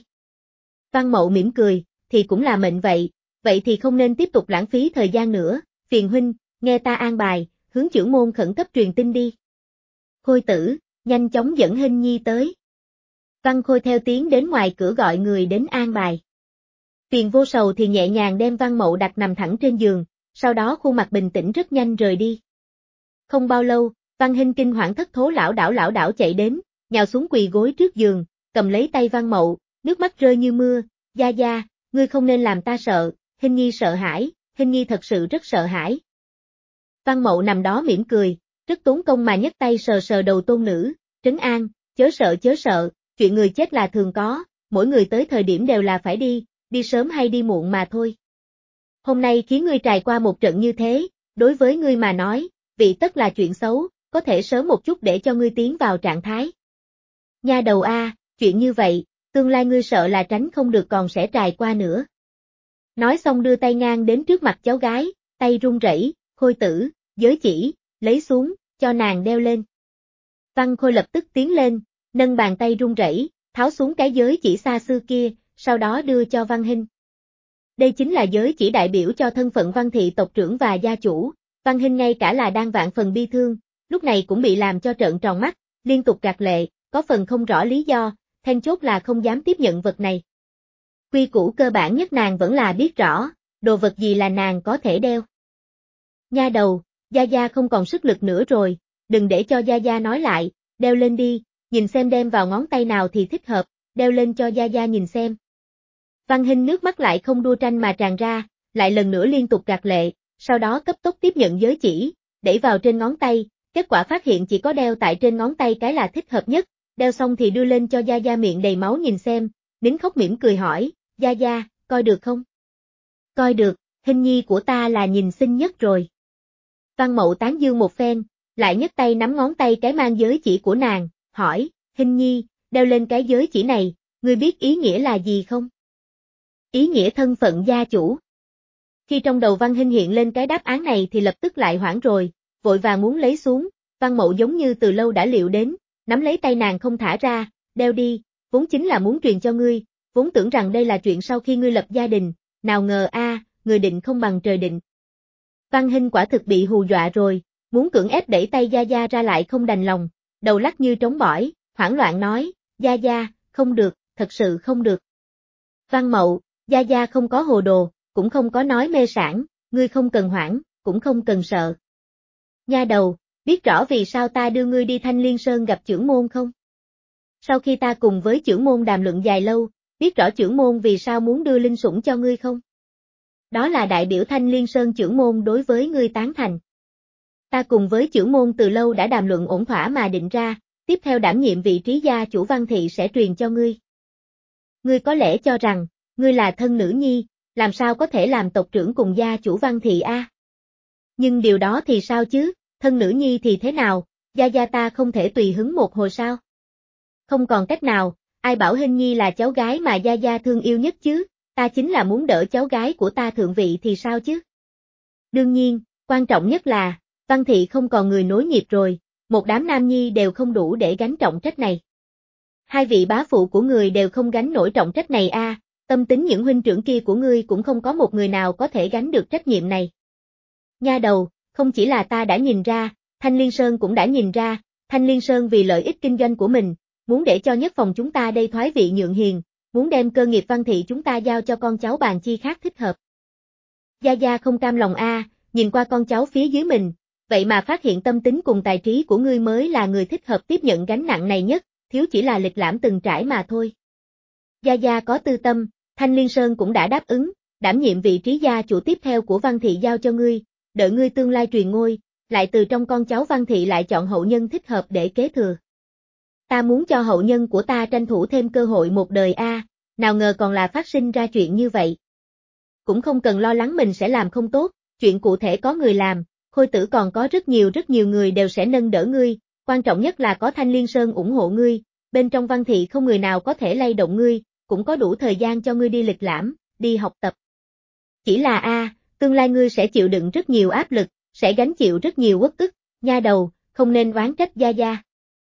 Văn Mậu mỉm cười, thì cũng là mệnh vậy thì không nên tiếp tục lãng phí thời gian nữa, Phiền huynh, nghe ta an bài, hướng chưởng môn khẩn cấp truyền tin đi. Khôi tử, nhanh chóng dẫn Hình Nhi tới. Văn Khôi theo tiếng đến ngoài cửa gọi người đến an bài. Tiền vô sầu thì nhẹ nhàng đem Văn Mậu đặt nằm thẳng trên giường, sau đó khuôn mặt bình tĩnh rất nhanh rời đi. Không bao lâu, Văn Hinh kinh hoảng thất thố lảo đảo chạy đến, nhào xuống quỳ gối trước giường, cầm lấy tay Văn Mậu, nước mắt rơi như mưa, "Gia Gia, ngươi không nên làm ta sợ, Hinh Nhi sợ hãi, Hinh Nhi thật sự rất sợ hãi." Văn Mậu nằm đó mỉm cười, rất tốn công mà nhấc tay sờ sờ đầu tôn nữ, trấn an, chớ sợ, chuyện người chết là thường có, mỗi người tới thời điểm đều là phải đi sớm hay đi muộn mà thôi. Hôm nay khiến ngươi trải qua một trận như thế, đối với ngươi mà nói, vị tất là chuyện xấu, có thể sớm một chút để cho ngươi tiến vào trạng thái. Nha đầu a, chuyện như vậy, tương lai ngươi sợ là tránh không được còn sẽ trải qua nữa. Nói xong đưa tay ngang đến trước mặt cháu gái, tay run rẩy, Khôi tử, giới chỉ, lấy xuống, cho nàng đeo lên. Văn Khôi lập tức tiến lên, nâng bàn tay run rẩy, tháo xuống cái giới chỉ xa xưa kia, sau đó đưa cho Văn Hinh. Đây chính là giới chỉ đại biểu cho thân phận Văn thị tộc trưởng và gia chủ. Văn Hinh ngay cả là đang vạn phần bi thương, lúc này cũng bị làm cho trợn tròn mắt, liên tục gạt lệ, có phần không rõ lý do, then chốt là không dám tiếp nhận vật này. Quy củ cơ bản nhất nàng vẫn là biết rõ, đồ vật gì là nàng có thể đeo. Nha đầu, Gia Gia không còn sức lực nữa rồi, đừng để cho Gia Gia nói lại, đeo lên đi, nhìn xem đem vào ngón tay nào thì thích hợp, đeo lên cho Gia Gia nhìn xem. Văn Hinh nước mắt lại không đua tranh mà tràn ra, lại lần nữa liên tục gạt lệ, sau đó cấp tốc tiếp nhận giới chỉ, đẩy vào trên ngón tay, kết quả phát hiện chỉ có đeo tại trên ngón tay cái là thích hợp nhất, đeo xong thì đưa lên cho Gia Gia miệng đầy máu nhìn xem, nín khóc mỉm cười hỏi, Gia Gia, coi được không? Coi được, Hinh Nhi của ta là nhìn xinh nhất rồi. Văn Mậu tán dương một phen, lại nhấc tay nắm ngón tay cái mang giới chỉ của nàng, hỏi, Hinh Nhi, đeo lên cái giới chỉ này, ngươi biết ý nghĩa là gì không? Ý nghĩa thân phận gia chủ. Khi trong đầu Văn Hinh hiện lên cái đáp án này thì lập tức lại hoảng rồi, vội vàng muốn lấy xuống, Văn Mậu giống như từ lâu đã liệu đến, nắm lấy tay nàng không thả ra, đeo đi, vốn chính là muốn truyền cho ngươi, vốn tưởng rằng đây là chuyện sau khi ngươi lập gia đình, nào ngờ người định không bằng trời định. Văn Hinh quả thực bị hù dọa rồi, muốn cưỡng ép đẩy tay Gia Gia ra lại không đành lòng, đầu lắc như trống bỏi, hoảng loạn nói, Gia Gia, không được, thật sự không được. Văn Mậu, Gia Gia không có hồ đồ, cũng không có nói mê sảng, ngươi không cần hoảng, cũng không cần sợ. Nha đầu, biết rõ vì sao ta đưa ngươi đi Thanh Liên Sơn gặp chưởng môn không? Sau khi ta cùng với chưởng môn đàm luận dài lâu, biết rõ chưởng môn vì sao muốn đưa linh sủng cho ngươi không? Đó là đại biểu Thanh Liên Sơn chưởng môn đối với ngươi tán thành. Ta cùng với chưởng môn từ lâu đã đàm luận ổn thỏa mà định ra, tiếp theo đảm nhiệm vị trí gia chủ Văn thị sẽ truyền cho ngươi. Ngươi có lẽ cho rằng, ngươi là thân nữ nhi, làm sao có thể làm tộc trưởng cùng gia chủ Văn thị a? Nhưng điều đó thì sao chứ, thân nữ nhi thì thế nào, Gia Gia ta không thể tùy hứng một hồi sao? Không còn cách nào, ai bảo Hinh Nhi là cháu gái mà Gia Gia thương yêu nhất chứ, ta chính là muốn đỡ cháu gái của ta thượng vị thì sao chứ? Đương nhiên, quan trọng nhất là, Văn thị không còn người nối nghiệp rồi, một đám nam nhi đều không đủ để gánh trọng trách này. Hai vị bá phụ của người đều không gánh nổi trọng trách này a, tâm tính những huynh trưởng kia của ngươi cũng không có một người nào có thể gánh được trách nhiệm này. Nha đầu, không chỉ là ta đã nhìn ra, Thanh Liên Sơn cũng đã nhìn ra, Thanh Liên Sơn vì lợi ích kinh doanh của mình, muốn để cho nhất phòng chúng ta đây thoái vị nhượng hiền, muốn đem cơ nghiệp Văn thị chúng ta giao cho con cháu Bàn Chi khác thích hợp. Gia Gia không cam lòng a, nhìn qua con cháu phía dưới mình, vậy mà phát hiện tâm tính cùng tài trí của ngươi mới là người thích hợp tiếp nhận gánh nặng này nhất, thiếu chỉ là lịch lãm từng trải mà thôi. Gia Gia có tư tâm, Thanh Liên Sơn cũng đã đáp ứng, đảm nhiệm vị trí gia chủ tiếp theo của Văn thị giao cho ngươi, đợi ngươi tương lai truyền ngôi, lại từ trong con cháu Văn thị lại chọn hậu nhân thích hợp để kế thừa. Ta muốn cho hậu nhân của ta tranh thủ thêm cơ hội một đời a, nào ngờ còn là phát sinh ra chuyện như vậy. Cũng không cần lo lắng mình sẽ làm không tốt, chuyện cụ thể có người làm, Khôi tử còn có rất nhiều người đều sẽ nâng đỡ ngươi, quan trọng nhất là có Thanh Liên Sơn ủng hộ ngươi, bên trong Văn thị không người nào có thể lay động ngươi, cũng có đủ thời gian cho ngươi đi lịch lãm, đi học tập. Chỉ là tương lai ngươi sẽ chịu đựng rất nhiều áp lực, sẽ gánh chịu rất nhiều uất ức, nha đầu, không nên oán trách Gia Gia.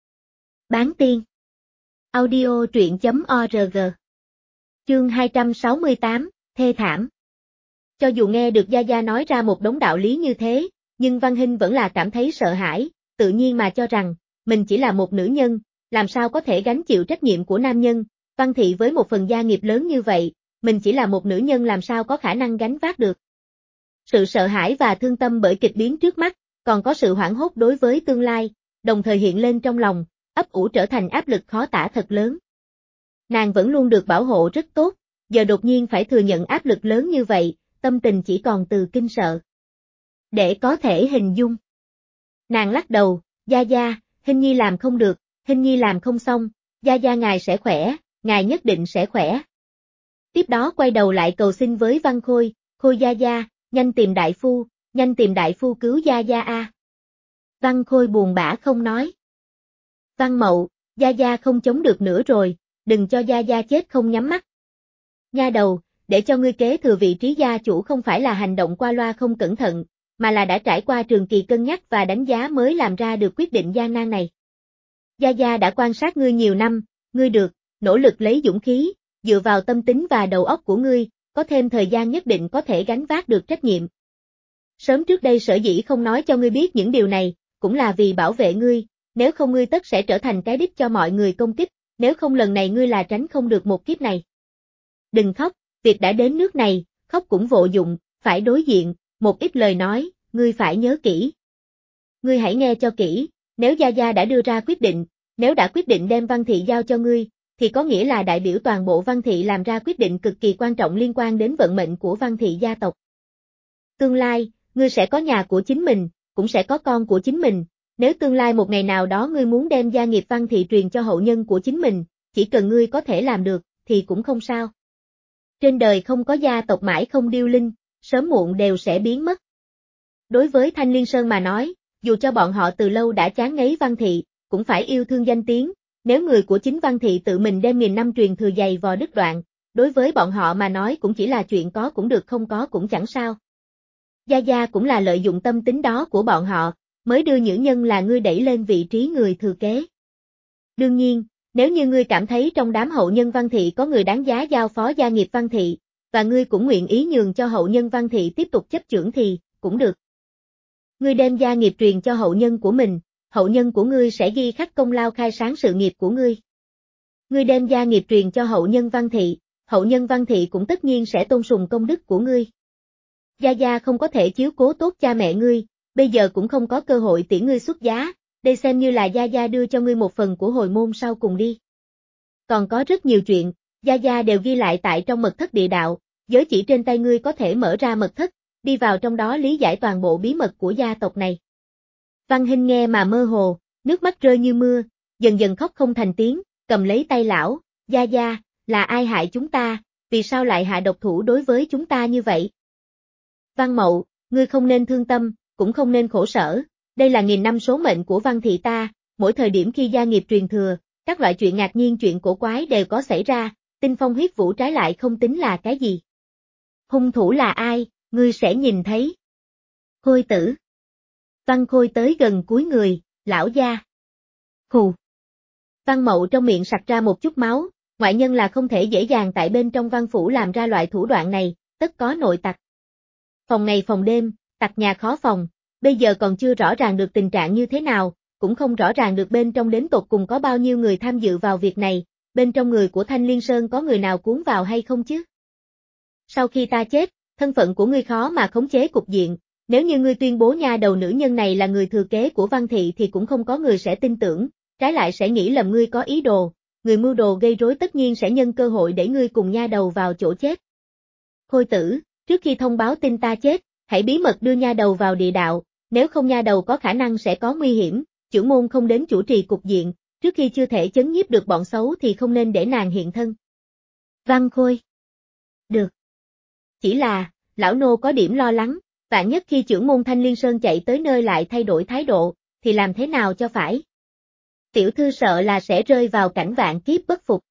Bán tiên. Audio truyện.org. Chương 268, thê thảm. Cho dù nghe được Gia Gia nói ra một đống đạo lý như thế, nhưng Văn Hinh vẫn là cảm thấy sợ hãi, tự nhiên mà cho rằng, mình chỉ là một nữ nhân, làm sao có thể gánh chịu trách nhiệm của nam nhân, Văn thị với một phần gia nghiệp lớn như vậy, mình chỉ là một nữ nhân làm sao có khả năng gánh vác được. Sự sợ hãi và thương tâm bởi kịch biến trước mắt, còn có sự hoảng hốt đối với tương lai, đồng thời hiện lên trong lòng, ấp ủ trở thành áp lực khó tả thật lớn. Nàng vẫn luôn được bảo hộ rất tốt, giờ đột nhiên phải thừa nhận áp lực lớn như vậy, tâm tình chỉ còn từ kinh sợ. Để có thể hình dung. Nàng lắc đầu, Gia Gia, Hình Nhi làm không được, Hình Nhi làm không xong, Gia Gia ngài sẽ khỏe, ngài nhất định sẽ khỏe. Tiếp đó quay đầu lại cầu xin với Văn Khôi, Khôi Gia Gia, nhanh tìm đại phu cứu Gia Gia a. Văn Khôi buồn bã không nói. Văn Mậu, Gia Gia không chống được nữa rồi, đừng cho Gia Gia chết không nhắm mắt. Nha đầu, để cho ngươi kế thừa vị trí gia chủ không phải là hành động qua loa không cẩn thận, mà là đã trải qua trường kỳ cân nhắc và đánh giá mới làm ra được quyết định gian nan này. Gia Gia đã quan sát ngươi nhiều năm, ngươi được, nỗ lực lấy dũng khí, dựa vào tâm tính và đầu óc của ngươi, có thêm thời gian nhất định có thể gánh vác được trách nhiệm. Sớm trước đây sở dĩ không nói cho ngươi biết những điều này, cũng là vì bảo vệ ngươi, nếu không ngươi tất sẽ trở thành cái đích cho mọi người công kích, nếu không lần này ngươi là tránh không được một kiếp này. Đừng khóc, việc đã đến nước này, khóc cũng vô dụng, phải đối diện, một ít lời nói, ngươi phải nhớ kỹ. Ngươi hãy nghe cho kỹ, nếu Gia Gia đã đưa ra quyết định, nếu đã quyết định đem Văn Thị giao cho ngươi, thì có nghĩa là đại biểu toàn bộ Văn Thị làm ra quyết định cực kỳ quan trọng liên quan đến vận mệnh của Văn Thị gia tộc. Tương lai, ngươi sẽ có nhà của chính mình, cũng sẽ có con của chính mình, nếu tương lai một ngày nào đó ngươi muốn đem gia nghiệp Văn Thị truyền cho hậu nhân của chính mình, chỉ cần ngươi có thể làm được, thì cũng không sao. Trên đời không có gia tộc mãi không điêu linh, sớm muộn đều sẽ biến mất. Đối với Thanh Liên Sơn mà nói, dù cho bọn họ từ lâu đã chán ngấy Văn Thị, cũng phải yêu thương danh tiếng, nếu người của chính Văn Thị tự mình đem nghìn năm truyền thừa dày vò đứt đoạn, đối với bọn họ mà nói cũng chỉ là chuyện có cũng được không có cũng chẳng sao. Gia Gia cũng là lợi dụng tâm tính đó của bọn họ, mới đưa nữ nhân là ngươi đẩy lên vị trí người thừa kế. Đương nhiên, nếu như ngươi cảm thấy trong đám hậu nhân Văn Thị có người đáng giá giao phó gia nghiệp Văn Thị, và ngươi cũng nguyện ý nhường cho hậu nhân Văn Thị tiếp tục chấp chưởng thì, cũng được. Ngươi đem gia nghiệp truyền cho hậu nhân của mình, hậu nhân của ngươi sẽ ghi khắc công lao khai sáng sự nghiệp của ngươi. Ngươi đem gia nghiệp truyền cho hậu nhân Văn Thị, hậu nhân Văn Thị cũng tất nhiên sẽ tôn sùng công đức của ngươi. Gia Gia không có thể chiếu cố tốt cha mẹ ngươi, bây giờ cũng không có cơ hội tiễn ngươi xuất giá, đây xem như là Gia Gia đưa cho ngươi một phần của hồi môn sau cùng đi. Còn có rất nhiều chuyện, Gia Gia đều ghi lại tại trong mật thất địa đạo, giới chỉ trên tay ngươi có thể mở ra mật thất, đi vào trong đó lý giải toàn bộ bí mật của gia tộc này. Văn Hinh nghe mà mơ hồ, nước mắt rơi như mưa, dần dần khóc không thành tiếng, cầm lấy tay lão, Gia Gia, là ai hại chúng ta, vì sao lại hạ độc thủ đối với chúng ta như vậy? Văn Mậu, ngươi không nên thương tâm, cũng không nên khổ sở, đây là nghìn năm số mệnh của Văn Thị ta, mỗi thời điểm khi gia nghiệp truyền thừa, các loại chuyện ngạc nhiên chuyện cổ quái đều có xảy ra, tinh phong huyết vũ trái lại không tính là cái gì. Hung thủ là ai, ngươi sẽ nhìn thấy. Khôi tử. Văn Khôi tới gần cúi người, lão gia. Hù. Văn Mậu trong miệng sặc ra một chút máu, ngoại nhân là không thể dễ dàng tại bên trong văn phủ làm ra loại thủ đoạn này, tất có nội tặc. Phòng ngày phòng đêm, tặc nhà khó phòng, bây giờ còn chưa rõ ràng được tình trạng như thế nào, cũng không rõ ràng được bên trong đến tột cùng có bao nhiêu người tham dự vào việc này, bên trong người của Thanh Liên Sơn có người nào cuốn vào hay không chứ? Sau khi ta chết, thân phận của ngươi khó mà khống chế cục diện, nếu như ngươi tuyên bố nha đầu nữ nhân này là người thừa kế của Văn Thị thì cũng không có người sẽ tin tưởng, trái lại sẽ nghĩ lầm ngươi có ý đồ, người mưu đồ gây rối tất nhiên sẽ nhân cơ hội để ngươi cùng nha đầu vào chỗ chết. Khôi tử, trước khi thông báo tin ta chết, hãy bí mật đưa nha đầu vào địa đạo, nếu không nha đầu có khả năng sẽ có nguy hiểm, chưởng môn không đến chủ trì cục diện, trước khi chưa thể chấn nhiếp được bọn xấu thì không nên để nàng hiện thân. Văn Khôi. Được. Chỉ là, lão nô có điểm lo lắng, vạn nhất khi chưởng môn Thanh Liên Sơn chạy tới nơi lại thay đổi thái độ, thì làm thế nào cho phải? Tiểu thư sợ là sẽ rơi vào cảnh vạn kiếp bất phục.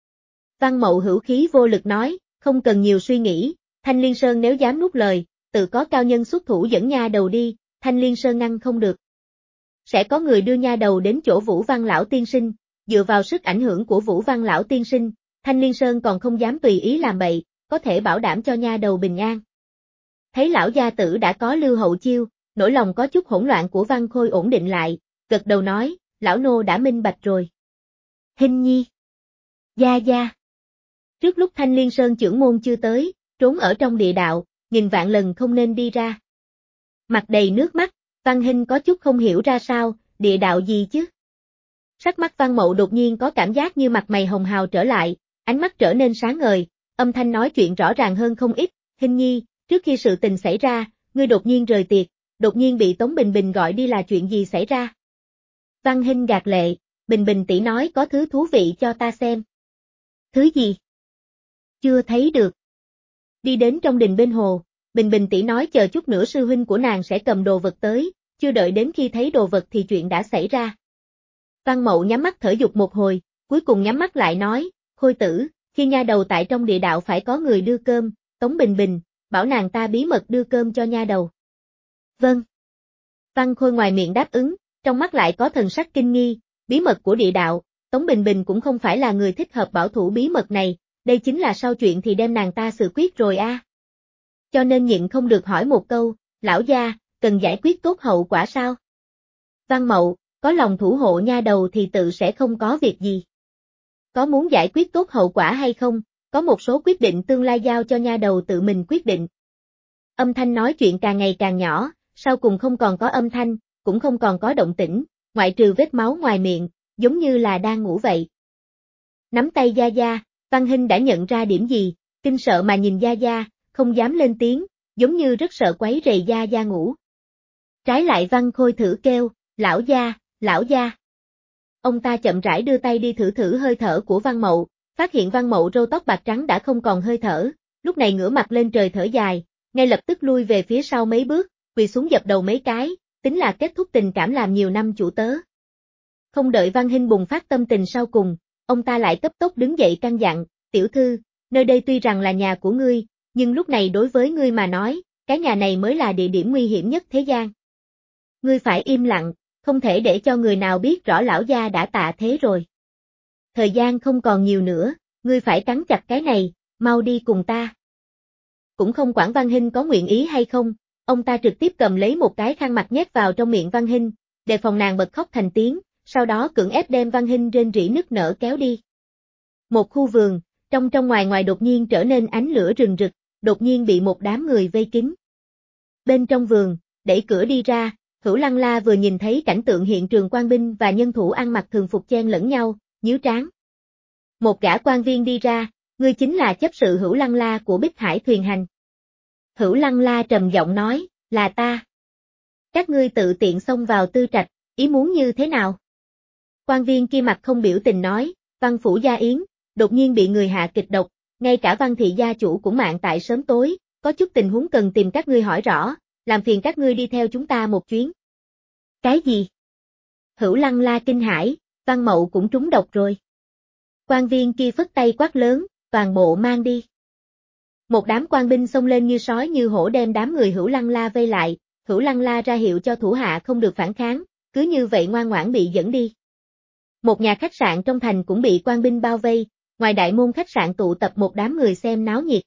Văn Mậu hữu khí vô lực nói, không cần nhiều suy nghĩ, Thanh Liên Sơn nếu dám nuốt lời, tự có cao nhân xuất thủ dẫn nha đầu đi, Thanh Liên Sơn ngăn không được. Sẽ có người đưa nha đầu đến chỗ Vũ Văn Lão Tiên Sinh, dựa vào sức ảnh hưởng của Vũ Văn Lão Tiên Sinh, Thanh Liên Sơn còn không dám tùy ý làm bậy, có thể bảo đảm cho nha đầu bình an. Thấy lão gia tử đã có lưu hậu chiêu, nỗi lòng có chút hỗn loạn của Văn Khôi ổn định lại, gật đầu nói, lão nô đã minh bạch rồi. Hinh Nhi. Gia Gia. Trước lúc Thanh Liên Sơn trưởng môn chưa tới, trốn ở trong địa đạo, nghìn vạn lần không nên đi ra. Mặt đầy nước mắt, Văn Hinh có chút không hiểu ra sao, địa đạo gì chứ? Sắc mắt Văn Mậu đột nhiên có cảm giác như mặt mày hồng hào trở lại, ánh mắt trở nên sáng ngời, âm thanh nói chuyện rõ ràng hơn không ít, Hinh nhi, trước khi sự tình xảy ra, ngươi đột nhiên rời tiệc, đột nhiên bị Tống Bình Bình gọi đi là chuyện gì xảy ra? Văn Hinh gạt lệ, Bình Bình tỷ nói có thứ thú vị cho ta xem. Thứ gì? Chưa thấy được. Đi đến trong đình bên hồ, Bình Bình tỷ nói chờ chút nữa sư huynh của nàng sẽ cầm đồ vật tới, chưa đợi đến khi thấy đồ vật thì chuyện đã xảy ra. Văn Mậu nhắm mắt thở dục một hồi, cuối cùng nhắm mắt lại nói, Khôi tử, khi nha đầu tại trong địa đạo phải có người đưa cơm, Tống Bình Bình, bảo nàng ta bí mật đưa cơm cho nha đầu. Vâng. Văn Khôi ngoài miệng đáp ứng, trong mắt lại có thần sắc kinh nghi, bí mật của địa đạo, Tống Bình Bình cũng không phải là người thích hợp bảo thủ bí mật này, đây chính là sau chuyện thì đem nàng ta xử quyết rồi a. Cho nên nhịn không được hỏi một câu, lão gia, cần giải quyết tốt hậu quả sao? Văn Mậu, có lòng thủ hộ nha đầu thì tự sẽ không có việc gì. Có muốn giải quyết tốt hậu quả hay không, có một số quyết định tương lai giao cho nha đầu tự mình quyết định. Âm thanh nói chuyện càng ngày càng nhỏ, sau cùng không còn có âm thanh, cũng không còn có động tĩnh, ngoại trừ vết máu ngoài miệng, giống như là đang ngủ vậy. Nắm tay Gia Gia, Văn Hinh đã nhận ra điểm gì, kinh sợ mà nhìn Gia Gia, không dám lên tiếng, giống như rất sợ quấy rầy Gia Gia ngủ. Trái lại Văn Khôi thử kêu, lão gia, lão gia. Ông ta chậm rãi đưa tay đi thử thử hơi thở của Văn Mậu, phát hiện Văn Mậu râu tóc bạc trắng đã không còn hơi thở, lúc này ngửa mặt lên trời thở dài, ngay lập tức lui về phía sau mấy bước, quỳ xuống dập đầu mấy cái, tính là kết thúc tình cảm làm nhiều năm chủ tớ. Không đợi Văn Hinh bùng phát tâm tình sau cùng, ông ta lại cấp tốc đứng dậy căn dặn, tiểu thư, nơi đây tuy rằng là nhà của ngươi, nhưng lúc này đối với ngươi mà nói, cái nhà này mới là địa điểm nguy hiểm nhất thế gian. Ngươi phải im lặng, không thể để cho người nào biết rõ lão gia đã tạ thế rồi. Thời gian không còn nhiều nữa, ngươi phải cắn chặt cái này, mau đi cùng ta. Cũng không quản Văn Hinh có nguyện ý hay không, ông ta trực tiếp cầm lấy một cái khăn mặt nhét vào trong miệng Văn Hinh, đề phòng nàng bật khóc thành tiếng, sau đó cưỡng ép đem Văn Hinh rên rỉ nức nở kéo đi. Một khu vườn, trong ngoài ngoài đột nhiên trở nên ánh lửa rừng rực, đột nhiên bị một đám người vây kín. Bên trong vườn, đẩy cửa đi ra, Hữu Lăng La vừa nhìn thấy cảnh tượng hiện trường quan binh và nhân thủ ăn mặc thường phục chen lẫn nhau, nhíu trán. Một gã quan viên đi ra, ngươi chính là chấp sự Hữu Lăng La của Bích Hải thuyền hành. Hữu Lăng La trầm giọng nói, là ta. Các ngươi tự tiện xông vào tư trạch, ý muốn như thế nào? Quan viên kia mặt không biểu tình nói, Văn phủ gia yến, đột nhiên bị người hạ kịch độc, ngay cả Văn thị gia chủ cũng mạng tại sớm tối, có chút tình huống cần tìm các ngươi hỏi rõ, làm phiền các ngươi đi theo chúng ta một chuyến. Cái gì? Hữu Lăng La kinh hãi, Văn Mậu cũng trúng độc rồi. Quan viên kia phất tay quát lớn, toàn bộ mang đi. Một đám quan binh xông lên như sói như hổ đem đám người Hữu Lăng La vây lại, Hữu Lăng La ra hiệu cho thủ hạ không được phản kháng, cứ như vậy ngoan ngoãn bị dẫn đi. Một nhà khách sạn trong thành cũng bị quan binh bao vây, ngoài đại môn khách sạn tụ tập một đám người xem náo nhiệt.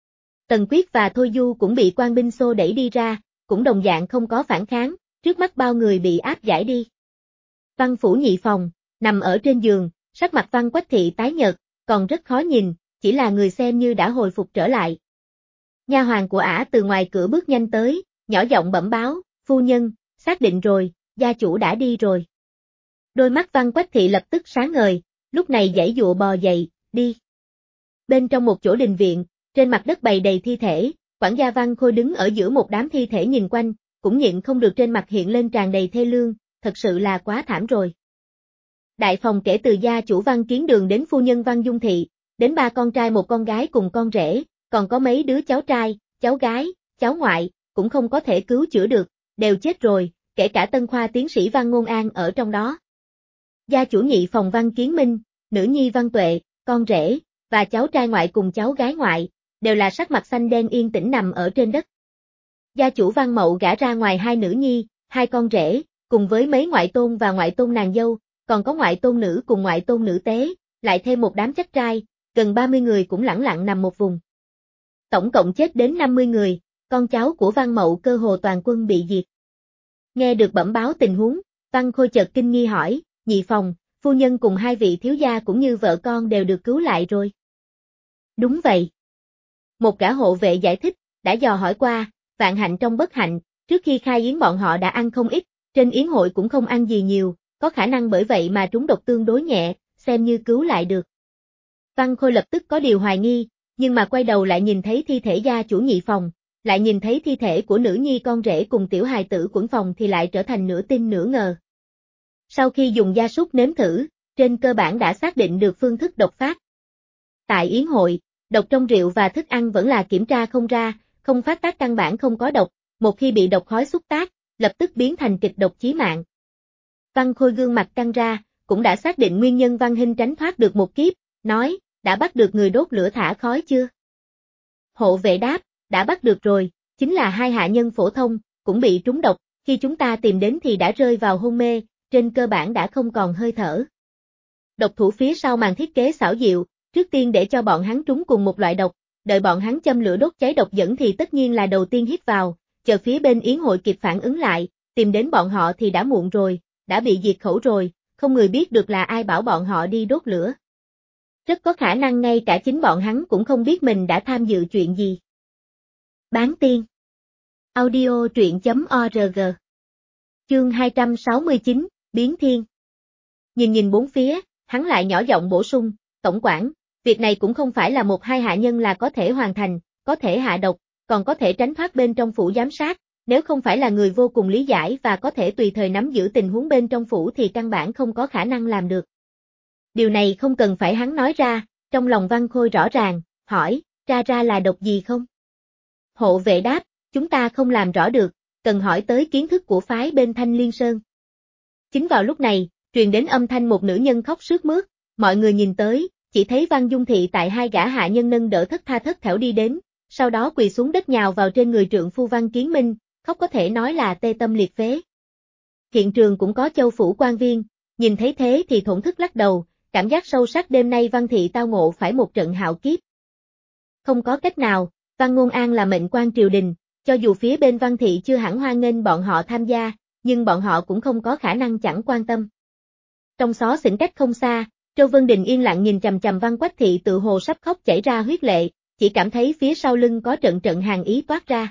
Tần Quyết và Thôi Du cũng bị quan binh xô đẩy đi ra, cũng đồng dạng không có phản kháng, trước mắt bao người bị áp giải đi. Văn phủ nhị phòng, nằm ở trên giường, sắc mặt Văn Quách Thị tái nhợt, còn rất khó nhìn, chỉ là người xem như đã hồi phục trở lại. Nha hoàn của ả từ ngoài cửa bước nhanh tới, nhỏ giọng bẩm báo, phu nhân, xác định rồi, gia chủ đã đi rồi. Đôi mắt Văn Quách Thị lập tức sáng ngời, lúc này giãy dụa bò dậy, đi. Bên trong một chỗ đình viện, trên mặt đất bày đầy thi thể, quản gia Văn Khôi đứng ở giữa một đám thi thể nhìn quanh, cũng nhịn không được trên mặt hiện lên tràn đầy thê lương, thật sự là quá thảm rồi. Đại phòng kể từ gia chủ Văn Kiến Đường đến phu nhân Văn Dung Thị, đến 3 con trai một con gái cùng con rể, còn có mấy đứa cháu trai, cháu gái, cháu ngoại, cũng không có thể cứu chữa được, đều chết rồi, kể cả tân khoa tiến sĩ Văn Ngôn An ở trong đó. Gia chủ nhị phòng Văn Kiến Minh, nữ nhi Văn Tuệ, con rể, và cháu trai ngoại cùng cháu gái ngoại, đều là sắc mặt xanh đen yên tĩnh nằm ở trên đất. Gia chủ Văn Mậu gả ra ngoài 2 nữ nhi, 2 con rể, cùng với mấy ngoại tôn và ngoại tôn nàng dâu, còn có ngoại tôn nữ cùng ngoại tôn nữ tế, lại thêm một đám chắc trai, gần 30 người cũng lẳng lặng nằm một vùng. Tổng cộng chết đến 50 người, con cháu của Văn Mậu cơ hồ toàn quân bị diệt. Nghe được bẩm báo tình huống, Văn Khôi chợt kinh nghi hỏi, nhị phòng, phu nhân cùng 2 vị thiếu gia cũng như vợ con đều được cứu lại rồi. Đúng vậy. Một gã hộ vệ giải thích, đã dò hỏi qua, vạn hạnh trong bất hạnh, trước khi khai yến bọn họ đã ăn không ít, trên yến hội cũng không ăn gì nhiều, có khả năng bởi vậy mà trúng độc tương đối nhẹ, xem như cứu lại được. Văn Khôi lập tức có điều hoài nghi, nhưng mà quay đầu lại nhìn thấy thi thể gia chủ nhị phòng, lại nhìn thấy thi thể của nữ nhi con rể cùng tiểu hài tử quẩn phòng thì lại trở thành nửa tin nửa ngờ. Sau khi dùng gia súc nếm thử, trên cơ bản đã xác định được phương thức độc phát. Tại yến hội, độc trong rượu và thức ăn vẫn là kiểm tra không ra, không phát tác căn bản không có độc, một khi bị độc khói xúc tác, lập tức biến thành kịch độc chí mạng. Văn Khôi gương mặt căng ra, cũng đã xác định nguyên nhân Văn Hinh tránh thoát được một kiếp, nói, đã bắt được người đốt lửa thả khói chưa? Hộ vệ đáp, đã bắt được rồi, chính là hai hạ nhân phổ thông, cũng bị trúng độc, khi chúng ta tìm đến thì đã rơi vào hôn mê, trên cơ bản đã không còn hơi thở. Độc thủ phía sau màn thiết kế xảo diệu, trước tiên để cho bọn hắn trúng cùng một loại độc, đợi bọn hắn châm lửa đốt cháy độc dẫn thì tất nhiên là đầu tiên hít vào, chờ phía bên yến hội kịp phản ứng lại, tìm đến bọn họ thì đã muộn rồi, đã bị diệt khẩu rồi, không người biết được là ai bảo bọn họ đi đốt lửa. Rất có khả năng ngay cả chính bọn hắn cũng không biết mình đã tham dự chuyện gì. Bán tiên. Audio truyện.org. Chương 269, Biến Thiên. Nhìn bốn phía, hắn lại nhỏ giọng bổ sung, tổng quản, việc này cũng không phải là một hai hạ nhân là có thể hoàn thành, có thể hạ độc, còn có thể tránh thoát bên trong phủ giám sát, nếu không phải là người vô cùng lý giải và có thể tùy thời nắm giữ tình huống bên trong phủ thì căn bản không có khả năng làm được. Điều này không cần phải hắn nói ra, trong lòng Văn Khôi rõ ràng, hỏi, ra là độc gì không? Hộ vệ đáp, chúng ta không làm rõ được, cần hỏi tới kiến thức của phái bên Thanh Liên Sơn. Chính vào lúc này, truyền đến âm thanh một nữ nhân khóc sướt mướt, mọi người nhìn tới, chỉ thấy Văn Dung Thị tại hai gã hạ nhân nâng đỡ thất tha thất thểu đi đến, sau đó quỳ xuống đất nhào vào trên người trượng phu Văn Kiến Minh, khóc có thể nói là tê tâm liệt phế. Hiện trường cũng có châu phủ quan viên, nhìn thấy thế thì thổn thức lắc đầu, cảm giác sâu sắc đêm nay Văn Thị tao ngộ phải một trận hạo kiếp. Không có cách nào, Văn Ngôn An là mệnh quan triều đình, cho dù phía bên Văn Thị chưa hẳn hoan nghênh bọn họ tham gia, nhưng bọn họ cũng không có khả năng chẳng quan tâm. Trong xó xỉnh cách không xa, Châu Vân Đình yên lặng nhìn chằm chằm Văn Quách Thị tự hồ sắp khóc chảy ra huyết lệ, chỉ cảm thấy phía sau lưng có trận trận hàn ý toát ra.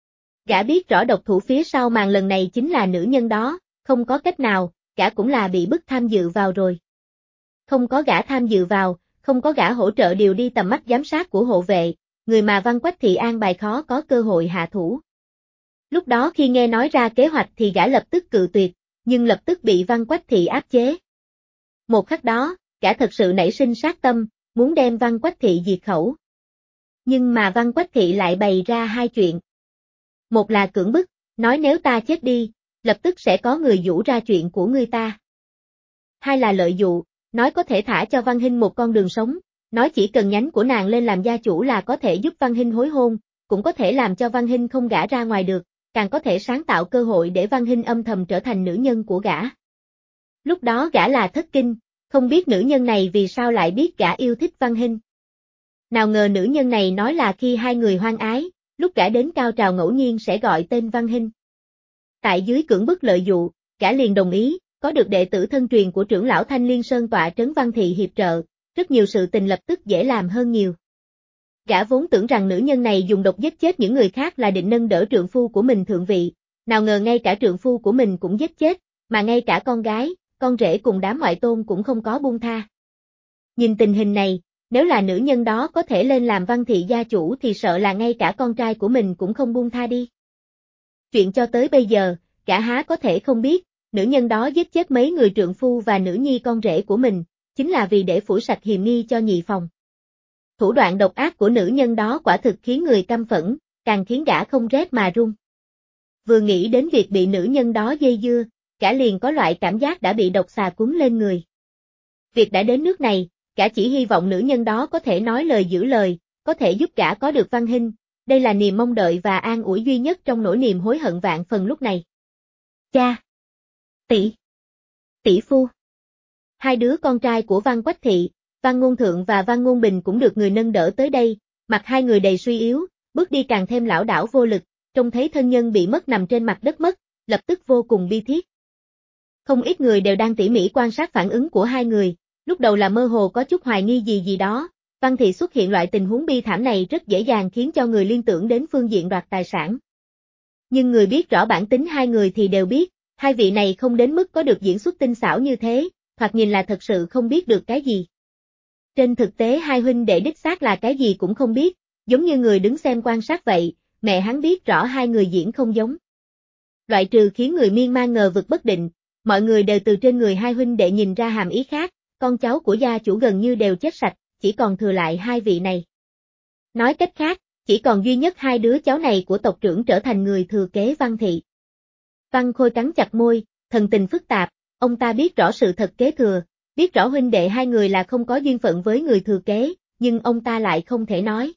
Gã biết rõ độc thủ phía sau màn lần này chính là nữ nhân đó, không có cách nào, gã cũng là bị bức tham dự vào rồi. Không có gã tham dự vào, không có gã hỗ trợ điều đi tầm mắt giám sát của hộ vệ, người mà Văn Quách Thị an bài khó có cơ hội hạ thủ. Lúc đó khi nghe nói ra kế hoạch thì gã lập tức cự tuyệt, nhưng lập tức bị Văn Quách Thị áp chế. Một khắc đó, gã thật sự nảy sinh sát tâm, muốn đem Văn Quách Thị diệt khẩu. Nhưng mà Văn Quách Thị lại bày ra hai chuyện. Một là cưỡng bức, nói nếu ta chết đi, lập tức sẽ có người giũ ra chuyện của ngươi ta. Hai là lợi dụ, nói có thể thả cho Văn Hinh một con đường sống, nói chỉ cần nhánh của nàng lên làm gia chủ là có thể giúp Văn Hinh hối hôn, cũng có thể làm cho Văn Hinh không gả ra ngoài được, càng có thể sáng tạo cơ hội để Văn Hinh âm thầm trở thành nữ nhân của gã. Lúc đó gã là thất kinh, không biết nữ nhân này vì sao lại biết gã yêu thích Văn Hinh. Nào ngờ nữ nhân này nói là khi hai người hoan ái, lúc gã đến cao trào ngẫu nhiên sẽ gọi tên Văn Hinh. Tại dưới cưỡng bức lợi dụ, gã liền đồng ý, có được đệ tử thân truyền của trưởng lão Thanh Liên Sơn tọa trấn Văn Thị hiệp trợ, rất nhiều sự tình lập tức dễ làm hơn nhiều. Gã vốn tưởng rằng nữ nhân này dùng độc giết chết những người khác là định nâng đỡ trượng phu của mình thượng vị, nào ngờ ngay cả trượng phu của mình cũng giết chết, mà ngay cả con gái, con rể cùng đám ngoại tôn cũng không có buông tha. Nhìn tình hình này, nếu là nữ nhân đó có thể lên làm Văn Thị gia chủ thì sợ là ngay cả con trai của mình cũng không buông tha đi. Chuyện cho tới bây giờ, gã há có thể không biết, nữ nhân đó giết chết mấy người trượng phu và nữ nhi con rể của mình, chính là vì để phủi sạch hiềm nghi cho nhị phòng. Thủ đoạn độc ác của nữ nhân đó quả thực khiến người căm phẫn, càng khiến gã không rét mà run. Vừa nghĩ đến việc bị nữ nhân đó dây dưa, gã liền có loại cảm giác đã bị độc xà cuốn lên người. Việc đã đến nước này, gã chỉ hy vọng nữ nhân đó có thể nói lời giữ lời, có thể giúp gã có được Văn Hinh, đây là niềm mong đợi và an ủi duy nhất trong nỗi niềm hối hận vạn phần lúc này. Cha! Tỷ phu! Hai đứa con trai của Văn Quách Thị, Văn Ngôn Thượng và Văn Ngôn Bình cũng được người nâng đỡ tới đây, mặt hai người đầy suy yếu, bước đi càng thêm lảo đảo vô lực, trông thấy thân nhân bị mất nằm trên mặt đất mất, lập tức vô cùng bi thiết. Không ít người đều đang tỉ mỉ quan sát phản ứng của hai người, lúc đầu là mơ hồ có chút hoài nghi gì đó, Văn thị xuất hiện loại tình huống bi thảm này rất dễ dàng khiến cho người liên tưởng đến phương diện đoạt tài sản. Nhưng người biết rõ bản tính hai người thì đều biết, hai vị này không đến mức có được diễn xuất tinh xảo như thế, thoạt nhìn là thật sự không biết được cái gì. Trên thực tế hai huynh đệ đích xác là cái gì cũng không biết, giống như người đứng xem quan sát vậy, mẹ hắn biết rõ hai người diễn không giống. Loại trừ khiến người miên man ngờ vực bất định, mọi người đều từ trên người hai huynh đệ nhìn ra hàm ý khác, con cháu của gia chủ gần như đều chết sạch, chỉ còn thừa lại hai vị này. Nói cách khác, chỉ còn duy nhất hai đứa cháu này của tộc trưởng trở thành người thừa kế Văn thị. Văn Khôi cắn chặt môi, thần tình phức tạp, ông ta biết rõ sự thật kế thừa, biết rõ huynh đệ hai người là không có duyên phận với người thừa kế, nhưng ông ta lại không thể nói.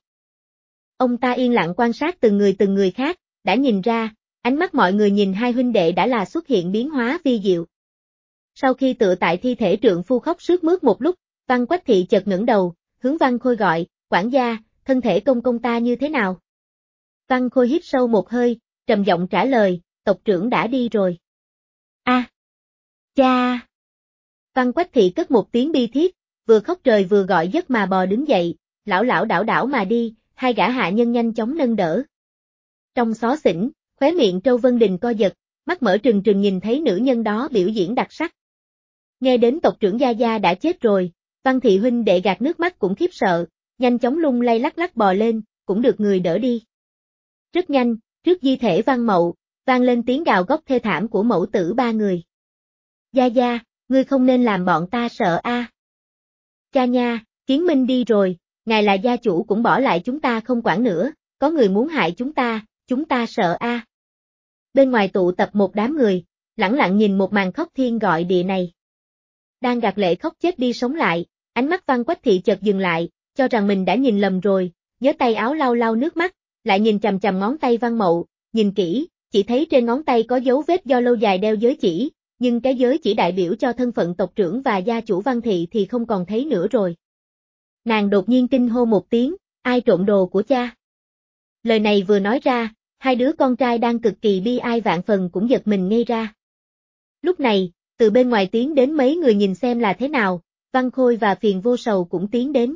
Ông ta yên lặng quan sát từng người khác, đã nhìn ra, ánh mắt mọi người nhìn hai huynh đệ đã là xuất hiện biến hóa vi diệu. Sau khi tựa tại thi thể trượng phu khóc sướt mướt một lúc, Văn Quách Thị chợt ngẩng đầu, hướng Văn Khôi gọi, quản gia, thân thể công công ta như thế nào? Văn Khôi hít sâu một hơi, trầm giọng trả lời, tộc trưởng đã đi rồi. A, cha! Văn Quách Thị cất một tiếng bi thiết, vừa khóc trời vừa gọi giấc mà bò đứng dậy, lảo lảo đảo đảo mà đi, hai gã hạ nhân nhanh chóng nâng đỡ. Trong xó xỉnh, khóe miệng Trâu Vân Đình co giật, mắt mở trừng trừng nhìn thấy nữ nhân đó biểu diễn đặc sắc. Nghe đến tộc trưởng Gia Gia đã chết rồi, Văn thị huynh đệ gạt nước mắt cũng khiếp sợ, nhanh chóng lung lay lắc lắc bò lên, cũng được người đỡ đi. Rất nhanh, trước di thể Văn Mậu, vang lên tiếng gào góc thê thảm của mẫu tử ba người. Gia Gia, ngươi không nên làm bọn ta sợ a. Cha nha, Kiến Minh đi rồi, ngài là gia chủ cũng bỏ lại chúng ta không quản nữa, có người muốn hại chúng ta sợ a. Bên ngoài tụ tập một đám người, lẳng lặng nhìn một màn khóc thiên gọi địa này. Đang gạt lệ khóc chết đi sống lại, ánh mắt Văn Quách Thị chợt dừng lại, cho rằng mình đã nhìn lầm rồi, nhớ tay áo lau lau nước mắt, lại nhìn chằm chằm ngón tay Văn Mậu, nhìn kỹ, chỉ thấy trên ngón tay có dấu vết do lâu dài đeo giới chỉ, nhưng cái giới chỉ đại biểu cho thân phận tộc trưởng và gia chủ Văn thị thì không còn thấy nữa rồi. Nàng đột nhiên kinh hô một tiếng, ai trộm đồ của cha? Lời này vừa nói ra, hai đứa con trai đang cực kỳ bi ai vạn phần cũng giật mình ngây ra. Lúc này, từ bên ngoài tiến đến mấy người nhìn xem là thế nào, Văn Khôi và Phiền Vô Sầu cũng tiến đến.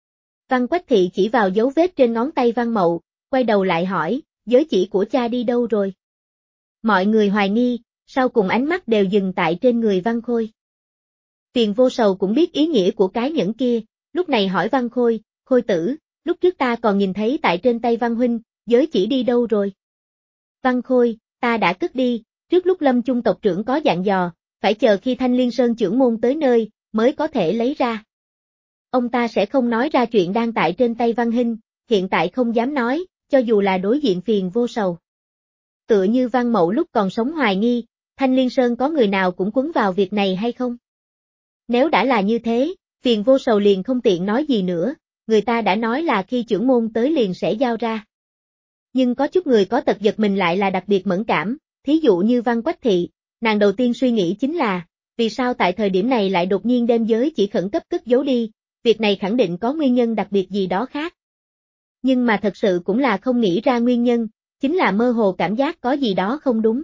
Văn Quách Thị chỉ vào dấu vết trên ngón tay Văn Mậu, quay đầu lại hỏi, giới chỉ của cha đi đâu rồi? Mọi người hoài nghi, sau cùng ánh mắt đều dừng tại trên người Văn Khôi. Phiền Vô Sầu cũng biết ý nghĩa của cái nhẫn kia, lúc này hỏi Văn Khôi, Khôi tử, lúc trước ta còn nhìn thấy tại trên tay Văn huynh, giới chỉ đi đâu rồi? Văn Khôi, ta đã cất đi, trước lúc Lâm Chung tộc trưởng có dặn dò, phải chờ khi Thanh Liên Sơn trưởng môn tới nơi, mới có thể lấy ra. Ông ta sẽ không nói ra chuyện đang tại trên tay Văn huynh, hiện tại không dám nói, cho dù là đối diện Phiền Vô Sầu. Tựa như Văn Mậu lúc còn sống hoài nghi, Thanh Liên Sơn có người nào cũng quấn vào việc này hay không? Nếu đã là như thế, Phiền Vô Sầu liền không tiện nói gì nữa, người ta đã nói là khi trưởng môn tới liền sẽ giao ra. Nhưng có chút người có tật giật mình lại là đặc biệt mẫn cảm, thí dụ như Văn Quách Thị, nàng đầu tiên suy nghĩ chính là, vì sao tại thời điểm này lại đột nhiên đem giới chỉ khẩn cấp cất giấu đi, việc này khẳng định có nguyên nhân đặc biệt gì đó khác. Nhưng mà thật sự cũng là không nghĩ ra nguyên nhân, chính là mơ hồ cảm giác có gì đó không đúng.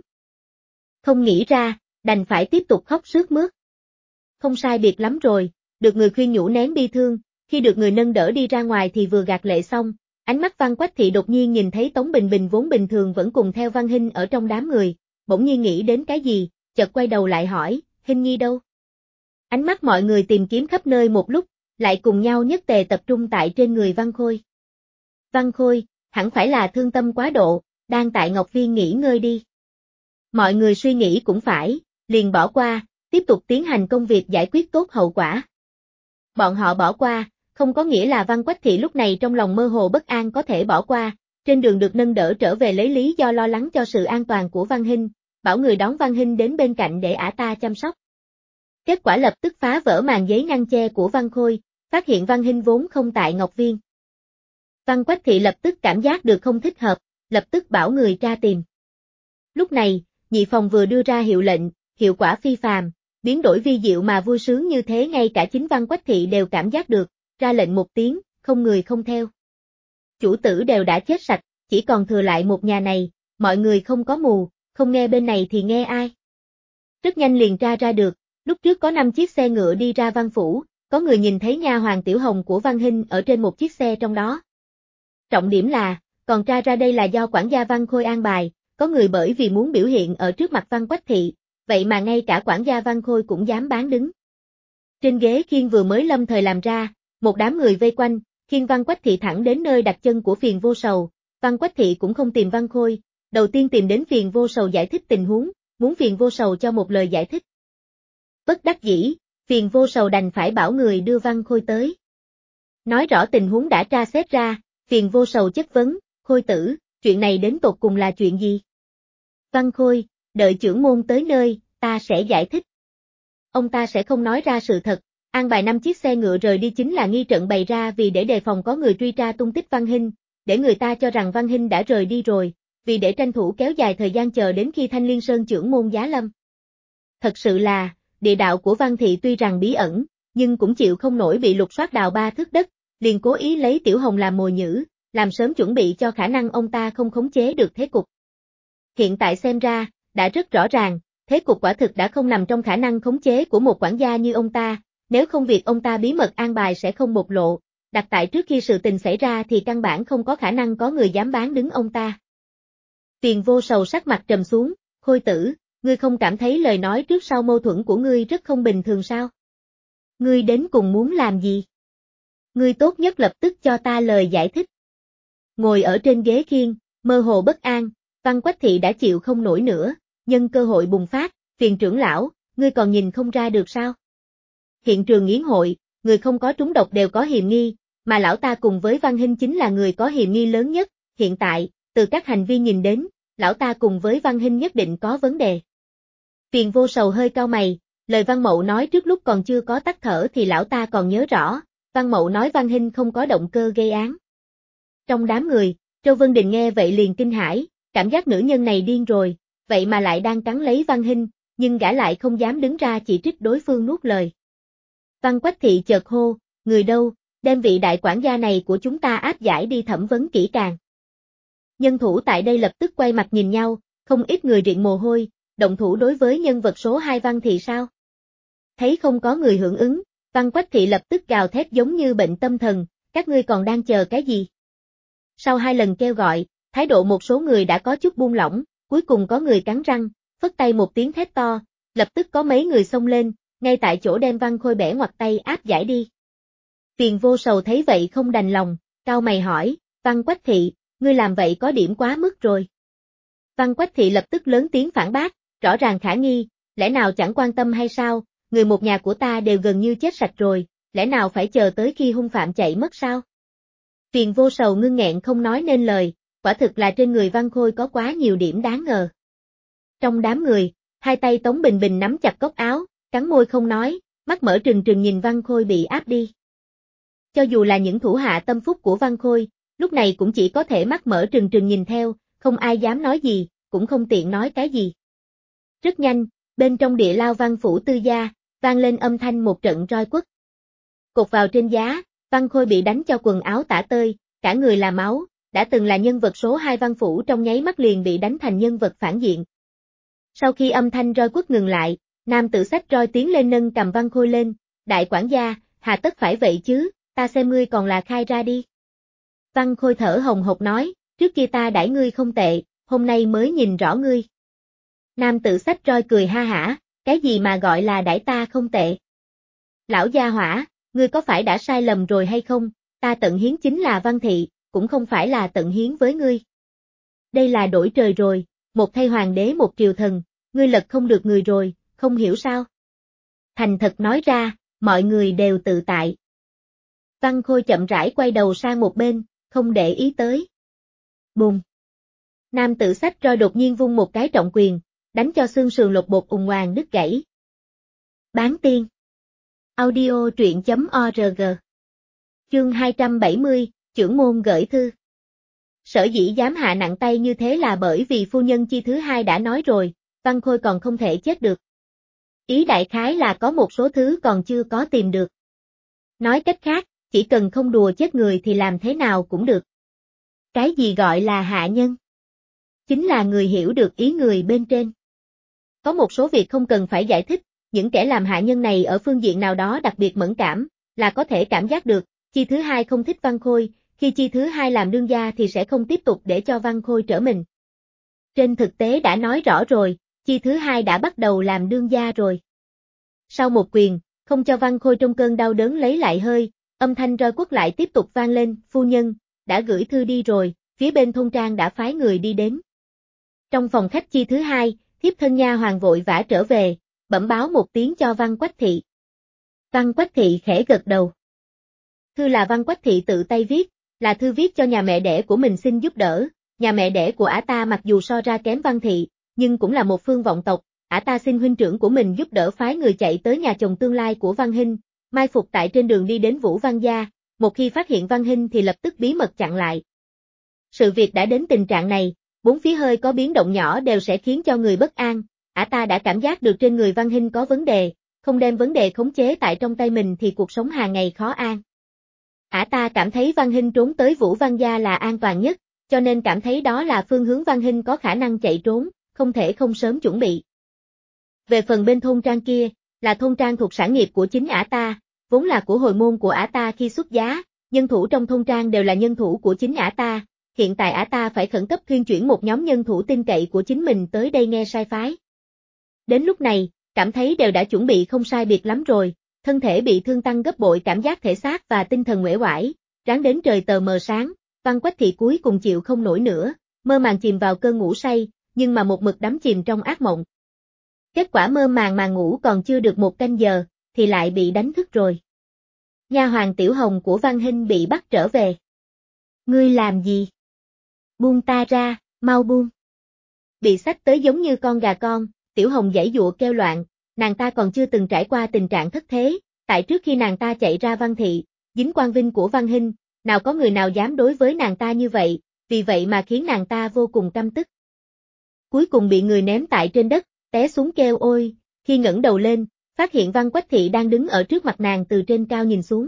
Không nghĩ ra, đành phải tiếp tục khóc sướt mướt. Không sai biệt lắm rồi, được người khuyên nhủ nén bi thương, khi được người nâng đỡ đi ra ngoài thì vừa gạt lệ xong, ánh mắt Văn Quách Thị đột nhiên nhìn thấy Tống Bình Bình vốn bình thường vẫn cùng theo Văn Hinh ở trong đám người, bỗng nhiên nghĩ đến cái gì, chợt quay đầu lại hỏi, Hinh Nhi đâu? Ánh mắt mọi người tìm kiếm khắp nơi một lúc, lại cùng nhau nhất tề tập trung tại trên người Văn Khôi. Văn Khôi, hẳn phải là thương tâm quá độ, đang tại Ngọc Viên nghỉ ngơi đi. Mọi người suy nghĩ cũng phải, liền bỏ qua, tiếp tục tiến hành công việc giải quyết tốt hậu quả. Bọn họ bỏ qua, không có nghĩa là Văn Quách Thị lúc này trong lòng mơ hồ bất an có thể bỏ qua, trên đường được nâng đỡ trở về lấy lý do lo lắng cho sự an toàn của Văn Hinh, bảo người đón Văn Hinh đến bên cạnh để ả ta chăm sóc. Kết quả lập tức phá vỡ màn giấy ngăn che của Văn Khôi, phát hiện Văn Hinh vốn không tại Ngọc Viên. Văn Quách Thị lập tức cảm giác được không thích hợp, lập tức bảo người tra tìm. Lúc này, nhị phòng vừa đưa ra hiệu lệnh, hiệu quả phi phàm, biến đổi vi diệu mà vui sướng như thế ngay cả chính Văn Quách Thị đều cảm giác được, ra lệnh một tiếng, không người không theo. Chủ tử đều đã chết sạch, chỉ còn thừa lại một nhà này, mọi người không có mù, không nghe bên này thì nghe ai. Rất nhanh liền tra ra được, lúc trước có 5 chiếc xe ngựa đi ra Văn Phủ, có người nhìn thấy nha hoàn Tiểu Hồng của Văn Hinh ở trên một chiếc xe trong đó. Trọng điểm là, còn tra ra đây là do quản gia Văn Khôi an bài, có người bởi vì muốn biểu hiện ở trước mặt Văn Quách Thị, vậy mà ngay cả quản gia Văn Khôi cũng dám bán đứng. Trên ghế khiên vừa mới lâm thời làm ra, một đám người vây quanh, khiêng Văn Quách Thị thẳng đến nơi đặt chân của Phiền Vô Sầu. Văn Quách Thị cũng không tìm Văn Khôi, đầu tiên tìm đến Phiền Vô Sầu giải thích tình huống, muốn Phiền Vô Sầu cho một lời giải thích. Bất đắc dĩ, Phiền Vô Sầu đành phải bảo người đưa Văn Khôi tới. Nói rõ tình huống đã tra xét ra, Phiền Vô Sầu chất vấn, Khôi tử, chuyện này đến tột cùng là chuyện gì? Văn Khôi, đợi trưởng môn tới nơi, ta sẽ giải thích. Ông ta sẽ không nói ra sự thật, an bài 5 chiếc xe ngựa rời đi chính là nghi trận bày ra vì để đề phòng có người truy tra tung tích Văn Hinh, để người ta cho rằng Văn Hinh đã rời đi rồi, vì để tranh thủ kéo dài thời gian chờ đến khi Thanh Liên Sơn trưởng môn giá lâm. Thật sự là, địa đạo của Văn Thị tuy rằng bí ẩn, nhưng cũng chịu không nổi bị lục soát đào 3 thước đất, liền cố ý lấy Tiểu Hồng làm mồi nhử, làm sớm chuẩn bị cho khả năng ông ta không khống chế được thế cục. Hiện tại xem ra, đã rất rõ ràng, thế cục quả thực đã không nằm trong khả năng khống chế của một quản gia như ông ta, nếu không việc ông ta bí mật an bài sẽ không bộc lộ, đặt tại trước khi sự tình xảy ra thì căn bản không có khả năng có người dám bán đứng ông ta. Phiền Vô Sầu sắc mặt trầm xuống, Khôi tử, ngươi không cảm thấy lời nói trước sau mâu thuẫn của ngươi rất không bình thường sao? Ngươi đến cùng muốn làm gì? Ngươi tốt nhất lập tức cho ta lời giải thích. Ngồi ở trên ghế khiên, mơ hồ bất an, Văn Quách Thị đã chịu không nổi nữa, nhân cơ hội bùng phát, Phiền trưởng lão, ngươi còn nhìn không ra được sao? Hiện trường yến hội, người không có trúng độc đều có hiềm nghi, mà lão ta cùng với Văn Hinh chính là người có hiềm nghi lớn nhất, hiện tại, từ các hành vi nhìn đến, lão ta cùng với Văn Hinh nhất định có vấn đề. Phiền Vô Sầu hơi cau mày, lời Văn Mậu nói trước lúc còn chưa có tắt thở thì lão ta còn nhớ rõ, Văn Mậu nói Văn Hinh không có động cơ gây án. Trong đám người, Châu Vân Đình nghe vậy liền kinh hãi, cảm giác nữ nhân này điên rồi, vậy mà lại đang cắn lấy Văn Hinh, nhưng gã lại không dám đứng ra chỉ trích đối phương nuốt lời. Văn Quách Thị chợt hô, người đâu, đem vị đại quản gia này của chúng ta áp giải đi thẩm vấn kỹ càng. Nhân thủ tại đây lập tức quay mặt nhìn nhau, không ít người riện mồ hôi, động thủ đối với nhân vật số 2 Văn Thị sao? Thấy không có người hưởng ứng, Văn Quách Thị lập tức gào thét giống như bệnh tâm thần, các ngươi còn đang chờ cái gì? Sau 2 lần kêu gọi, thái độ một số người đã có chút buông lỏng, cuối cùng có người cắn răng, phất tay một tiếng thét to, lập tức có mấy người xông lên, ngay tại chỗ đem Văn Khôi bẻ ngoặt tay áp giải đi. Phiền Vô Sầu thấy vậy không đành lòng, cau mày hỏi, Văn Quách Thị, ngươi làm vậy có điểm quá mức rồi. Văn Quách Thị lập tức lớn tiếng phản bác, rõ ràng khả nghi, lẽ nào chẳng quan tâm hay sao, người một nhà của ta đều gần như chết sạch rồi, lẽ nào phải chờ tới khi hung phạm chạy mất sao? Phiền Vô Sầu ngưng nghẹn không nói nên lời, quả thực là trên người Văn Khôi có quá nhiều điểm đáng ngờ. Trong đám người, hai tay Tống Bình Bình nắm chặt cốc áo, cắn môi không nói, mắt mở trừng trừng nhìn Văn Khôi bị áp đi. Cho dù là những thủ hạ tâm phúc của Văn Khôi, lúc này cũng chỉ có thể mắt mở trừng trừng nhìn theo, không ai dám nói gì, cũng không tiện nói cái gì. Rất nhanh, bên trong địa lao Văn phủ tư gia, vang lên âm thanh một trận roi quất. Cột vào trên giá, Văn Khôi bị đánh cho quần áo tả tơi, cả người là máu, đã từng là nhân vật số 2 Văn phủ trong nháy mắt liền bị đánh thành nhân vật phản diện. Sau khi âm thanh roi quất ngừng lại, nam tử xách roi tiến lên nâng cầm Văn Khôi lên, đại quản gia, hà tất phải vậy chứ, ta xem ngươi còn là khai ra đi. Văn Khôi thở hồng hộc nói, trước kia ta đãi ngươi không tệ, hôm nay mới nhìn rõ ngươi. Nam tử xách roi cười ha hả, cái gì mà gọi là đãi ta không tệ? Lão gia hỏa, ngươi có phải đã sai lầm rồi hay không, ta tận hiến chính là Văn Thị, cũng không phải là tận hiến với ngươi. Đây là đổi trời rồi, một thay hoàng đế một triều thần, ngươi lật không được người rồi, không hiểu sao? Thành thật nói ra, mọi người đều tự tại. Văn Khôi chậm rãi quay đầu sang một bên, không để ý tới. Bùm! Nam tử xách roi đột nhiên vung một cái trọng quyền, đánh cho xương sườn lột bột ùng oàng đứt gãy. Bán tiên. Audio truyện.org. Chương 270, trưởng môn gửi thư. Sở dĩ dám hạ nặng tay như thế là bởi vì phu nhân chi thứ hai đã nói rồi, Văn Khôi còn không thể chết được. Ý đại khái là có một số thứ còn chưa có tìm được. Nói cách khác, chỉ cần không đùa chết người thì làm thế nào cũng được. Cái gì gọi là hạ nhân? Chính là người hiểu được ý người bên trên. Có một số việc không cần phải giải thích, những kẻ làm hạ nhân này ở phương diện nào đó đặc biệt mẫn cảm, là có thể cảm giác được, Chi thứ hai không thích Văn Khôi, khi Chi thứ hai làm đương gia thì sẽ không tiếp tục để cho Văn Khôi trở mình. Trên thực tế đã nói rõ rồi, Chi thứ hai đã bắt đầu làm đương gia rồi. Sau một quyền, không cho Văn Khôi trong cơn đau đớn lấy lại hơi, âm thanh roi quất lại tiếp tục vang lên, phu nhân, đã gửi thư đi rồi, phía bên thôn trang đã phái người đi đến. Trong phòng khách Chi thứ hai, thiếp thân nha hoàng vội vã trở về, bẩm báo một tiếng cho Văn Quách Thị. Văn Quách Thị khẽ gật đầu. Thư là Văn Quách Thị tự tay viết, là thư viết cho nhà mẹ đẻ của mình xin giúp đỡ, nhà mẹ đẻ của ả ta mặc dù so ra kém Văn Thị, nhưng cũng là một phương vọng tộc, ả ta xin huynh trưởng của mình giúp đỡ phái người chạy tới nhà chồng tương lai của Văn Hinh, mai phục tại trên đường đi đến Vũ Văn gia, một khi phát hiện Văn Hinh thì lập tức bí mật chặn lại. Sự việc đã đến tình trạng này, bốn phía hơi có biến động nhỏ đều sẽ khiến cho người bất an, ả ta đã cảm giác được trên người Văn Hinh có vấn đề, không đem vấn đề khống chế tại trong tay mình thì cuộc sống hàng ngày khó an. Ả ta cảm thấy Văn Hinh trốn tới Vũ Văn gia là an toàn nhất, cho nên cảm thấy đó là phương hướng Văn Hinh có khả năng chạy trốn, không thể không sớm chuẩn bị. Về phần bên thôn trang kia, là thôn trang thuộc sản nghiệp của chính ả ta, vốn là của hồi môn của ả ta khi xuất giá, nhân thủ trong thôn trang đều là nhân thủ của chính ả ta, hiện tại ả ta phải khẩn cấp thuyên chuyển một nhóm nhân thủ tin cậy của chính mình tới đây nghe sai phái. Đến lúc này, cảm thấy đều đã chuẩn bị không sai biệt lắm rồi, thân thể bị thương tăng gấp bội cảm giác thể xác và tinh thần uể oải, ráng đến trời tờ mờ sáng, Văn Quách Thị cuối cùng chịu không nổi nữa, mơ màng chìm vào cơn ngủ say, nhưng mà một mực đắm chìm trong ác mộng. Kết quả mơ màng mà ngủ còn chưa được một canh giờ, thì lại bị đánh thức rồi. Nha hoàn Tiểu Hồng của Văn Hinh bị bắt trở về. Ngươi làm gì? Buông ta ra, mau buông. Bị xách tới giống như con gà con, Tiểu Hồng giãy giụa kêu loạn, nàng ta còn chưa từng trải qua tình trạng thất thế, tại trước khi nàng ta chạy ra Văn Thị, dính quan vinh của Văn Hinh, nào có người nào dám đối với nàng ta như vậy, vì vậy mà khiến nàng ta vô cùng căm tức. Cuối cùng bị người ném tại trên đất, té xuống kêu ôi, khi ngẩng đầu lên, phát hiện Văn Quách Thị đang đứng ở trước mặt nàng từ trên cao nhìn xuống.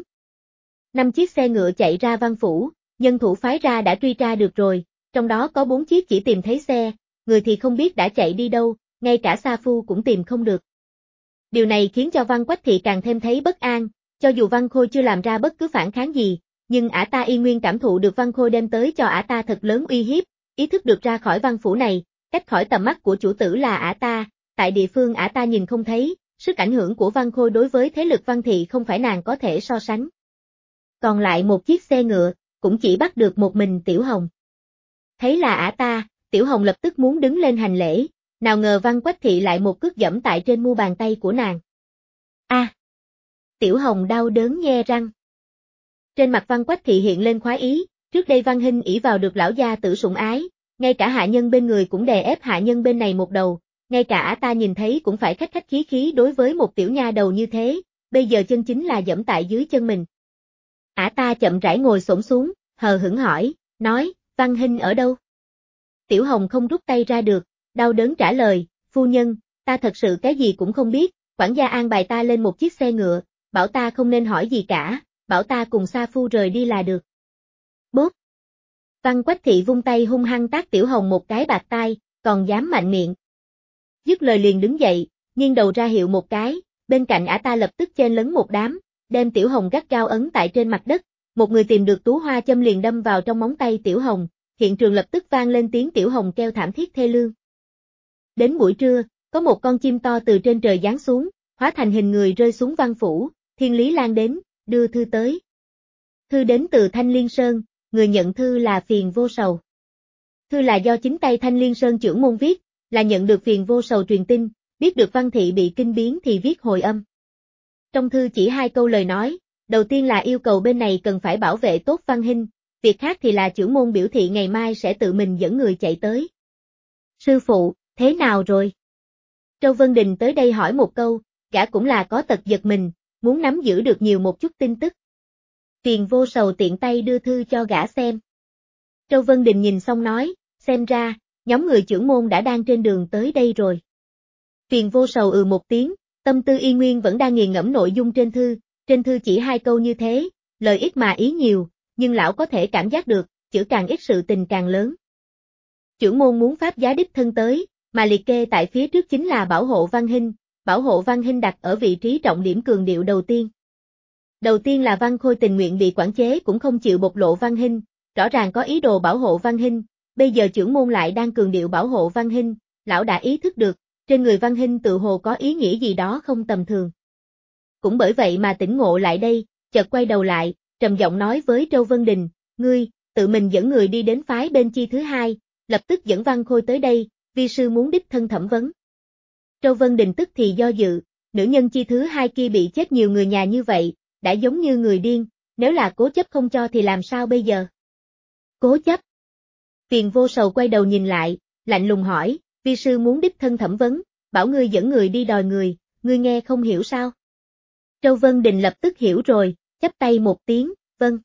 5 chiếc xe ngựa chạy ra Văn Phủ, nhân thủ phái ra đã truy tra được rồi, trong đó có 4 chiếc chỉ tìm thấy xe, người thì không biết đã chạy đi đâu, ngay cả Sa Phu cũng tìm không được. Điều này khiến cho Văn Quách Thị càng thêm thấy bất an, cho dù Văn Khôi chưa làm ra bất cứ phản kháng gì, nhưng ả ta y nguyên cảm thụ được Văn Khôi đem tới cho ả ta thật lớn uy hiếp, ý thức được ra khỏi Văn Phủ này, cách khỏi tầm mắt của chủ tử là ả ta, tại địa phương ả ta nhìn không thấy, sức ảnh hưởng của Văn Khôi đối với thế lực Văn Thị không phải nàng có thể so sánh. Còn lại một chiếc xe ngựa, cũng chỉ bắt được một mình Tiểu Hồng. Thấy là ả ta, Tiểu Hồng lập tức muốn đứng lên hành lễ, nào ngờ Văn Quách Thị lại một cước giẫm tại trên mu bàn tay của nàng. A! Tiểu Hồng đau đớn nhe răng. Trên mặt Văn Quách Thị hiện lên khoái ý, trước đây Văn Hinh ỷ vào được lão gia tử sủng ái, ngay cả hạ nhân bên người cũng đè ép hạ nhân bên này một đầu, ngay cả ả ta nhìn thấy cũng phải khách khách khí khí đối với một tiểu nha đầu như thế, bây giờ chân chính là giẫm tại dưới chân mình. Ả ta chậm rãi ngồi xổm xuống, hờ hững hỏi, nói, Văn Hinh ở đâu? Tiểu Hồng không rút tay ra được, đau đớn trả lời, phu nhân, ta thật sự cái gì cũng không biết, quản gia an bài ta lên một chiếc xe ngựa, bảo ta không nên hỏi gì cả, bảo ta cùng Sa Phu rời đi là được. Bốp! Văn Quách Thị vung tay hung hăng tát Tiểu Hồng một cái bạt tai, còn dám mạnh miệng. Dứt lời liền đứng dậy, nghiêng đầu ra hiệu một cái, bên cạnh ả ta lập tức chen lấn một đám, đem Tiểu Hồng gắt gao ấn tại trên mặt đất, một người tìm được tú hoa châm liền đâm vào trong móng tay Tiểu Hồng, hiện trường lập tức vang lên tiếng Tiểu Hồng kêu thảm thiết thê lương. Đến buổi trưa, có một con chim to từ trên trời giáng xuống, hóa thành hình người rơi xuống Văn Phủ, Thiên Lý Lan đến, đưa thư tới. Thư đến từ Thanh Liên Sơn, người nhận thư là Phiền Vô Sầu. Thư là do chính tay Thanh Liên Sơn trưởng môn viết, là nhận được Phiền Vô Sầu truyền tin, biết được Văn Thị bị kinh biến thì viết hồi âm. Trong thư chỉ 2 câu lời nói, đầu tiên là yêu cầu bên này cần phải bảo vệ tốt Văn Hinh, việc khác thì là trưởng môn biểu thị ngày mai sẽ tự mình dẫn người chạy tới. Sư phụ, thế nào rồi? Châu Vân Đình tới đây hỏi một câu, gã cũng là có tật giật mình, muốn nắm giữ được nhiều một chút tin tức. Phiền Vô Sầu tiện tay đưa thư cho gã xem. Châu Vân Đình nhìn xong nói, xem ra, nhóm người trưởng môn đã đang trên đường tới đây rồi. Phiền Vô Sầu một tiếng, tâm tư y nguyên vẫn đang nghiền ngẫm nội dung trên thư chỉ 2 câu như thế, lời ít mà ý nhiều, nhưng lão có thể cảm giác được, chữ càng ít sự tình càng lớn. Trưởng môn muốn pháp giá đích thân tới, mà liệt kê tại phía trước chính là bảo hộ Văn Hinh đặt ở vị trí trọng điểm cường điệu đầu tiên. Đầu tiên là Văn Khôi tình nguyện bị quản chế cũng không chịu bộc lộ Văn Hinh, rõ ràng có ý đồ bảo hộ Văn Hinh, bây giờ trưởng môn lại đang cường điệu bảo hộ Văn Hinh, lão đã ý thức được, trên người Văn Hinh tự hồ có ý nghĩa gì đó không tầm thường. Cũng bởi vậy mà tỉnh ngộ lại đây, chợt quay đầu lại, trầm giọng nói với Trâu Vân Đình, ngươi, tự mình dẫn người đi đến phái bên chi thứ hai, lập tức dẫn Văn Khôi tới đây, vi sư muốn đích thân thẩm vấn. Trâu Vân Đình tức thì do dự, nữ nhân chi thứ hai kia bị chết nhiều người nhà như vậy, đã giống như người điên, nếu là cố chấp không cho thì làm sao bây giờ? Cố chấp. Tiền Vô Sầu quay đầu nhìn lại, lạnh lùng hỏi, vi sư muốn đích thân thẩm vấn, bảo ngươi dẫn người đi đòi người, ngươi nghe không hiểu sao? Trâu Vân Đình lập tức hiểu rồi, chắp tay một tiếng, vâng.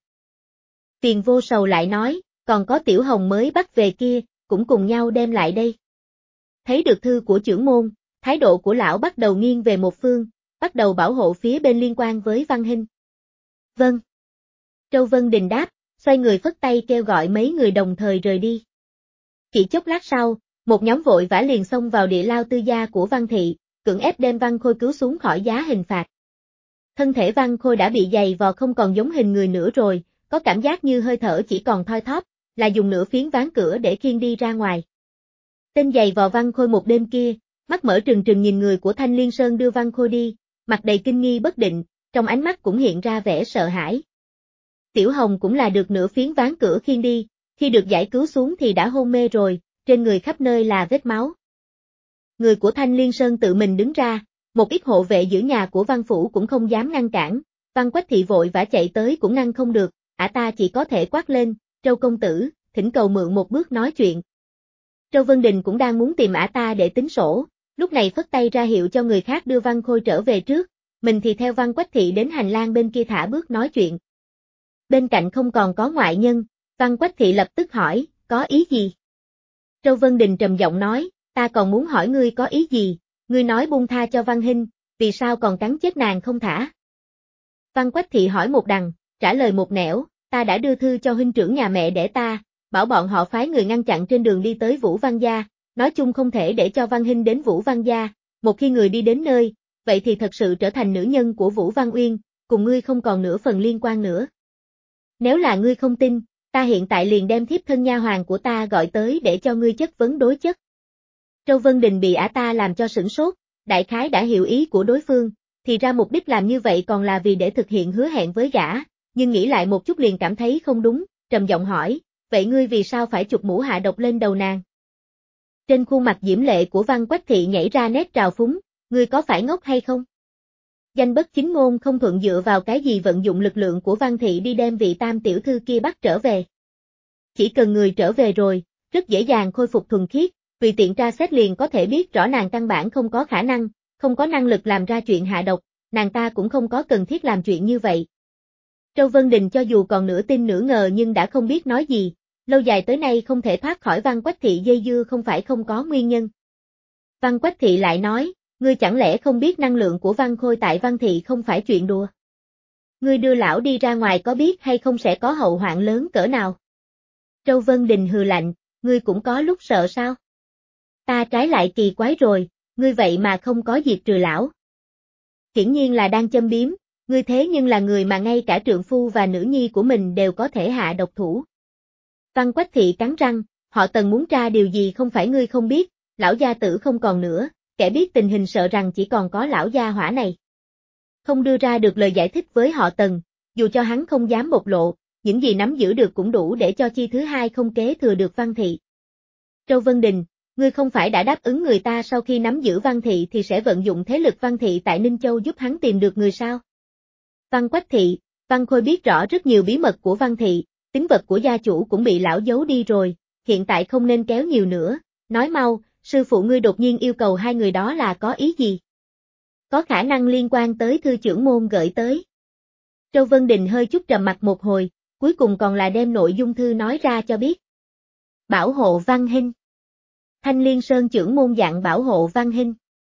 Tiền Vô Sầu lại nói, còn có Tiểu Hồng mới bắt về kia, cũng cùng nhau đem lại đây. Thấy được thư của trưởng môn, thái độ của lão bắt đầu nghiêng về một phương, bắt đầu bảo hộ phía bên liên quan với Văn Hinh. Vâng. Trâu Vân Đình đáp, xoay người phất tay kêu gọi mấy người đồng thời rời đi. Chỉ chốc lát sau, một nhóm vội vã liền xông vào địa lao tư gia của Văn Thị, cưỡng ép đem Văn Khôi cứu xuống khỏi giá hình phạt. Thân thể Văn Khôi đã bị dày vò không còn giống hình người nữa rồi, có cảm giác như hơi thở chỉ còn thoi thóp, là dùng nửa phiến ván cửa để khiêng đi ra ngoài. Tên dày vò Văn Khôi một đêm kia, mắt mở trừng trừng nhìn người của Thanh Liên Sơn đưa Văn Khôi đi, mặt đầy kinh nghi bất định, trong ánh mắt cũng hiện ra vẻ sợ hãi. Tiểu Hồng cũng là được nửa phiến ván cửa khiêng đi, khi được giải cứu xuống thì đã hôn mê rồi, trên người khắp nơi là vết máu. Người của Thanh Liên Sơn tự mình đứng ra, một ít hộ vệ giữ nhà của Văn Phủ cũng không dám ngăn cản, Văn Quách Thị vội vã chạy tới cũng ngăn không được, ta chỉ có thể quát lên, Trâu công tử, thỉnh cầu mượn một bước nói chuyện. Trâu Vân Đình cũng đang muốn tìm ta để tính sổ, lúc này phất tay ra hiệu cho người khác đưa Văn Khôi trở về trước, mình thì theo Văn Quách Thị đến hành lang bên kia thả bước nói chuyện. Bên cạnh không còn có ngoại nhân, Văn Quách Thị lập tức hỏi, có ý gì? Trâu Vân Đình trầm giọng nói, ta còn muốn hỏi ngươi có ý gì, ngươi nói buông tha cho Văn Hinh, vì sao còn cắn chết nàng không thả? Văn Quách Thị hỏi một đằng, trả lời một nẻo, ta đã đưa thư cho huynh trưởng nhà mẹ đẻ ta, bảo bọn họ phái người ngăn chặn trên đường đi tới Vũ Văn Gia, nói chung không thể để cho Văn Hinh đến Vũ Văn Gia, một khi người đi đến nơi, vậy thì thật sự trở thành nữ nhân của Vũ Văn Uyên, cùng ngươi không còn nửa phần liên quan nữa. Nếu là ngươi không tin, ta hiện tại liền đem thiếp thân nha hoàn của ta gọi tới để cho ngươi chất vấn đối chất. Trâu Vân Đình bị ta làm cho sửng sốt, đại khái đã hiểu ý của đối phương, thì ra mục đích làm như vậy còn là vì để thực hiện hứa hẹn với gã, nhưng nghĩ lại một chút liền cảm thấy không đúng, trầm giọng hỏi, vậy ngươi vì sao phải chụp mũ hạ độc lên đầu nàng? Trên khuôn mặt diễm lệ của Văn Quách Thị nhảy ra nét trào phúng, ngươi có phải ngốc hay không? Danh bất chính ngôn không thuận dựa vào cái gì vận dụng lực lượng của Văn Thị đi đem vị tam tiểu thư kia bắt trở về. Chỉ cần người trở về rồi, rất dễ dàng khôi phục thuần khiết, tùy tiện tra xét liền có thể biết rõ nàng căn bản không có khả năng, không có năng lực làm ra chuyện hạ độc, nàng ta cũng không có cần thiết làm chuyện như vậy. Trâu Vân Đình cho dù còn nửa tin nửa ngờ nhưng đã không biết nói gì, lâu dài tới nay không thể thoát khỏi Văn Quách Thị dây dưa không phải không có nguyên nhân. Văn Quách Thị lại nói, ngươi chẳng lẽ không biết năng lượng của Văn Khôi tại Văn Thị không phải chuyện đùa? Ngươi đưa lão đi ra ngoài có biết hay không sẽ có hậu hoạn lớn cỡ nào? Trâu Vân Đình hừ lạnh, ngươi cũng có lúc sợ sao? Ta trái lại kỳ quái rồi, ngươi vậy mà không có diệt trừ lão. Hiển nhiên là đang châm biếm, ngươi thế nhưng là người mà ngay cả trượng phu và nữ nhi của mình đều có thể hạ độc thủ. Văn Quách Thị cắn răng, họ Tần muốn tra điều gì không phải ngươi không biết, lão gia tử không còn nữa, kẻ biết tình hình sợ rằng chỉ còn có lão gia hỏa này. Không đưa ra được lời giải thích với họ Tần, dù cho hắn không dám bộc lộ, những gì nắm giữ được cũng đủ để cho chi thứ hai không kế thừa được Văn Thị. Trâu Vân Đình, ngươi không phải đã đáp ứng người ta sau khi nắm giữ Văn Thị thì sẽ vận dụng thế lực Văn Thị tại Ninh Châu giúp hắn tìm được người sao? Văn Quách Thị, Văn Khôi biết rõ rất nhiều bí mật của Văn Thị, tín vật của gia chủ cũng bị lão giấu đi rồi, hiện tại không nên kéo nhiều nữa, nói mau, sư phụ ngươi đột nhiên yêu cầu hai người đó là có ý gì? Có khả năng liên quan tới thư trưởng môn gửi tới. Trâu Vân Đình hơi chút trầm mặt một hồi, cuối cùng còn là đem nội dung thư nói ra cho biết. Bảo hộ Văn Hinh. Thanh Liên Sơn trưởng môn dặn bảo hộ Văn Hinh.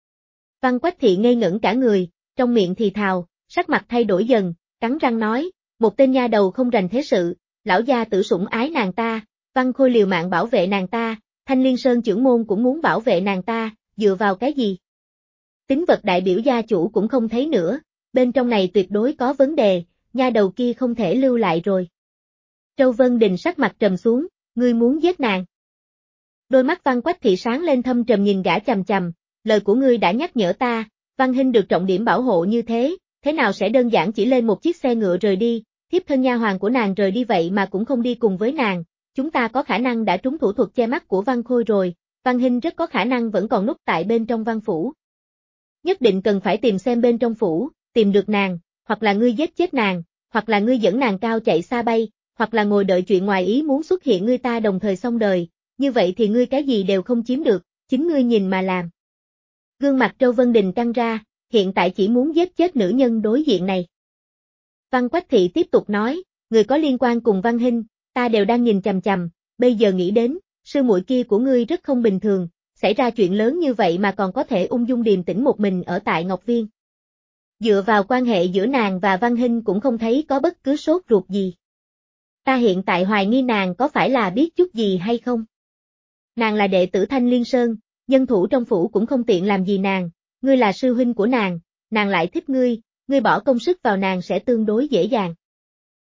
Văn Quách Thị ngây ngẩn cả người, trong miệng thì thào, sắc mặt thay đổi dần, cắn răng nói, một tên nha đầu không rành thế sự, lão gia tử sủng ái nàng ta, Văn Khôi liều mạng bảo vệ nàng ta, Thanh Liên Sơn trưởng môn cũng muốn bảo vệ nàng ta, dựa vào cái gì? Tín vật đại biểu gia chủ cũng không thấy nữa, bên trong này tuyệt đối có vấn đề, nha đầu kia không thể lưu lại rồi. Châu Vân Đình sắc mặt trầm xuống, ngươi muốn giết nàng. Đôi mắt Văn Quách Thị sáng lên thâm trầm nhìn gã chằm chằm, lời của ngươi đã nhắc nhở ta, Văn Hinh được trọng điểm bảo hộ như thế nào sẽ đơn giản chỉ lên một chiếc xe ngựa rời đi, thiếp thân nha hoàn của nàng rời đi vậy mà cũng không đi cùng với nàng, chúng ta có khả năng đã trúng thủ thuật che mắt của Văn Khôi rồi, Văn Hinh rất có khả năng vẫn còn núp tại bên trong Văn Phủ. Nhất định cần phải tìm xem bên trong phủ, tìm được nàng, hoặc là ngươi giết chết nàng, hoặc là ngươi dẫn nàng cao chạy xa bay, hoặc là ngồi đợi chuyện ngoài ý muốn xuất hiện ngươi ta đồng thời xong đời, như vậy thì ngươi cái gì đều không chiếm được, chính ngươi nhìn mà làm. Gương mặt Châu Vân Đình căng ra, hiện tại chỉ muốn giết chết nữ nhân đối diện này. Văn Quách Thị tiếp tục nói, người có liên quan cùng Văn Hinh, ta đều đang nhìn chằm chằm, bây giờ nghĩ đến, sư muội kia của ngươi rất không bình thường, xảy ra chuyện lớn như vậy mà còn có thể ung dung điềm tĩnh một mình ở tại Ngọc Viên. Dựa vào quan hệ giữa nàng và Văn Hinh cũng không thấy có bất cứ sốt ruột gì. Ta hiện tại hoài nghi nàng có phải là biết chút gì hay không? Nàng là đệ tử Thanh Liên Sơn, nhân thủ trong phủ cũng không tiện làm gì nàng, ngươi là sư huynh của nàng lại thích ngươi, ngươi bỏ công sức vào nàng sẽ tương đối dễ dàng.